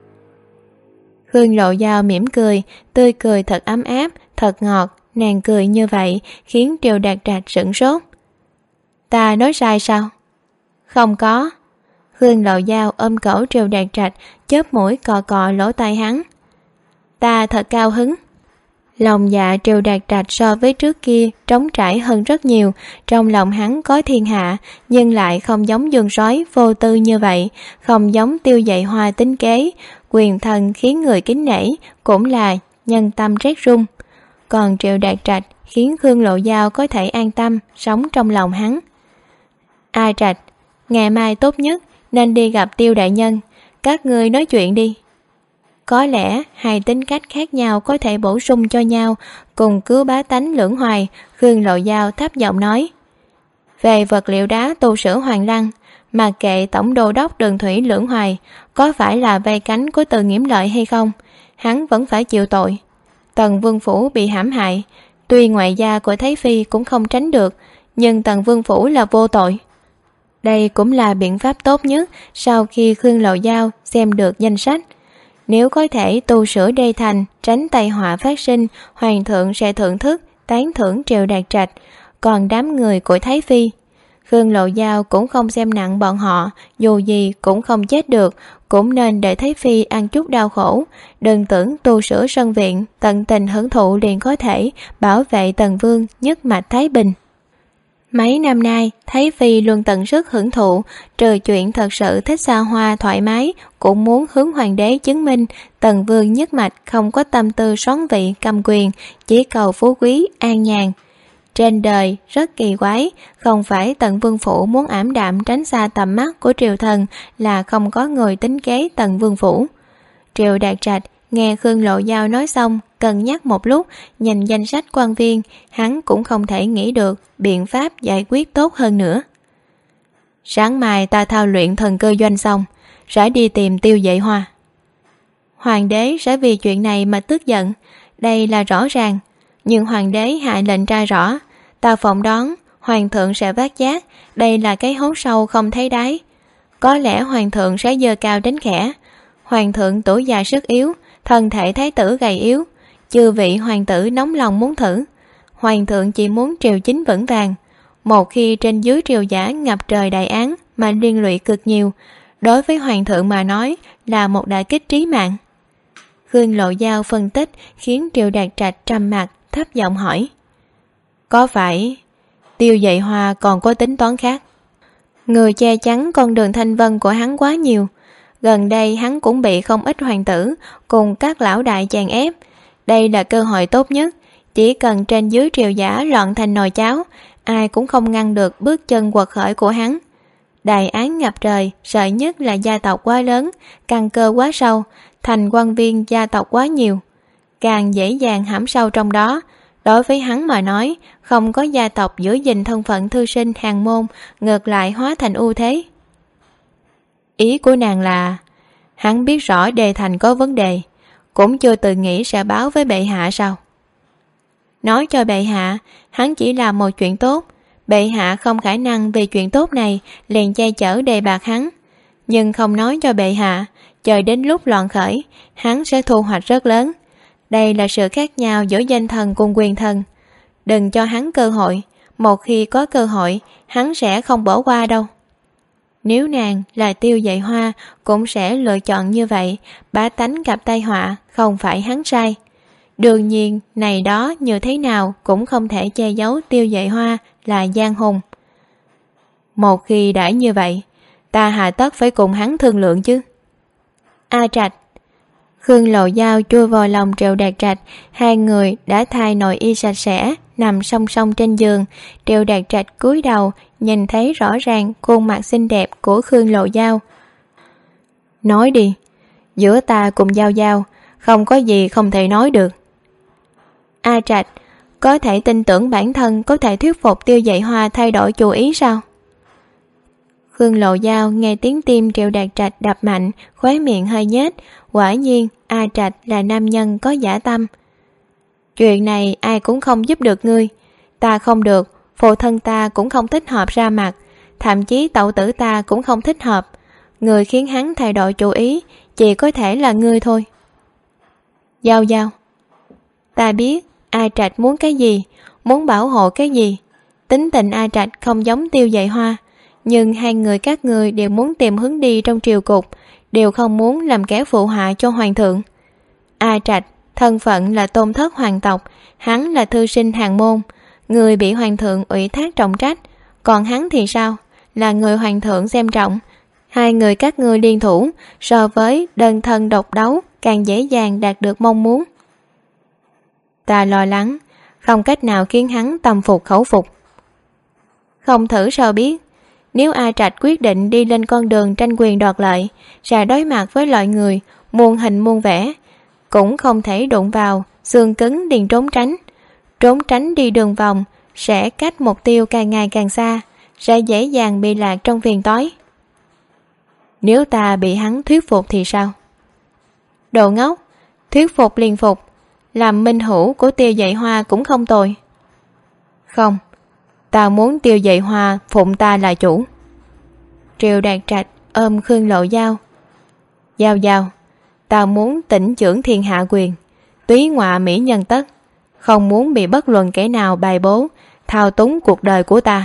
Khương Lộ Giao mỉm cười, tươi cười thật ấm áp, thật ngọt. Nàng cười như vậy khiến Triệu Đạt Trạch sửng sốt. Ta nói sai sao? Không có. Khương Lộ Giao ôm cổ Triệu Đạt Trạch, chớp mũi cọ cọ lỗ tai hắn. Ta thật cao hứng. Lòng dạ Triệu Đạt Trạch so với trước kia trống trải hơn rất nhiều, trong lòng hắn có thiên hạ, nhưng lại không giống Dương Sói vô tư như vậy, không giống Tiêu Dậy Hoa tính kế, quyền thần khiến người kính nể, cũng là nhân tâm rét run. Còn Triệu Đạt Trạch khiến Khương Lộ Giao có thể an tâm sống trong lòng hắn. A Trạch, ngày mai tốt nhất nên đi gặp Tiêu đại nhân, các ngươi nói chuyện đi. Có lẽ hai tính cách khác nhau có thể bổ sung cho nhau, cùng cứu bá tánh Lưỡng Hoài. Khương Lộ Giao thấp giọng nói. Về vật liệu đá tu sửa hoàng lăng, mà kệ tổng đô đốc đường thủy Lưỡng Hoài có phải là vây cánh của Từ Nghiễm Lợi hay không, hắn vẫn phải chịu tội. Tần Vương Phủ bị hãm hại, tuy ngoại gia của Thái Phi cũng không tránh được, nhưng Tần Vương Phủ là vô tội. Đây cũng là biện pháp tốt nhất sau khi Khương Lộ Giao xem được danh sách. Nếu có thể tu sửa đê thành, tránh tai họa phát sinh, hoàng thượng sẽ thưởng thức, tán thưởng Triệu Đạt Trạch. Còn đám người của Thái Phi, Khương Lộ Giao cũng không xem nặng bọn họ, dù gì cũng không chết được, cũng nên để Thái Phi ăn chút đau khổ. Đừng tưởng tu sửa sân viện, tận tình hưởng thụ liền có thể bảo vệ Tần Vương nhất mạch thái bình. Mấy năm nay, Thái Phi luôn tận sức hưởng thụ, trừ chuyện thật sự thích xa hoa thoải mái, cũng muốn hướng hoàng đế chứng minh Tần Vương nhất mạch không có tâm tư soán vị cầm quyền, chỉ cầu phú quý an nhàn. Trên đời rất kỳ quái, không phải Tần Vương Phủ muốn ảm đạm tránh xa tầm mắt của triều thần là không có người tính kế Tần Vương Phủ. Triệu Đạt Trạch nghe Khương Lộ Giao nói xong, cân nhắc một lúc, nhìn danh sách quan viên, hắn cũng không thể nghĩ được biện pháp giải quyết tốt hơn nữa. Sáng mai ta thao luyện thần cơ doanh xong, sẽ đi tìm Tiêu Dậy Hoa. Hoàng đế sẽ vì chuyện này mà tức giận, đây là rõ ràng, nhưng hoàng đế hạ lệnh tra rõ, ta phỏng đoán hoàng thượng sẽ vác giác, đây là cái hố sâu không thấy đáy. Có lẽ hoàng thượng sẽ giơ cao đến khẽ. Hoàng thượng tuổi già sức yếu, thân thể thái tử gầy yếu, chư vị hoàng tử nóng lòng muốn thử. Hoàng thượng chỉ muốn triều chính vững vàng. Một khi trên dưới triều giả ngập trời đại án mà liên lụy cực nhiều, đối với hoàng thượng mà nói là một đả kích trí mạng. Khương Lộ Giao phân tích khiến Triệu Đạt Trạch trầm mặt, thấp giọng hỏi. Có phải Tiêu Dậy Hoa còn có tính toán khác? Người che chắn con đường thanh vân của hắn quá nhiều. Gần đây hắn cũng bị không ít hoàng tử cùng các lão đại chèn ép. Đây là cơ hội tốt nhất. Chỉ cần trên dưới triều giả loạn thành nồi cháo, ai cũng không ngăn được bước chân quật khởi của hắn. Đại án ngập trời, sợ nhất là gia tộc quá lớn, căn cơ quá sâu, thành quan viên gia tộc quá nhiều, càng dễ dàng hãm sâu trong đó. Đối với hắn mà nói, không có gia tộc giữ gìn thân phận thư sinh hàng môn, ngược lại hóa thành ưu thế. Ý của nàng là hắn biết rõ Đề Thành có vấn đề, cũng chưa từng nghĩ sẽ báo với bệ hạ sao? Nói cho bệ hạ, hắn chỉ làm một chuyện tốt, bệ hạ không khả năng vì chuyện tốt này liền che chở đề bạt hắn. Nhưng không nói cho bệ hạ, chờ đến lúc loạn khởi, hắn sẽ thu hoạch rất lớn. Đây là sự khác nhau giữa danh thần cùng quyền thần. Đừng cho hắn cơ hội, một khi có cơ hội, hắn sẽ không bỏ qua đâu. Nếu nàng là Tiêu Dạy Hoa cũng sẽ lựa chọn như vậy, bá tánh gặp tai họa, không phải hắn sai. Đương nhiên, này đó như thế nào cũng không thể che giấu Tiêu Dạy Hoa là gian hùng. Một khi đã như vậy, ta hà tất phải cùng hắn thương lượng chứ. A Trạch. Khương Lộ Giao chui vào lòng Triệu Đạt Trạch, hai người đã thay nội y sạch sẽ, nằm song song trên giường. Triệu Đạt Trạch cúi đầu, nhìn thấy rõ ràng khuôn mặt xinh đẹp của Khương Lộ Giao. Nói đi, giữa ta cùng Giao Giao, không có gì không thể nói được. A Trạch, có thể tin tưởng bản thân có thể thuyết phục Tiêu Dạy Hoa thay đổi chủ ý sao? Khương Lộ Giao nghe tiếng tim Triệu Đạt Trạch đập mạnh, khóe miệng hơi nhếch. Quả nhiên A Trạch là nam nhân có dã tâm. Chuyện này ai cũng không giúp được ngươi. Ta không được, phụ thân ta cũng không thích hợp ra mặt, thậm chí tẩu tử ta cũng không thích hợp. Người khiến hắn thay đổi chủ ý chỉ có thể là ngươi thôi. Giao Giao, ta biết A Trạch muốn cái gì, muốn bảo hộ cái gì. Tính tình A Trạch không giống Tiêu Dạy Hoa, nhưng hai người các ngươi đều muốn tìm hướng đi trong triều cục, đều không muốn làm kẻ phụ họa cho hoàng thượng. A Trạch thân phận là tôn thất hoàng tộc, hắn là thư sinh hàng môn, người bị hoàng thượng ủy thác trọng trách, còn hắn thì sao, là người hoàng thượng xem trọng. Hai người các ngươi liên thủ so với đơn thân độc đấu càng dễ dàng đạt được mong muốn. Ta lo lắng không cách nào khiến hắn tâm phục khẩu phục. Không thử sao biết. Nếu A Trạch quyết định đi lên con đường tranh quyền đoạt lợi, sẽ đối mặt với loại người muôn hình muôn vẻ, cũng không thể đụng vào, xương cứng liền trốn tránh đi đường vòng, sẽ cách mục tiêu càng ngày càng xa, sẽ dễ dàng bị lạc trong phiền toái. Nếu ta bị hắn thuyết phục thì sao? Đồ ngốc, thuyết phục liền phục, làm minh hữu của Tiêu Dạy Hoa cũng không tồi. Không, ta muốn Tiêu Dạy Hoa phụng ta là chủ. Triệu Đạt Trạch ôm Khương Lộ Giao. Giao Giao, ta muốn tỉnh trưởng thiên hạ quyền, túy ngọa mỹ nhân tất, không muốn bị bất luận kẻ nào bài bố, thao túng cuộc đời của ta.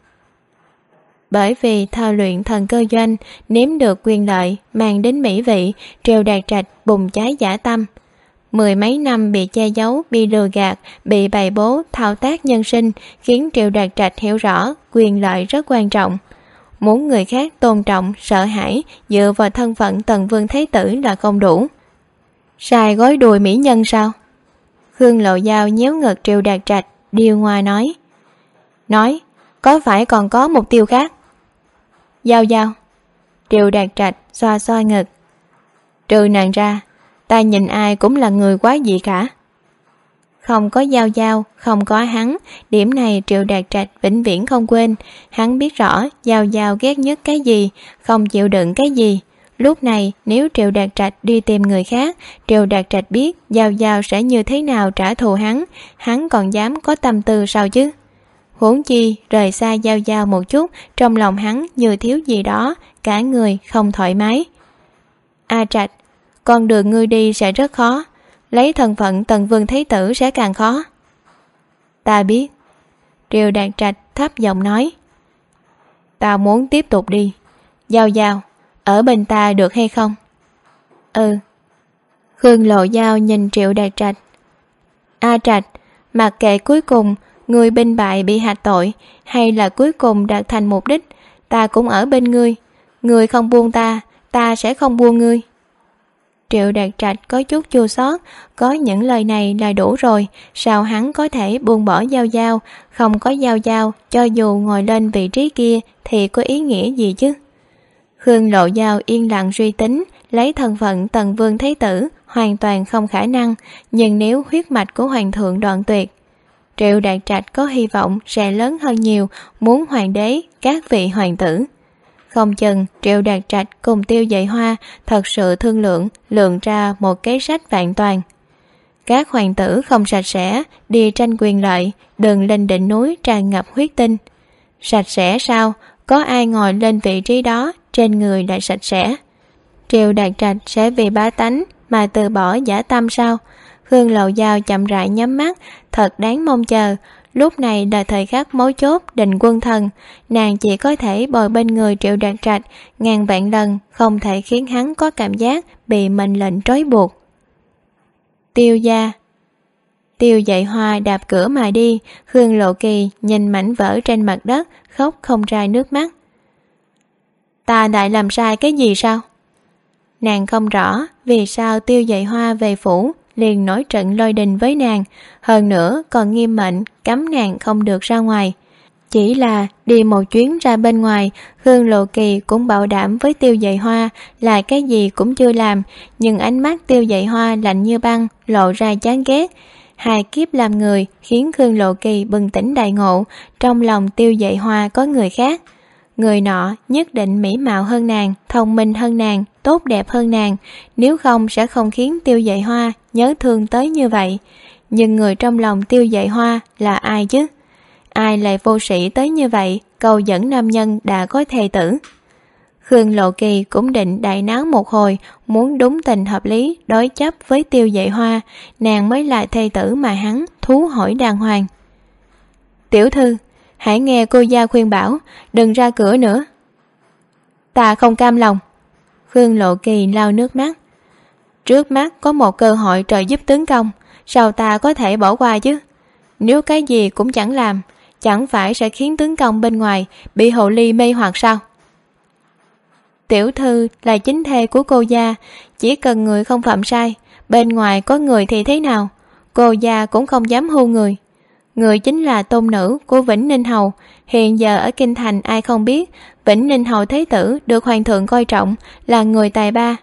Bởi vì thao luyện thần cơ doanh, nếm được quyền lợi, mang đến mỹ vị, Triệu Đạt Trạch bùng cháy dã tâm. 10 mấy năm bị che giấu, bị lừa gạt, bị bày bố, thao tác nhân sinh, khiến Triệu Đạt Trạch hiểu rõ quyền lợi rất quan trọng. Muốn người khác tôn trọng, sợ hãi, dựa vào thân phận Tần Vương Thái Tử là không đủ. Sai gói đùi mỹ nhân sao? Khương Lộ Giao nhéo ngực Triệu Đạt Trạch, điêu ngoa nói, có phải còn có mục tiêu khác? Giao Giao. Triệu Đạt Trạch xoa xoa ngực. Trừ nàng ra, ta nhìn ai cũng là người quá dị cả. Không có Giao Giao, không có hắn, điểm này Triệu Đạt Trạch vĩnh viễn không quên. Hắn biết rõ Giao Giao ghét nhất cái gì, không chịu đựng cái gì. Lúc này nếu Triệu Đạt Trạch đi tìm người khác, Triệu Đạt Trạch biết Giao Giao sẽ như thế nào trả thù hắn còn dám có tâm tư sao chứ? Huống chi rời xa Giao Giao một chút, trong lòng hắn như thiếu gì đó, cả người không thoải mái. A Trạch, con đường ngươi đi sẽ rất khó, lấy thân phận Tần Vương Thái Tử sẽ càng khó. Ta biết. Triệu Đạt Trạch thấp giọng nói. Ta muốn tiếp tục đi. Giao Giao, ở bên ta được hay không? Ừ. Khương Lộ Giao nhìn Triệu Đạt Trạch. A Trạch, mặc kệ cuối cùng người binh bại bị hạch tội, hay là cuối cùng đạt thành mục đích, ta cũng ở bên ngươi. Ngươi không buông ta, ta sẽ không buông ngươi. Triệu Đạt Trạch có chút chua xót, có những lời này là đủ rồi, sao hắn có thể buông bỏ Giao Giao, không có Giao Giao, cho dù ngồi lên vị trí kia thì có ý nghĩa gì chứ? Khương Lộ Giao yên lặng suy tính, lấy thân phận Tần Vương Thái Tử hoàn toàn không khả năng, nhưng nếu huyết mạch của hoàng thượng đoạn tuyệt, Triệu Đạt Trạch có hy vọng sẽ lớn hơn nhiều, muốn hoàng đế, các vị hoàng tử. Không chừng Triệu Đạt Trạch cùng Tiêu Dạy Hoa thật sự thương lượng ra một kế sách vạn toàn. Các hoàng tử không sạch sẽ, đi tranh quyền lợi, đừng lên đỉnh núi tràn ngập huyết tinh. Sạch sẽ sao? Có ai ngồi lên vị trí đó, trên người lại sạch sẽ? Triệu Đạt Trạch sẽ vì bá tánh mà từ bỏ dã tâm sao? Khương Lộ Giao chậm rãi nhắm mắt, thật đáng mong chờ. Lúc này là thời khắc mấu chốt định quân thần, nàng chỉ có thể bồi bên người Triệu Đạt Trạch ngàn vạn lần, không thể khiến hắn có cảm giác bị mệnh lệnh trói buộc. Tiêu gia. Tiêu Dạy Hoa đạp cửa mà đi, Khương Lộ Kỳ nhìn mảnh vỡ trên mặt đất, khóc không ra nước mắt. Ta lại làm sai cái gì sao? Nàng không rõ vì sao Tiêu Dạy Hoa về phủ liền nổi trận lôi đình với nàng, hơn nữa còn nghiêm mệnh cấm nàng không được ra ngoài. Chỉ là đi một chuyến ra bên ngoài, Khương Lộ Kỳ cũng bảo đảm với Tiêu Dạy Hoa là cái gì cũng chưa làm, nhưng ánh mắt Tiêu Dạy Hoa lạnh như băng, lộ ra chán ghét. Hai kiếp làm người khiến Khương Lộ Kỳ bừng tỉnh đại ngộ, trong lòng Tiêu Dạy Hoa có người khác. Người nọ nhất định mỹ mạo hơn nàng, thông minh hơn nàng, tốt đẹp hơn nàng, nếu không sẽ không khiến Tiêu Dạy Hoa nhớ thương tới như vậy. Nhưng người trong lòng Tiêu Dạy Hoa là ai chứ? Ai lại vô sĩ tới như vậy, cầu dẫn nam nhân đã có thê tử? Khương Lộ Kỳ cũng định đại náo một hồi, muốn đúng tình hợp lý đối chấp với Tiêu Dạy Hoa, nàng mới là thê tử mà hắn thú hỏi đàng hoàng. Tiểu thư, hãy nghe cô gia khuyên bảo, đừng ra cửa nữa. Ta không cam lòng. Khương Lộ Kỳ lau nước mắt. Trước mắt có một cơ hội trợ giúp tướng công, sao ta có thể bỏ qua chứ? Nếu cái gì cũng chẳng làm, chẳng phải sẽ khiến tướng công bên ngoài bị hồ ly mê hoặc sao? Tiểu thư là chính thê của cô gia, chỉ cần người không phạm sai, bên ngoài có người thì thế nào, cô gia cũng không dám hưu người. Người chính là tôn nữ của Vĩnh Ninh Hầu, hiện giờ ở Kinh Thành ai không biết Vĩnh Ninh Hầu Thế Tử được hoàng thượng coi trọng, là người tài ba.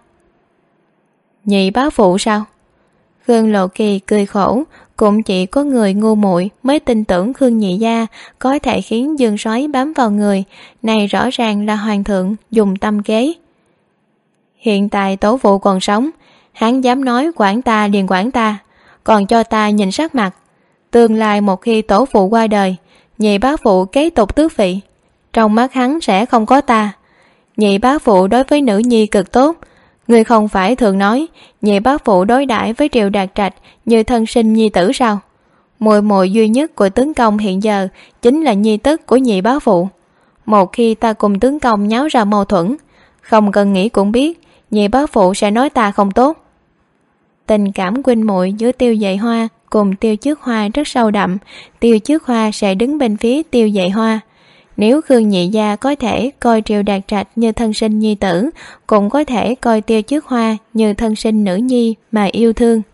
Nhị bá phụ sao? Khương Lộ Kỳ cười khổ, cũng chỉ có người ngu muội mới tin tưởng Khương nhị gia có thể khiến dương sói bám vào người, này rõ ràng là hoàng thượng dùng tâm kế. Hiện tại tổ phụ còn sống, hắn dám nói quản ta liền quản ta, còn cho ta nhìn sắc mặt. Tương lai một khi tổ phụ qua đời, nhị bá phụ kế tục tước vị, trong mắt hắn sẽ không có ta. Nhị bá phụ đối với nữ nhi cực tốt, người không phải thường nói nhị bá phụ đối đãi với Triệu Đạt Trạch như thân sinh nhi tử sao? Muội muội duy nhất của tướng công hiện giờ chính là nhi tức của nhị bá phụ. Một khi ta cùng tướng công nháo ra mâu thuẫn, không cần nghĩ cũng biết nhị bá phụ sẽ nói ta không tốt. Tình cảm huynh muội giữa Tiêu Dạy Hoa cùng Tiêu Trước Hoa rất sâu đậm, Tiêu Trước Hoa sẽ đứng bên phía Tiêu Dạy Hoa. Nếu Khương nhị gia có thể coi Triệu Đạt Trạch như thân sinh nhi tử, cũng có thể coi Tiêu Trước Hoa như thân sinh nữ nhi mà yêu thương.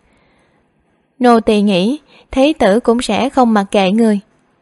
Nô tỳ nghĩ thế tử cũng sẽ không mặc kệ người.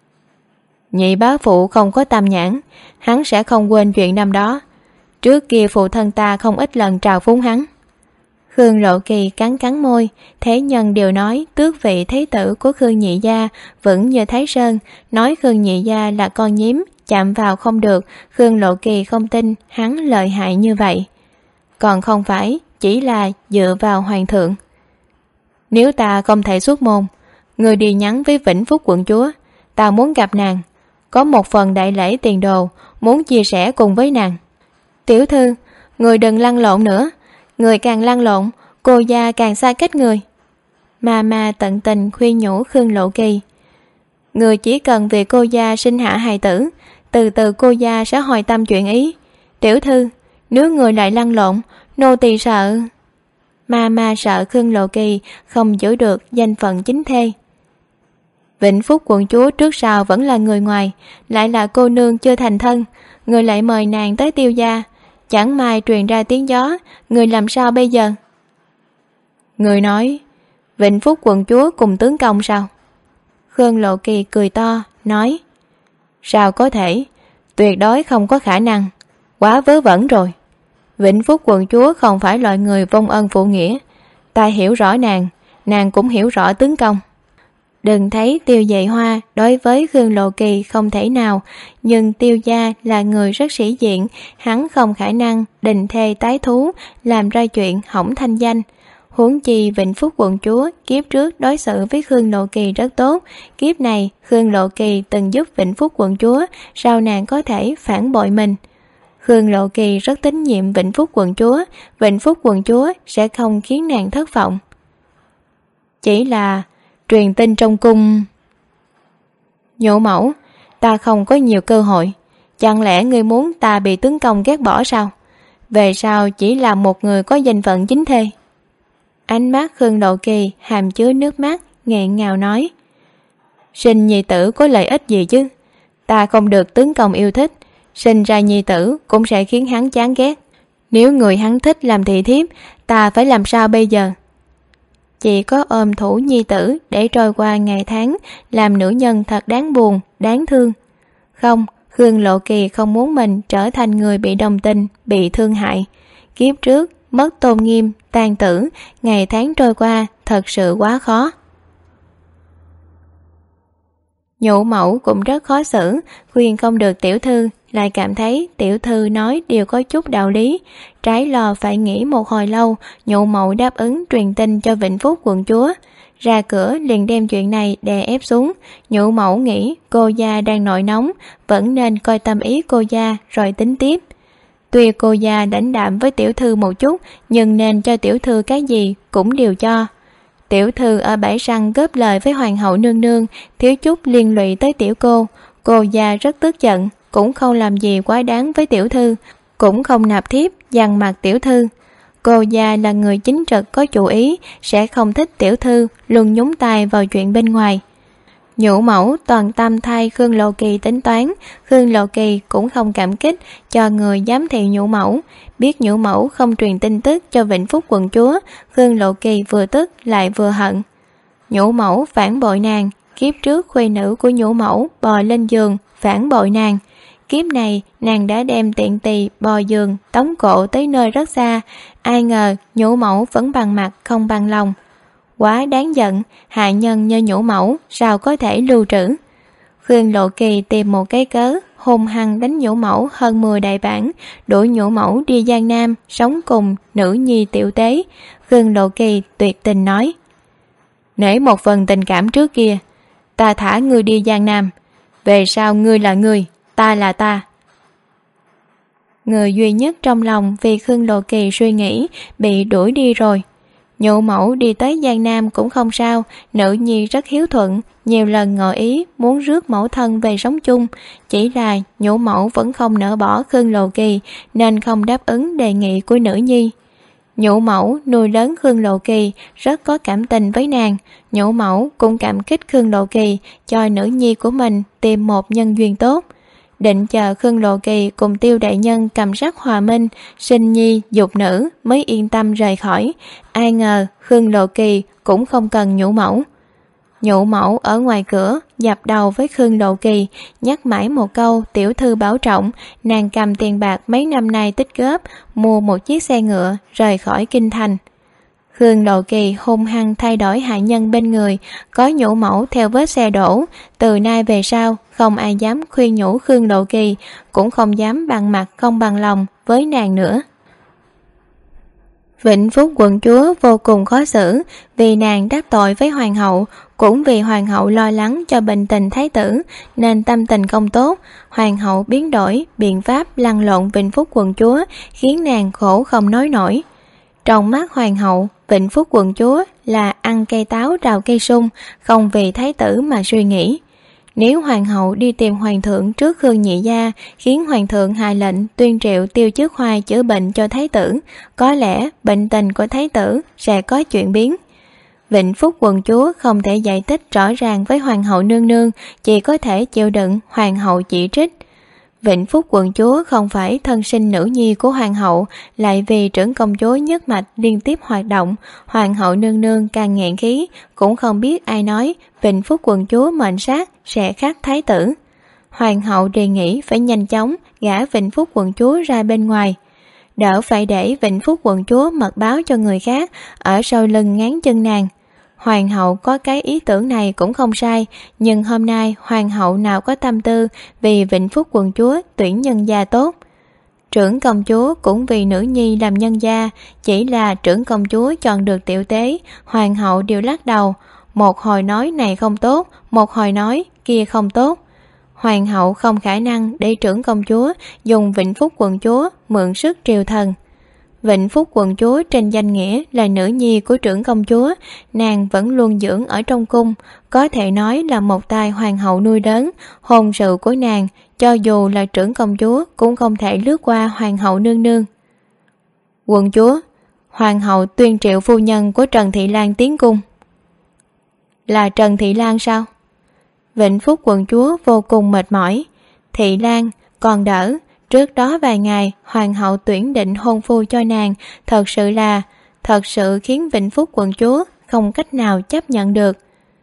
Nhị bá phụ không có tam nhãn, hắn sẽ không quên chuyện năm đó. Trước kia phụ thân ta không ít lần trào phúng hắn. Khương Lộ Kỳ cắn cắn môi, thế nhân đều nói tước vị thế tử của Khương nhị gia vững như Thái Sơn, nói Khương nhị gia là con nhím, chạm vào không được. Khương Lộ Kỳ không tin hắn lợi hại như vậy. Còn không phải chỉ là dựa vào hoàng thượng. Nếu ta không thể xuất môn, người đi nhắn với Vĩnh Phúc quận chúa, ta muốn gặp nàng, có một phần đại lễ tiền đồ muốn chia sẻ cùng với nàng. Tiểu thư, người đừng lăn lộn nữa, người càng lăn lộn cô gia càng xa cách người. Mà tận tình khuyên nhủ Khương Lộ Kỳ. Người chỉ cần vì cô gia sinh hạ hài tử, từ từ cô gia sẽ hồi tâm chuyển ý. Tiểu thư, nếu người lại lăn lộn, nô tỳ sợ. Mà sợ Khương Lộ Kỳ không giữ được danh phận chính thê. Vĩnh Phúc quận chúa trước sau vẫn là người ngoài, lại là cô nương chưa thành thân, người lại mời nàng tới Tiêu gia, chẳng may truyền ra tiếng gió, người làm sao bây giờ? Người nói Vĩnh Phúc quận chúa cùng tướng công sao? Khương Lộ Kỳ cười to, nói: Sao có thể, tuyệt đối không có khả năng, quá vớ vẩn rồi. Vĩnh Phúc quận chúa không phải loại người vong ân phụ nghĩa. Ta hiểu rõ nàng cũng hiểu rõ tướng công. Đừng thấy Tiêu Dệ Hoa đối với Khương Lộ Kỳ không thể nào, nhưng Tiêu gia là người rất sĩ diện, hắn không khả năng đình thê tái thú, làm ra chuyện hỏng thanh danh. Huống chi Vĩnh Phúc quận chúa kiếp trước đối xử với Khương Lộ Kỳ rất tốt, kiếp này Khương Lộ Kỳ từng giúp Vĩnh Phúc quận chúa, sao nàng có thể phản bội mình? Khương Lộ Kỳ rất tín nhiệm Vĩnh Phúc quận chúa, Vĩnh Phúc quận chúa sẽ không khiến nàng thất vọng. Chỉ là truyền tin trong cung. Nhũ mẫu, ta không có nhiều cơ hội, chẳng lẽ ngươi muốn ta bị tướng công ghét bỏ sao? Về sau chỉ là một người có danh phận chính thê. Ánh mắt Khương Lộ Kỳ hàm chứa nước mắt, nghẹn ngào nói: Sinh nhi tử có lợi ích gì chứ? Ta không được tướng công yêu thích, sinh ra nhi tử cũng sẽ khiến hắn chán ghét. Nếu người hắn thích làm thị thiếp, ta phải làm sao bây giờ? Chỉ có ôm thủ nhi tử để trôi qua ngày tháng, làm nữ nhân thật đáng buồn, đáng thương. Không, Khương Lộ Kỳ không muốn mình trở thành người bị đồng tình, bị thương hại. Kiếp trước mất tôn nghiêm, tàn tử, ngày tháng trôi qua thật sự quá khó. Nhũ mẫu cũng rất khó xử, khuyên không được tiểu thư, lại cảm thấy tiểu thư nói đều có chút đạo lý. Trái lo phải nghĩ một hồi lâu, nhũ mẫu đáp ứng truyền tin cho Vĩnh Phúc quận chúa. Ra cửa liền đem chuyện này đè ép xuống. Nhũ mẫu nghĩ cô gia đang nổi nóng, vẫn nên coi tâm ý cô gia rồi tính tiếp. Tuy cô gia đánh đạm với tiểu thư một chút, nhưng nên cho tiểu thư cái gì cũng đều cho. Tiểu thư ở bãi săn góp lời với hoàng hậu nương nương, thiếu chút liên lụy tới tiểu cô gia rất tức giận, cũng không làm gì quá đáng với tiểu thư, cũng không nạp thiếp dằn mặt tiểu thư. Cô gia là người chính trực có chủ ý, sẽ không thích tiểu thư luôn nhúng tay vào chuyện bên ngoài. Nhũ mẫu toàn tâm thay Khương Lộ Kỳ tính toán, Khương Lộ Kỳ cũng không cảm kích cho người giám thị nhũ mẫu. Biết nhũ mẫu không truyền tin tức cho Vĩnh Phúc quận chúa, Khương Lộ Kỳ vừa tức lại vừa hận. Nhũ mẫu phản bội nàng, kiếp trước khuê nữ của nhũ mẫu bò lên giường phản bội nàng. Kiếp này nàng đã đem tiện tỳ bò giường tống cổ tới nơi rất xa, ai ngờ nhũ mẫu vẫn bằng mặt không bằng lòng. Quá đáng giận, hạ nhân như nhũ mẫu sao có thể lưu trữ. Khương Lộ Kỳ tìm một cái cớ hung hăng đánh nhũ mẫu hơn 10 đại bản, đuổi nhũ mẫu đi Giang Nam sống cùng nữ nhi tiểu tế. Khương Lộ Kỳ tuyệt tình nói: Nể một phần tình cảm trước kia, ta thả ngươi đi Giang Nam, về sau ngươi là ngươi, ta là ta. Người duy nhất trong lòng vì Khương Lộ Kỳ suy nghĩ bị đuổi đi rồi. Nhũ mẫu đi tới Giang Nam cũng không sao, nữ nhi rất hiếu thuận, nhiều lần ngỏ ý muốn rước mẫu thân về sống chung, chỉ là nhũ mẫu vẫn không nỡ bỏ Khương Lộ Kỳ nên không đáp ứng đề nghị của nữ nhi. Nhũ mẫu nuôi lớn Khương Lộ Kỳ, rất có cảm tình với nàng. Nhũ mẫu cũng cảm kích Khương Lộ Kỳ cho nữ nhi của mình tìm một nhân duyên tốt. Định chờ Khương Lộ Kỳ cùng Tiêu đại nhân cầm sắc hòa minh, sinh nhi dục nữ mới yên tâm rời khỏi. Ai ngờ Khương Lộ Kỳ cũng không cần nhũ mẫu. Nhũ mẫu ở ngoài cửa dập đầu với Khương Lộ Kỳ, nhắc mãi một câu tiểu thư bảo trọng. Nàng cầm tiền bạc mấy năm nay tích góp, mua một chiếc xe ngựa rời khỏi kinh thành. Khương Lộ Kỳ hung hăng thay đổi hạ nhân bên người, có nhũ mẫu theo vết xe đổ. Từ nay về sau không ai dám khuyên nhủ Khương Lộ Kỳ, cũng không dám bằng mặt không bằng lòng với nàng nữa. Vĩnh Phúc quận chúa vô cùng khó xử, vì nàng đắc tội với hoàng hậu, cũng vì hoàng hậu lo lắng cho bệnh tình thái tử nên tâm tình không tốt. Hoàng hậu biến đổi biện pháp lăn lộn Vĩnh Phúc quận chúa, khiến nàng khổ không nói nổi. Trong mắt hoàng hậu, Vĩnh Phúc quận chúa là ăn cây táo rào cây sung, không vì thái tử mà suy nghĩ. Nếu hoàng hậu đi tìm hoàng thượng trước Khương nhị gia, khiến hoàng thượng hạ lệnh tuyên triệu Tiêu Chức Hoài chữa bệnh cho thái tử, có lẽ bệnh tình của thái tử sẽ có chuyển biến. Vĩnh Phúc quận chúa không thể giải thích rõ ràng với hoàng hậu nương nương, chỉ có thể chịu đựng hoàng hậu chỉ trích. Vĩnh Phúc quận chúa không phải thân sinh nữ nhi của hoàng hậu, lại vì trưởng công chúa nhất mạch liên tiếp hoạt động, hoàng hậu nương nương càng nghẹn khí, cũng không biết ai nói Vĩnh Phúc quận chúa mệnh sát sẽ khắc thái tử. Hoàng hậu đề nghị phải nhanh chóng gả Vĩnh Phúc quận chúa ra bên ngoài, đỡ phải để Vĩnh Phúc quận chúa mật báo cho người khác ở sau lưng ngán chân nàng. Hoàng hậu có cái ý tưởng này cũng không sai, nhưng hôm nay hoàng hậu nào có tâm tư vì Vĩnh Phúc quận chúa tuyển nhân gia tốt. Trưởng công chúa cũng vì nữ nhi làm nhân gia, chỉ là trưởng công chúa chọn được tiểu tế, hoàng hậu đều lắc đầu, một hồi nói này không tốt, một hồi nói kia không tốt. Hoàng hậu không khả năng để trưởng công chúa dùng Vĩnh Phúc quận chúa mượn sức triều thần. Vĩnh Phúc quận chúa trên danh nghĩa là nữ nhi của trưởng công chúa, nàng vẫn luôn dưỡng ở trong cung, có thể nói là một tay hoàng hậu nuôi lớn. Hôn sự của nàng, cho dù là trưởng công chúa cũng không thể lướt qua hoàng hậu nương nương. Quận chúa, hoàng hậu tuyên triệu phu nhân của Trần Thị Lan tiến cung. Là Trần Thị Lan sao? Vĩnh Phúc quận chúa vô cùng mệt mỏi. Thị Lan còn đỡ, trước đó vài ngày hoàng hậu tuyển định hôn phu cho nàng, thật sự khiến Vĩnh Phúc quận chúa không cách nào chấp nhận được.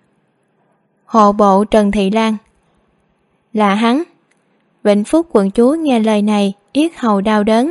Hộ bộ Trần Thị Lan. Là hắn. Vĩnh Phúc quận chúa nghe lời này yết hầu đau đớn.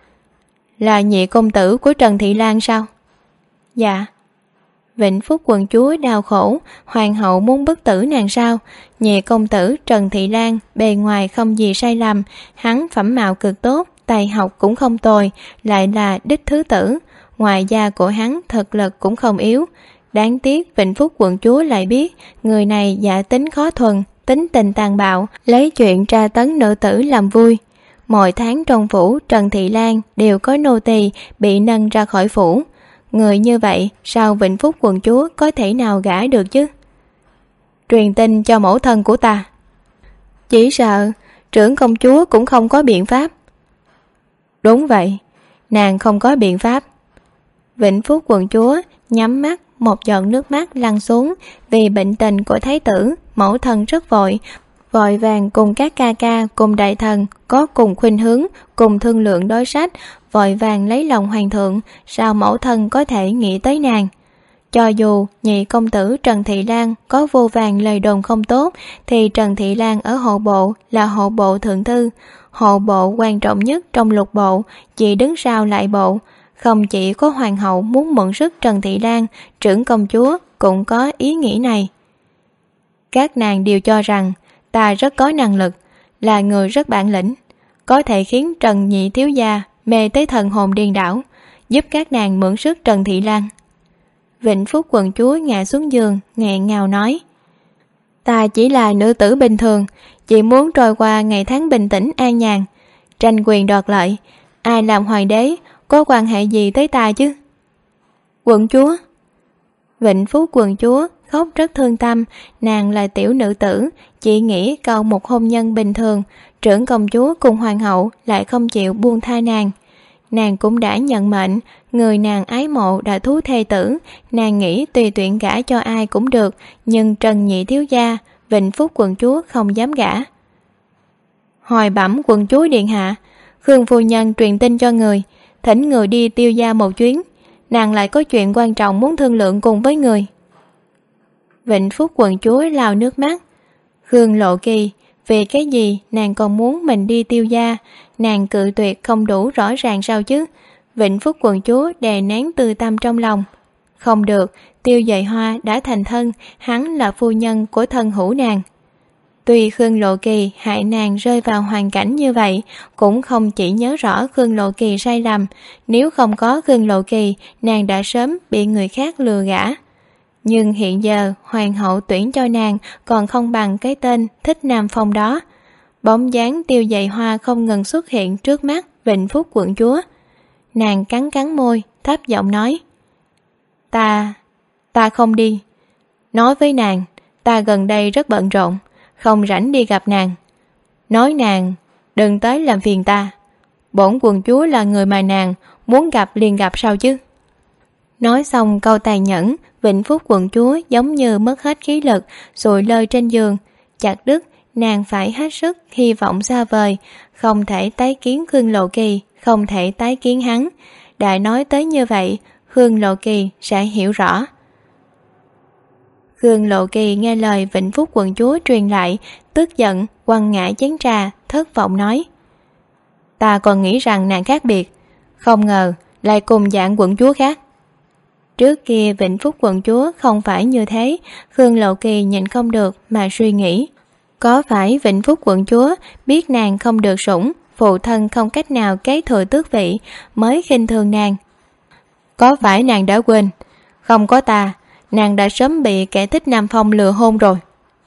Là nhị công tử của Trần Thị Lan sao? Dạ. Vĩnh Phúc quận chúa đau khổ, hoàng hậu muốn bức tử nàng sao? Nhị công tử Trần Thị Lan bề ngoài không gì sai lầm, hắn phẩm mạo cực tốt, tài học cũng không tồi, lại là đích thứ tử. Ngoài gia của hắn thực lực cũng không yếu. Đáng tiếc Vĩnh Phúc quận chúa lại biết người này dạ tính khó thuần, tính tình tàn bạo, lấy chuyện tra tấn nữ tử làm vui. Mỗi tháng trong phủ Trần Thị Lan đều có nô tỳ bị nâng ra khỏi phủ. Người như vậy sao Vĩnh Phúc quận chúa có thể nào gả được chứ? Truyền tin cho mẫu thân của ta. Chỉ sợ trưởng công chúa cũng không có biện pháp. Đúng vậy, nàng không có biện pháp. Vĩnh Phúc quận chúa nhắm mắt, một giọt nước mắt lăn xuống. Vì bệnh tình của thái tử, mẫu thân rất vội vàng cùng các ca ca cùng đại thần có cùng khuynh hướng, cùng thương lượng đối sách, vội vàng lấy lòng hoàng thượng, sao mẫu thân có thể nghĩ tới nàng? Cho dù nhị công tử Trần Thị Lan có vô vàng lời đồn không tốt, thì Trần Thị Lan ở hộ bộ là hộ bộ thượng thư, hộ bộ quan trọng nhất trong lục bộ, chỉ đứng sau lại bộ. Không chỉ có hoàng hậu muốn mượn sức Trần Thị Lan, trưởng công chúa cũng có ý nghĩ này. Các nàng đều cho rằng ta rất có năng lực, là người rất bản lĩnh, có thể khiến Trần nhị thiếu gia mê tới thần hồn điên đảo, giúp các nàng mượn sức Trần Thị Lan. Vĩnh Phúc quận chúa ngã xuống giường, nghẹn ngào nói: Ta chỉ là nữ tử bình thường, chỉ muốn trôi qua ngày tháng bình tĩnh an nhàn. Tranh quyền đoạt lợi, ai làm hoàng đế có quan hệ gì tới ta chứ? Quận chúa. Vĩnh Phúc quận chúa khóc rất thương tâm, nàng là tiểu nữ tử, chỉ nghĩ cầu một hôn nhân bình thường, trưởng công chúa cùng hoàng hậu lại không chịu buông tha nàng. Nàng cũng đã nhận mệnh, người nàng ái mộ đã thú thê tử, nàng nghĩ tùy tuyển gả cho ai cũng được, nhưng Trần nhị thiếu gia, Vĩnh Phúc quận chúa không dám gả. Hồi bẩm quận chúa điện hạ, Khương phu nhân truyền tin cho người, thỉnh người đi Tiêu gia một chuyến, nàng lại có chuyện quan trọng muốn thương lượng cùng với người. Vĩnh Phúc quận chúa lau nước mắt. Khương Lộ Kỳ, vì cái gì nàng còn muốn mình đi Tiêu gia? Nàng cự tuyệt không đủ rõ ràng sao chứ? Vĩnh Phúc quận chúa đè nén tư tâm trong lòng. Không được, Tiêu Dệ Hoa đã thành thân, hắn là phu nhân của thân hữu nàng. Tuy Khương Lộ Kỳ hại nàng rơi vào hoàn cảnh như vậy, cũng không chỉ nhớ rõ Khương Lộ Kỳ sai lầm. Nếu không có Khương Lộ Kỳ, nàng đã sớm bị người khác lừa gả. Nhưng hiện giờ hoàng hậu tuyển cho nàng còn không bằng cái tên Thích Nam Phong đó. Bóng dáng Tiêu Dệ Hoa không ngừng xuất hiện trước mắt Vĩnh Phúc quận chúa. Nàng cắn môi, thấp giọng nói: Ta không đi. Nói với nàng, ta gần đây rất bận rộn, không rảnh đi gặp nàng. Nói nàng đừng tới làm phiền ta. Bổn quận chúa là người mà nàng muốn gặp liền gặp sao chứ? Nói xong câu tàn nhẫn, Vĩnh Phúc quận chúa giống như mất hết khí lực, sụi lơ trên giường. Chặt đứt, nàng phải hết sức hy vọng xa vời, không thể tái kiến Khương Lộ Kỳ, không thể tái kiến hắn. Đã nói tới như vậy, Khương Lộ Kỳ sẽ hiểu rõ. Khương Lộ Kỳ nghe lời Vĩnh Phúc quận chúa truyền lại, tức giận quăng ngã chén trà, thất vọng nói: Ta còn nghĩ rằng nàng khác biệt, không ngờ lại cùng dạng quận chúa khác. Trước kia Vĩnh Phúc quận chúa không phải như thế. Khương Lộ Kỳ nhìn không được mà suy nghĩ, có phải Vĩnh Phúc quận chúa biết nàng không được sủng, phụ thân không cách nào kế thừa tước vị mới khinh thường nàng? Có phải nàng đã quên, không có ta, nàng đã sớm bị kẻ thích Nam Phong lừa hôn rồi.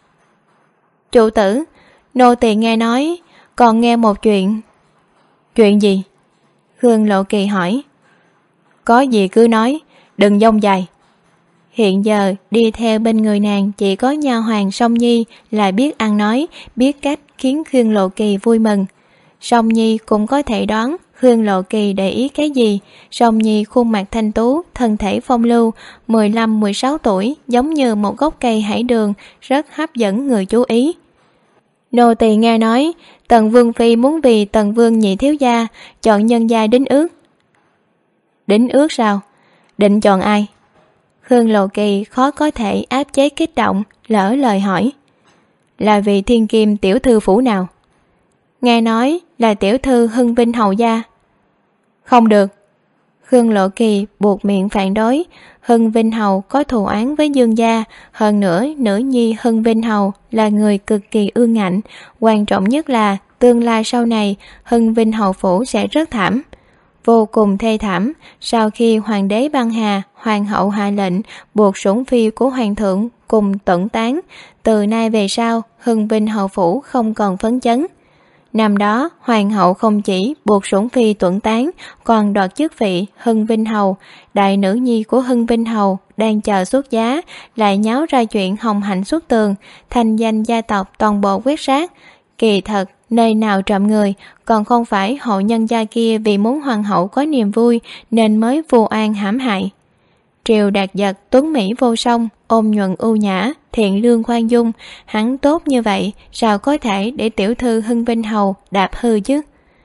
Chủ tử, nô tỳ nghe nói, còn nghe một chuyện. Chuyện gì? Khương Lộ Kỳ hỏi. Có gì cứ nói, đừng dông dài. Hiện giờ đi theo bên người nàng chỉ có nha hoàn Song Nhi là biết ăn nói, biết cách khiến Khương Lộ Kỳ vui mừng. Song Nhi cũng có thể đoán Khương Lộ Kỳ để ý cái gì. Song Nhi khuôn mặt thanh tú, thân thể phong lưu, 15-16 tuổi, giống như một gốc cây hải đường, rất hấp dẫn người chú ý. Nô tỳ nghe nói Tần Vương phi muốn vì Tần Vương nhị thiếu gia chọn nhân gia đính ước. Đính ước sao? Định chọn ai? Khương Lộ Kỳ khó có thể áp chế kích động, lỡ lời hỏi. Là vì thiên kim tiểu thư phủ nào? Nghe nói là tiểu thư Hưng Vinh hầu gia. Không được. Khương Lộ Kỳ buộc miệng phản đối. Hưng Vinh hầu có thù oán với Dương gia, hơn nữa nữ nhi Hưng Vinh hầu là người cực kỳ ương ngạnh, quan trọng nhất là tương lai sau này Hưng Vinh hầu phủ sẽ rất thảm, vô cùng thê thảm. Sau khi hoàng đế băng hà, hoàng hậu hạ lệnh buộc sủng phi của hoàng thượng cùng tuẫn tán. Từ nay về sau Hưng Vinh hầu phủ không còn phấn chấn. Năm đó hoàng hậu không chỉ buộc sủng phi tuẫn tán, còn đoạt chức vị Hưng Vinh hầu. Đại nữ nhi của Hưng Vinh hầu đang chờ xuất giá, lại nháo ra chuyện hồng hạnh xuất tường, thành danh gia tộc toàn bộ quét rác. Kỳ thật nơi nào trộm người, còn không phải hộ nhân gia kia vì muốn hoàng hậu có niềm vui nên mới vu oan hãm hại. Triều Đạt Giật tuấn mỹ vô song, ôn nhuận ưu nhã, thiện lương khoan dung, hắn tốt như vậy sao có thể để tiểu thư Hưng Vinh hầu đạp hư chứ?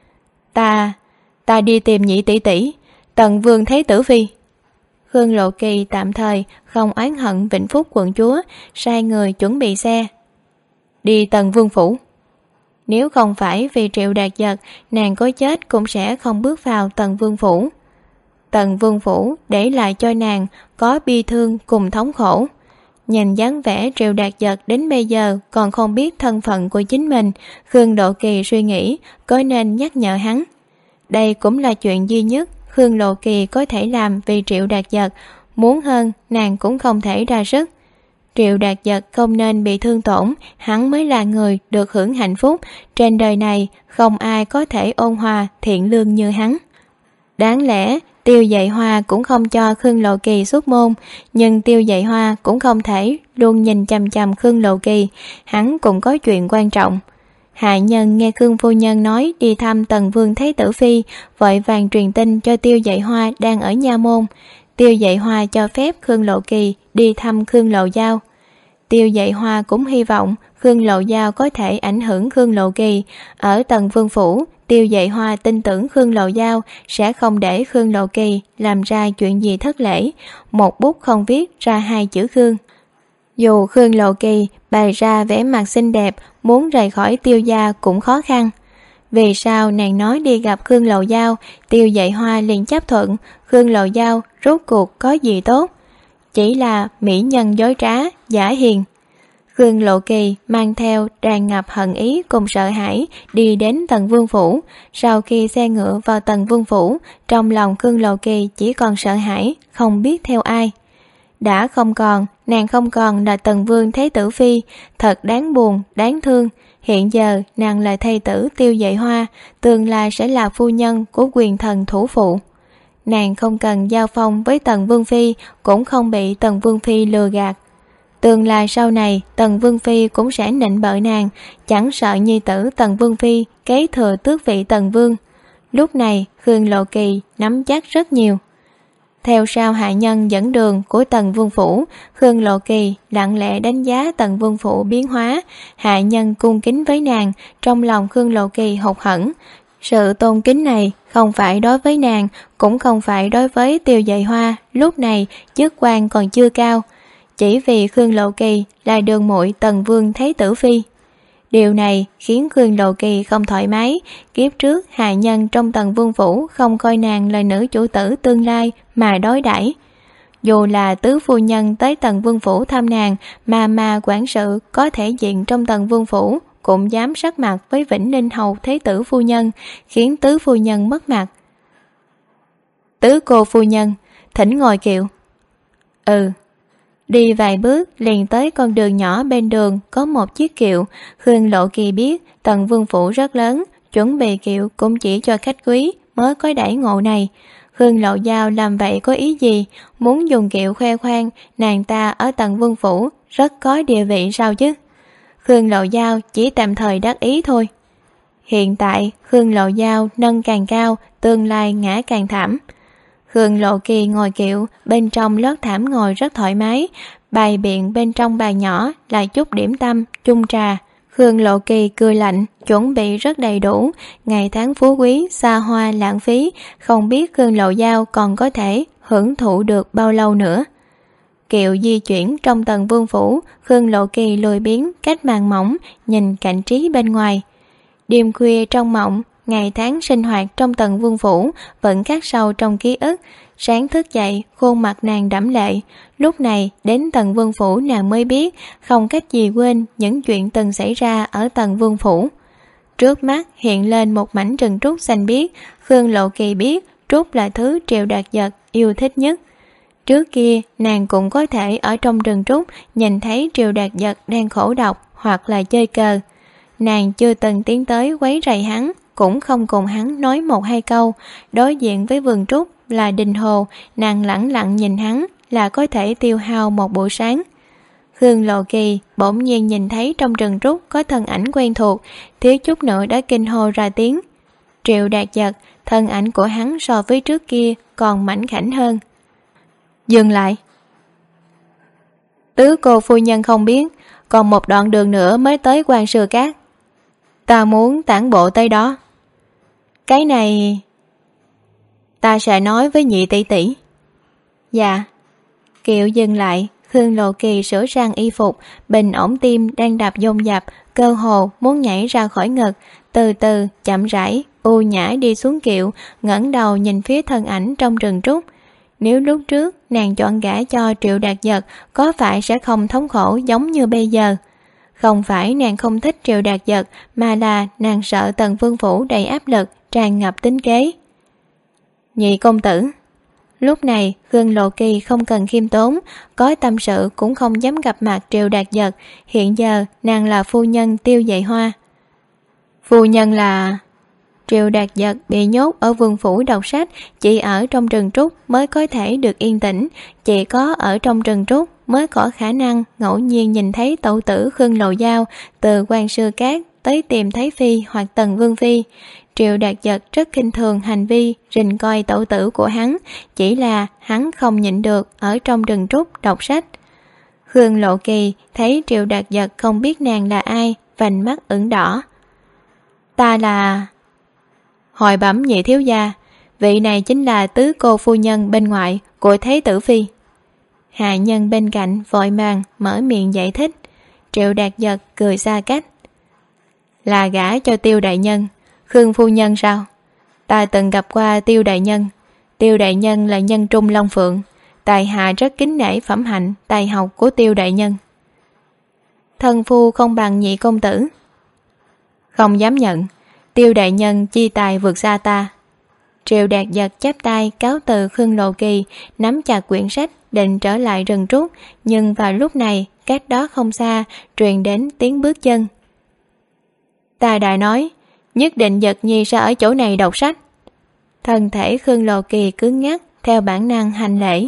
Ta đi tìm nhị tỷ tỷ, Tần Vương thấy tử phi. Khương Lộ Kỳ tạm thời không oán hận Vĩnh Phúc quận chúa, sai người chuẩn bị xe đi Tần Vương phủ. Nếu không phải vì Triệu Đạt Giật, nàng có chết cũng sẽ không bước vào Tần Vương phủ. Tần Vương phủ để lại cho nàng có bi thương cùng thống khổ. Nhìn dáng vẻ Triệu Đạt Giật đến bây giờ còn không biết thân phận của chính mình, Khương Lộ Kỳ suy nghĩ có nên nhắc nhở hắn. Đây cũng là chuyện duy nhất Khương Lộ Kỳ có thể làm vì Triệu Đạt Giật, muốn hơn nàng cũng không thể ra sức. Triệu Đạt Giật không nên bị thương tổn, hắn mới là người được hưởng hạnh phúc. Trên đời này không ai có thể ôn hòa thiện lương như hắn. Đáng lẽ Tiêu Dạy Hoa cũng không cho Khương Lộ Kỳ xuất môn, nhưng Tiêu Dạy Hoa cũng không thể luôn nhìn chằm chằm Khương Lộ Kỳ, hắn cũng có chuyện quan trọng. Hạ nhân nghe Khương phu nhân nói đi thăm Tần Vương Thái tử phi, vội vàng truyền tin cho Tiêu Dạy Hoa đang ở nha môn. Tiêu Dạy Hoa cho phép Khương Lộ Kỳ đi thăm Khương Lộ Giao. Tiêu Dạy Hoa cũng hy vọng Khương Lộ Giao có thể ảnh hưởng Khương Lộ Kỳ. Ở Tần Vương phủ, Tiêu Dạy Hoa tin tưởng Khương Lộ Giao sẽ không để Khương Lộ Kỳ làm ra chuyện gì thất lễ, một bút không viết ra hai chữ Khương. Dù Khương Lộ Kỳ bày ra vẻ mặt xinh đẹp, muốn rời khỏi Tiêu gia cũng khó khăn. Vì sao nàng nói đi gặp Khương Lộ Giao, Tiêu Dạy Hoa liền chấp thuận? Khương Lộ Giao rốt cuộc có gì tốt? Chỉ là mỹ nhân dối trá, giả hiền. Khương Lộ Kỳ mang theo tràn ngập hận ý cùng sợ hãi đi đến Tần Vương phủ. Sau khi xe ngựa vào Tần Vương phủ, trong lòng Khương Lộ Kỳ chỉ còn sợ hãi, không biết theo ai. Đã không còn, nàng không còn là Tần Vương Thế tử phi, thật đáng buồn, đáng thương. Hiện giờ nàng là thê tử Tiêu Dạy Hoa, tương lai sẽ là phu nhân của quyền thần thủ phụ. Nàng không cần giao phong với Tần Vương phi, cũng không bị Tần Vương phi lừa gạt. Tương lai sau này Tần Vương phi cũng sẽ nịnh bợ nàng, chẳng sợ nhi tử Tần Vương phi kế thừa tước vị Tần Vương. Lúc này Khương Lộ Kỳ nắm chắc rất nhiều. Theo sau hạ nhân dẫn đường của Tần Vương Phủ, Khương Lộ Kỳ lặng lẽ đánh giá Tần Vương Phủ biến hóa. Hạ nhân cung kính với nàng, trong lòng Khương Lộ Kỳ hụt hẫng. Sự tôn kính này không phải đối với nàng, cũng không phải đối với Tiêu Dạy Hoa, lúc này chức quan còn chưa cao, chỉ vì Khương Lộ Kỳ là đường muội Tần Vương Thái tử phi. Điều này khiến Khương Lộ Kỳ không thoải mái. Kiếp trước hạ nhân trong Tần Vương Phủ không coi nàng là nữ chủ tử tương lai mà đối đãi. Dù là tứ phu nhân tới Tần Vương Phủ thăm nàng, mà quản sự có thể diện trong Tần Vương Phủ cũng dám sắc mặt với Vĩnh Ninh hầu thế tử phu nhân, khiến tứ phu nhân mất mặt. Tứ cô phu nhân, thỉnh ngồi kiệu. Đi vài bước liền tới con đường nhỏ bên đường có một chiếc kiệu. Khương Lộ Kỳ biết Tần Vương Phủ rất lớn, chuẩn bị kiệu cũng chỉ cho khách quý mới có đãi ngộ này. Khương Lộ Giao làm vậy có ý gì? Muốn dùng kiệu khoe khoang nàng ta ở Tần Vương Phủ rất có địa vị sao chứ? Khương Lộ Giao chỉ tạm thời đắc ý thôi. Hiện tại Khương Lộ Giao nâng càng cao, tương lai ngã càng thảm. Khương Lộ Kỳ ngồi kiệu, bên trong lót thảm ngồi rất thoải mái, bày biện bên trong bàn nhỏ là chút điểm tâm, chung trà. Khương Lộ Kỳ cười lạnh, chuẩn bị rất đầy đủ, ngày tháng phú quý, xa hoa lãng phí, không biết Khương Lộ Giao còn có thể hưởng thụ được bao lâu nữa. Kiệu di chuyển trong Tần Vương Phủ, Khương Lộ Kỳ lười biếng cách màn mỏng, nhìn cảnh trí bên ngoài. Đêm khuya trong mộng, ngày tháng sinh hoạt trong Tần Vương Phủ vẫn khắc sâu trong ký ức. Sáng thức dậy, khuôn mặt nàng đẫm lệ. Lúc này đến Tần Vương Phủ nàng mới biết không cách gì quên những chuyện từng xảy ra ở Tần Vương Phủ. Trước mắt hiện lên một mảnh rừng trúc xanh biếc. Khương Lộ Kỳ biết trúc là thứ Triệu Đạt Giật yêu thích nhất. Trước kia nàng cũng có thể ở trong rừng trúc nhìn thấy Triệu Đạt Giật đang khổ độc hoặc là chơi cờ. Nàng chưa từng tiến tới quấy rầy hắn, cũng không cùng hắn nói một hai câu. Đối diện với vườn trúc là đình hồ, nàng lẳng lặng nhìn hắn là có thể tiêu hao một buổi sáng. Khương Lộ Kỳ bỗng nhiên nhìn thấy trong rừng trúc có thân ảnh quen thuộc, thiếu chút nữa đã kinh hô ra tiếng. Triệu Đạt Giật, thân ảnh của hắn so với trước kia còn mảnh khảnh hơn. Dừng lại. Tứ cô phu nhân không biết, còn một đoạn đường nữa mới tới Quan Sư Cát. Ta muốn tản bộ tới đó. Cái này ta sẽ nói với nhị tỷ tỷ. Dạ. Kiệu dừng lại, Khương Lộ Kỳ sửa sang y phục, bình ổn tim đang đập dồn dập, cơ hồ muốn nhảy ra khỏi ngực. Từ từ chậm rãi u nhã đi xuống kiệu, ngẩng đầu nhìn phía thân ảnh trong rừng trúc. Nếu lúc trước nàng chọn gả cho Triệu Đạt Giật, có phải sẽ không thống khổ giống như bây giờ? Không phải nàng không thích Triệu Đạt Giật, mà là nàng sợ Tần Vương Phủ đầy áp lực, tràn ngập tính kế. Nhị công tử. Lúc này Khương Lộ Kỳ không cần khiêm tốn, có tâm sự cũng không dám gặp mặt Triệu Đạt Giật. Hiện giờ nàng là phu nhân Tiêu Dạy Hoa. Phu nhân là... Triệu Đạt Giật bị nhốt ở vườn phủ đọc sách, chỉ ở trong rừng trúc mới có thể được yên tĩnh, chỉ có ở trong rừng trúc mới có khả năng ngẫu nhiên nhìn thấy tẩu tử Khương Lộ Giao từ Quan Sư Cát tới tìm Thái Phi hoặc Tần Vương Phi. Triệu Đạt Giật rất khinh thường hành vi rình coi tẩu tử của hắn, chỉ là hắn không nhịn được ở trong rừng trúc đọc sách. Khương Lộ Kỳ thấy Triệu Đạt Giật không biết nàng là ai, vành mắt ửng đỏ. Ta là... Hồi bẩm nhị thiếu gia, vị này chính là tứ cô phu nhân bên ngoại của Thế tử Phi. Hạ nhân bên cạnh vội vàng mở miệng giải thích. Triệu Đạt Giật cười xa cách. Là gả cho Tiêu đại nhân, Khương phu nhân sao? Ta từng gặp qua Tiêu đại nhân. Tiêu đại nhân là nhân trung long phượng, tại hạ rất kính nể phẩm hạnh tài học của Tiêu đại nhân. Thân phu không bằng nhị công tử. Không dám nhận, Tiêu đại nhân chi tài vượt xa ta. Triệu Đạt Giật chắp tay cáo từ Khương Lộ Kỳ, nắm chặt quyển sách định trở lại rừng trúc, nhưng vào lúc này cách đó không xa truyền đến tiếng bước chân. Ta đã nói nhất định Giật nhi sẽ ở chỗ này đọc sách. Thân thể Khương Lộ Kỳ cứng ngắc, theo bản năng hành lễ.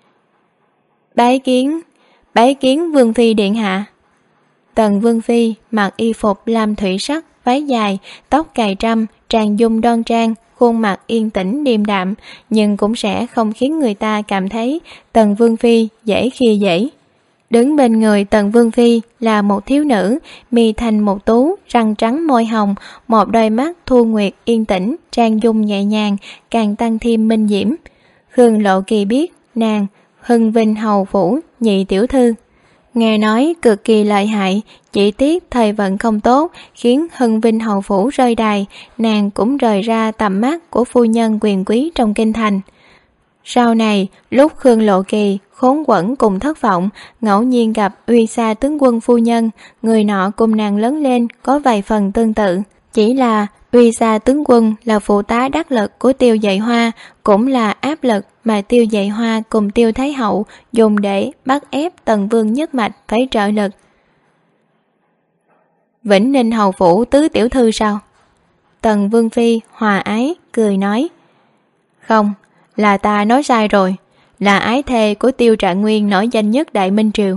Bái kiến Vương Phi điện hạ. Tần Vương Phi mặc y phục lam thủy sắc, váy dài, tóc cài trâm, trang dung đoan trang, khuôn mặt yên tĩnh điềm đạm, nhưng cũng sẽ không khiến người ta cảm thấy Tần Vương Phi dễ khi dễ. Đứng bên người Tần Vương Phi là một thiếu nữ, mi thành một tú, răng trắng môi hồng, một đôi mắt thu nguyệt yên tĩnh, trang dung nhẹ nhàng, càng tăng thêm minh diễm. Khương Lộ Kỳ biết nàng Hưng Vinh Hầu Phủ nhị tiểu thư, nghe nói cực kỳ lợi hại, chỉ tiếc thời vận không tốt, khiến Hưng Vinh Hầu Phủ rơi đài, nàng cũng rời ra tầm mắt của phu nhân quyền quý trong kinh thành. Sau này, lúc Khương Lộ Kỳ khốn quẫn cùng thất vọng, ngẫu nhiên gặp Uy Sa tướng quân phu nhân, người nọ cùng nàng lớn lên có vài phần tương tự. Chỉ là Uy Sa tướng quân là phụ tá đắc lực của Tiêu Dạy Hoa, cũng là áp lực mà Tiêu Dạy Hoa cùng Tiêu Thái Hậu dùng để bắt ép Tần Vương nhất mạch phải trợ lực. Vĩnh Ninh Hầu Phủ tứ tiểu thư sao? Tần Vương Phi hòa ái cười nói, không, là ta nói sai rồi, là ái thê của Tiêu Trạng Nguyên nổi danh nhất Đại Minh Triều.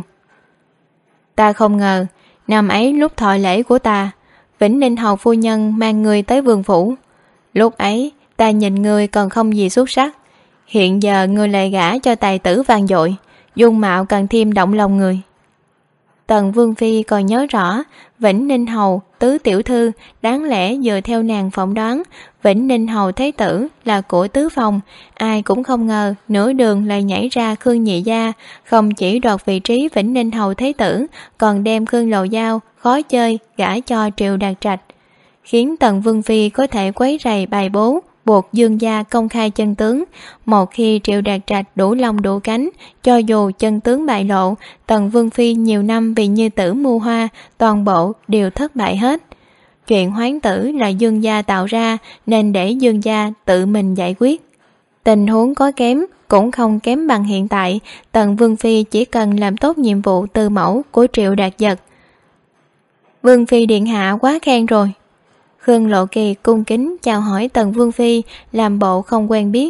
Ta không ngờ, năm ấy lúc thọ lễ của ta, Vĩnh Ninh Hầu phu nhân mang người tới vườn phủ. Lúc ấy, ta nhìn người còn không gì xuất sắc. Hiện giờ người lại gả cho tài tử vang dội, dung mạo càng thêm động lòng người. Tần Vương Phi còn nhớ rõ, Vĩnh Ninh Hầu tứ tiểu thư, đáng lẽ dựa theo nàng phỏng đoán, Vĩnh Ninh Hầu Thế Tử là của tứ phòng, ai cũng không ngờ nửa đường lại nhảy ra Khương Nhị Gia, không chỉ đoạt vị trí Vĩnh Ninh Hầu Thế Tử, còn đem Khương Lầu Giao khó chơi gả cho Triệu Đạt Trạch, khiến Tần Vương Phi có thể quấy rầy bài bố, buộc Dương gia công khai chân tướng. Một khi Triệu Đạt Trạch đủ lông đủ cánh, cho dù chân tướng bại lộ, Tần Vương Phi nhiều năm vì Như Tử mưu hoa, toàn bộ đều thất bại hết. Chuyện hoán tử là Dương gia tạo ra, nên để Dương gia tự mình giải quyết. Tình huống có kém cũng không kém bằng hiện tại, Tần Vương Phi chỉ cần làm tốt nhiệm vụ từ mẫu của Triệu Đạt Giật. Vương Phi điện hạ quá khen rồi. Khương Lộ Kỳ cung kính chào hỏi Tần Vương Phi, làm bộ không quen biết.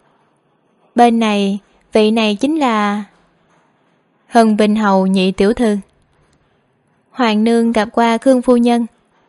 Bên này, vị này chính là Hưng Vinh Hầu nhị tiểu thư. Hoàng nương gặp qua Khương phu nhân.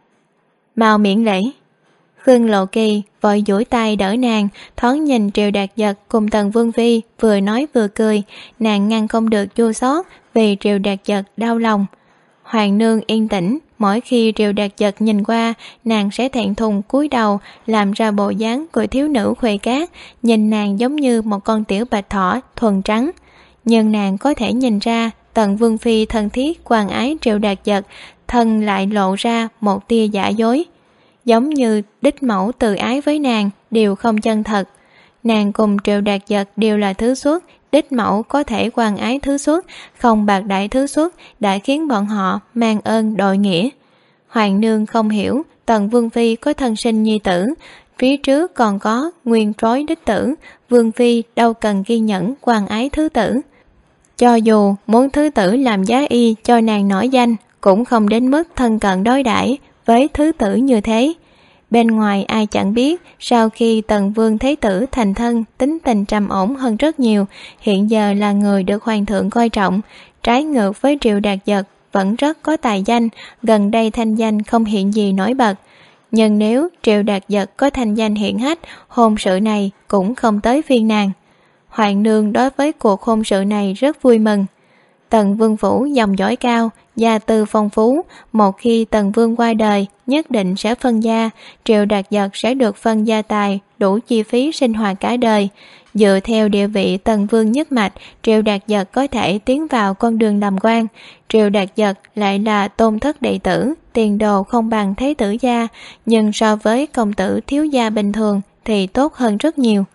Mau miễn lễ. Khương Lộ Kỳ vội duỗi tay đỡ nàng, thoáng nhìn Triệu Đạt Giật cùng Tần Vương Phi, vừa nói vừa cười, nàng ngăn không được chua xót vì Triệu Đạt Giật đau lòng. Hoàng nương yên tĩnh, mỗi khi Triệu Đạt Giật nhìn qua, nàng sẽ thẹn thùng cúi đầu, làm ra bộ dáng của thiếu nữ khuê cát, nhìn nàng giống như một con tiểu bạch thỏ thuần trắng. Nhưng nàng có thể nhìn ra Tần Vương Phi thân thiết quan ái Triệu Đạt Giật, thân lại lộ ra một tia giả dối, giống như đích mẫu từ ái với nàng đều không chân thật. Nàng cùng Triệu Đạt Giật đều là thứ xuất, đích mẫu có thể quan ái thứ xuất, không bạc đãi thứ xuất, đã khiến bọn họ mang ơn đội nghĩa. Hoàng nương không hiểu, Tần Vương Phi có thân sinh nhi tử, phía trước còn có nguyên trối đích tử, Vương Phi đâu cần ghi nhẫn quan ái thứ tử. Cho dù muốn thứ tử làm giá y cho nàng nổi danh, cũng không đến mức thân cận đối đãi với thứ tử như thế. Bên ngoài ai chẳng biết, sau khi Tần Vương Thế Tử thành thân, tính tình trầm ổn hơn rất nhiều, hiện giờ là người được hoàng thượng coi trọng, trái ngược với Triệu Đạt Giật vẫn rất có tài danh, gần đây thanh danh không hiện gì nổi bật. Nhưng nếu Triệu Đạt Giật có thanh danh hiển hách, hôn sự này cũng không tới phiên nàng. Hoàng nương đối với cuộc hôn sự này rất vui mừng. Tần Vương phủ dòng dõi cao, gia tư phong phú, một khi Tần Vương qua đời, nhất định sẽ phân gia, Triệu Đạt Giật sẽ được phân gia tài, đủ chi phí sinh hoạt cả đời. Dựa theo địa vị Tần Vương nhất mạch, Triệu Đạt Giật có thể tiến vào con đường làm quan. Triệu Đạt Giật lại là tôn thất đệ tử, tiền đồ không bằng thế tử gia, nhưng so với công tử thiếu gia bình thường thì tốt hơn rất nhiều.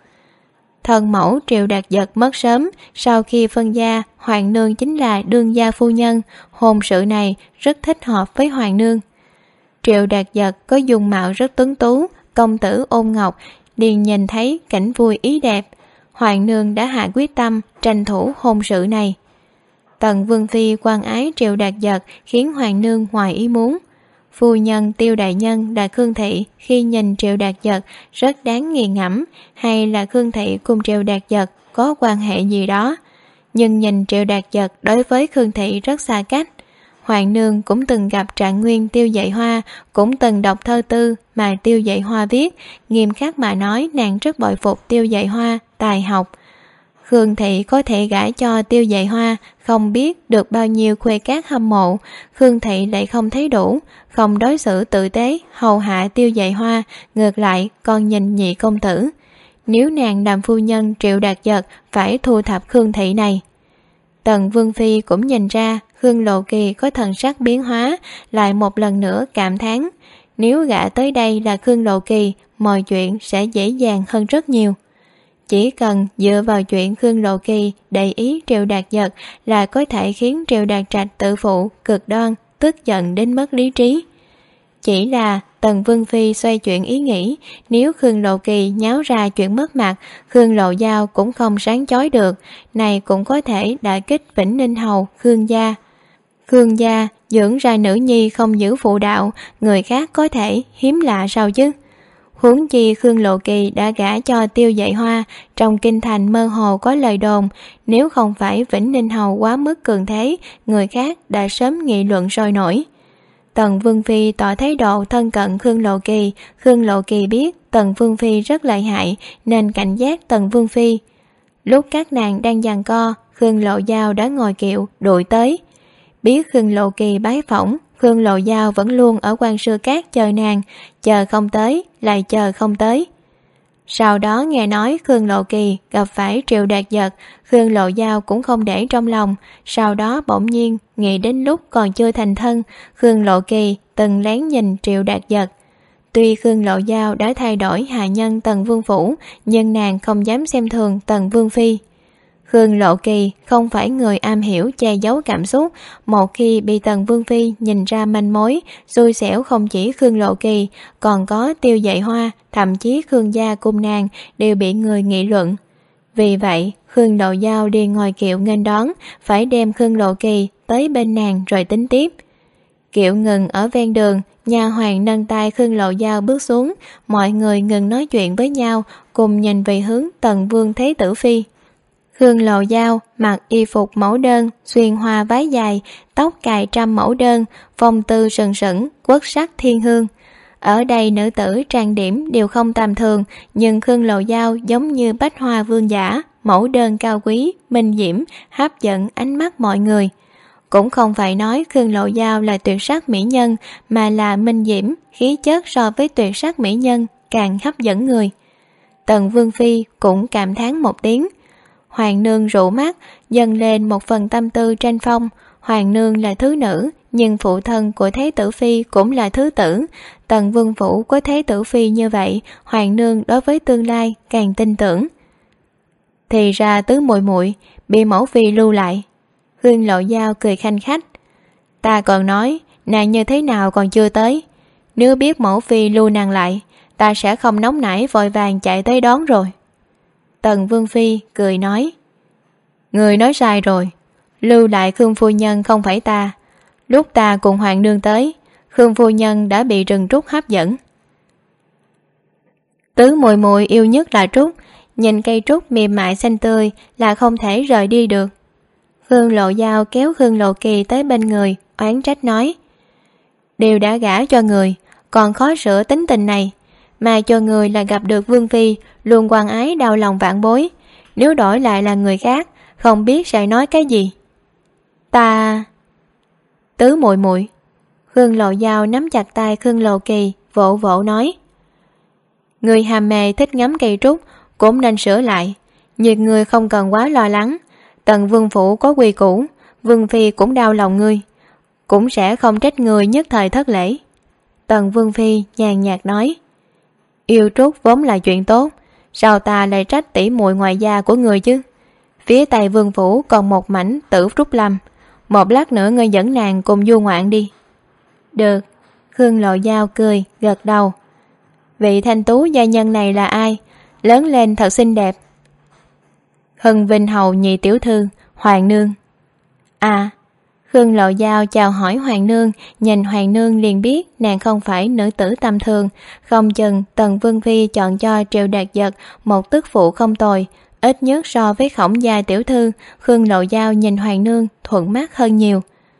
Thân mẫu Triệu Đạt Giật mất sớm, sau khi phân gia, Hoàng nương chính là đương gia phu nhân, hôn sự này rất thích hợp với Hoàng nương. Triệu Đạt Giật có dung mạo rất tuấn tú, công tử ôn ngọc, liền nhìn thấy cảnh vui ý đẹp. Hoàng nương đã hạ quyết tâm tranh thủ hôn sự này. Tần Vương Phi quan ái Triệu Đạt Giật khiến Hoàng nương ngoài ý muốn. Phu nhân Tiêu đại nhân là Khương thị khi nhìn Triệu Đạt Giật rất đáng nghiền ngẫm, hay là Khương thị cùng Triệu Đạt Giật có quan hệ gì đó. Nhưng nhìn Triệu Đạt Giật đối với Khương thị rất xa cách. Hoàng nương cũng từng gặp trạng nguyên Tiêu Dạy Hoa, cũng từng đọc thơ tư mà Tiêu Dạy Hoa viết. Nghiêm khắc mà nói, nàng rất bội phục Tiêu Dạy Hoa tài học. Khương thị có thể gả cho Tiêu Dạy Hoa, không biết được bao nhiêu khuê các hâm mộ. Khương thị lại không thấy đủ, không đối xử tử tế hầu hạ Tiêu Dạy Hoa, ngược lại còn nhìn nhị công tử. Nếu nàng làm phu nhân Triệu Đạt Giật phải thu thập Khương thị này. Tần Vương Phi cũng nhìn ra Khương Lộ Kỳ có thần sắc biến hóa, lại một lần nữa cảm thán, nếu gả tới đây là Khương Lộ Kỳ, mọi chuyện sẽ dễ dàng hơn rất nhiều. Chỉ cần dựa vào chuyện Khương Lộ Kỳ để ý Triệu Đạt Giật là có thể khiến Triệu Đạt Trạch tự phụ, cực đoan, tức giận đến mất lý trí. Chỉ là Tần Vương Phi xoay chuyển ý nghĩ, nếu Khương Lộ Kỳ nháo ra chuyện mất mặt, Khương Lộ Giao cũng không sáng chói được, này cũng có thể đả kích Vĩnh Ninh Hầu, Khương gia. Khương gia dưỡng ra nữ nhi không giữ phụ đạo, người khác có thể hiếm lạ sao chứ? Huống chi Khương Lộ Kỳ đã gả cho Tiêu Dạy Hoa, trong kinh thành mơ hồ có lời đồn, nếu không phải Vĩnh Ninh Hầu quá mức cường thế, người khác đã sớm nghị luận sôi nổi. Tần Vương Phi tỏ thái độ thân cận Khương Lộ Kỳ biết Tần Vương Phi rất lợi hại nên cảnh giác Tần Vương Phi. Lúc các nàng đang giằng co, Khương Lộ Giao đã ngồi kiệu đuổi tới. Biết Khương Lộ Kỳ bái phỏng, Khương Lộ Giao vẫn luôn ở Quan Sư Cát chờ nàng, chờ không tới, lại chờ không tới. Sau đó nghe nói Khương Lộ Kỳ gặp phải Triệu Đạt Giật, Khương Lộ Giao cũng không để trong lòng, sau đó bỗng nhiên nghĩ đến lúc còn chưa thành thân, Khương Lộ Kỳ từng lén nhìn Triệu Đạt Giật. Tuy Khương Lộ Giao đã thay đổi hạ nhân Tần Vương Phủ, nhưng nàng không dám xem thường Tần Vương Phi. Khương Lộ Kỳ không phải người am hiểu che giấu cảm xúc, một khi bị Tần Vương Phi nhìn ra manh mối, xui xẻo không chỉ Khương Lộ Kỳ, còn có Tiêu Dạy Hoa, thậm chí Khương gia cung nàng đều bị người nghị luận. Vì vậy, Khương Lộ Giao đi ngồi kiệu nghênh đón, phải đem Khương Lộ Kỳ tới bên nàng rồi tính tiếp. Kiệu ngừng ở ven đường, nha hoàn nâng tay Khương Lộ Giao bước xuống, mọi người ngừng nói chuyện với nhau, cùng nhìn về hướng Tần Vương Thế Tử Phi. Khương Lộ Giao mặc y phục mẫu đơn, xuyên hoa váy dài, tóc cài trăm mẫu đơn, phong tư sừng sững, quốc sắc thiên hương. Ở đây nữ tử trang điểm đều không tầm thường, nhưng Khương Lộ Giao giống như bách hoa vương giả, mẫu đơn cao quý, minh diễm, hấp dẫn ánh mắt mọi người. Cũng không phải nói Khương Lộ Giao là tuyệt sắc mỹ nhân, mà là minh diễm, khí chất so với tuyệt sắc mỹ nhân càng hấp dẫn người. Tần Vương Phi cũng cảm thán một tiếng. Hoàng nương rũ mắt, dâng lên một phần tâm tư tranh phong. Hoàng nương là thứ nữ, nhưng phụ thân của Thế Tử Phi cũng là thứ tử. Tần Vương Phủ có Thế Tử Phi như vậy, Hoàng nương đối với tương lai càng tin tưởng. Thì ra tứ muội muội bị mẫu phi lưu lại. Khương Lộ Giao cười khanh khách. Ta còn nói, nàng như thế nào còn chưa tới. Nếu biết mẫu phi lưu nàng lại, ta sẽ không nóng nảy vội vàng chạy tới đón rồi. Tần Vương Phi cười nói, người nói sai rồi, lưu lại Khương phu nhân không phải ta. Lúc ta cùng Hoàng nương tới, Khương phu nhân đã bị rừng trúc hấp dẫn. Tứ muội muội yêu nhất là trúc, nhìn cây trúc mềm mại xanh tươi là không thể rời đi được. Khương Lộ Giao kéo Khương Lộ Kỳ tới bên người, oán trách nói, đều đã gả cho người, còn khó sửa tính tình này, mà cho người là gặp được Vương Phi, luôn quan ái đau lòng vạn bối. Nếu đổi lại là người khác, không biết sẽ nói cái gì. Ta... Tứ muội muội. Khương Lộ Giao nắm chặt tay Khương Lộ Kỳ, vỗ vỗ nói, người hàm mê thích ngắm cây trúc cũng nên sửa lại, nhưng người không cần quá lo lắng. Tần Vương Phủ có quy củ, Vương Phi cũng đau lòng ngươi, cũng sẽ không trách người nhất thời thất lễ. Tần Vương Phi nhàn nhạt nói, yêu trúc vốn là chuyện tốt, sao ta lại trách tỷ muội ngoài gia của người chứ. Phía Tây Vương Phủ còn một mảnh Tử Trúc Lâm, một lát nữa ngươi dẫn nàng cùng du ngoạn đi. Được. Khương Lộ Giao cười gật đầu. Vị thanh tú gia nhân này là ai? Lớn lên thật xinh đẹp. Hân Vinh Hầu nhị tiểu thư, Hoàng nương. À. Khương Lộ Giao chào hỏi Hoàng nương, nhìn Hoàng nương liền biết nàng không phải nữ tử tầm thường, không chừng Tần Vương Phi chọn cho Triệu Đạt Giật một tức phụ không tồi, ít nhất so với Khổng gia tiểu thư. Khương Lộ Giao nhìn Hoàng nương thuận mắt hơn nhiều.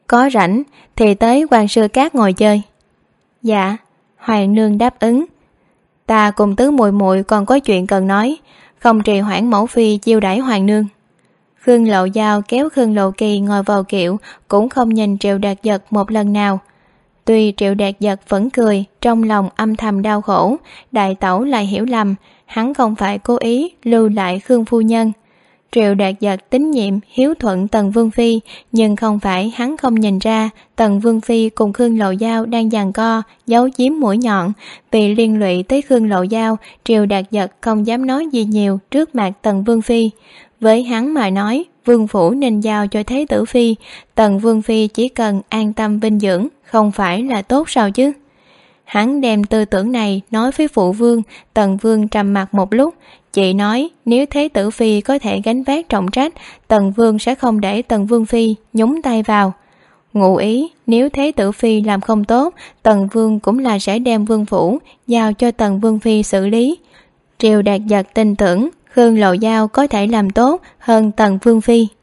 có rảnh thì tới Quan Sư Cát ngồi chơi. Dạ, Hoàng nương đáp ứng. Ta cùng tứ muội muội còn có chuyện cần nói, không trì hoãn mẫu phi chiêu đãi Hoàng nương. Khương Lộ Giao kéo Khương Lộ Kỳ ngồi vào kiệu, cũng không nhìn Triệu Đạt Giật một lần nào. Tuy Triệu Đạt Giật vẫn cười, trong lòng âm thầm đau khổ, đại tẩu lại hiểu lầm, hắn không phải cố ý lưu lại Khương phu nhân. Triệu Đạt Giật tín nhiệm hiếu thuận Tần Vương Phi, nhưng không phải hắn không nhìn ra Tần Vương Phi cùng Khương Lộ Giao đang giằng co, giấu giếm mũi nhọn. Vì liên lụy tới Khương Lộ Giao, Triệu Đạt Giật không dám nói gì nhiều trước mặt Tần Vương Phi. Với hắn mà nói, vương phủ nên giao cho Thế tử Phi, Tần Vương Phi chỉ cần an tâm vinh dưỡng, không phải là tốt sao chứ? Hắn đem tư tưởng này nói với phụ vương. Tần Vương trầm mặc một lúc, chị nói nếu Thế tử Phi có thể gánh vác trọng trách, Tần Vương sẽ không để Tần Vương Phi nhúng tay vào. Ngụ ý nếu Thế tử Phi làm không tốt, Tần Vương cũng là sẽ đem vương phủ giao cho Tần Vương Phi xử lý. Triệu Đạt Giật tin tưởng Khương Lộ Giao có thể làm tốt hơn Tần Vương Phi.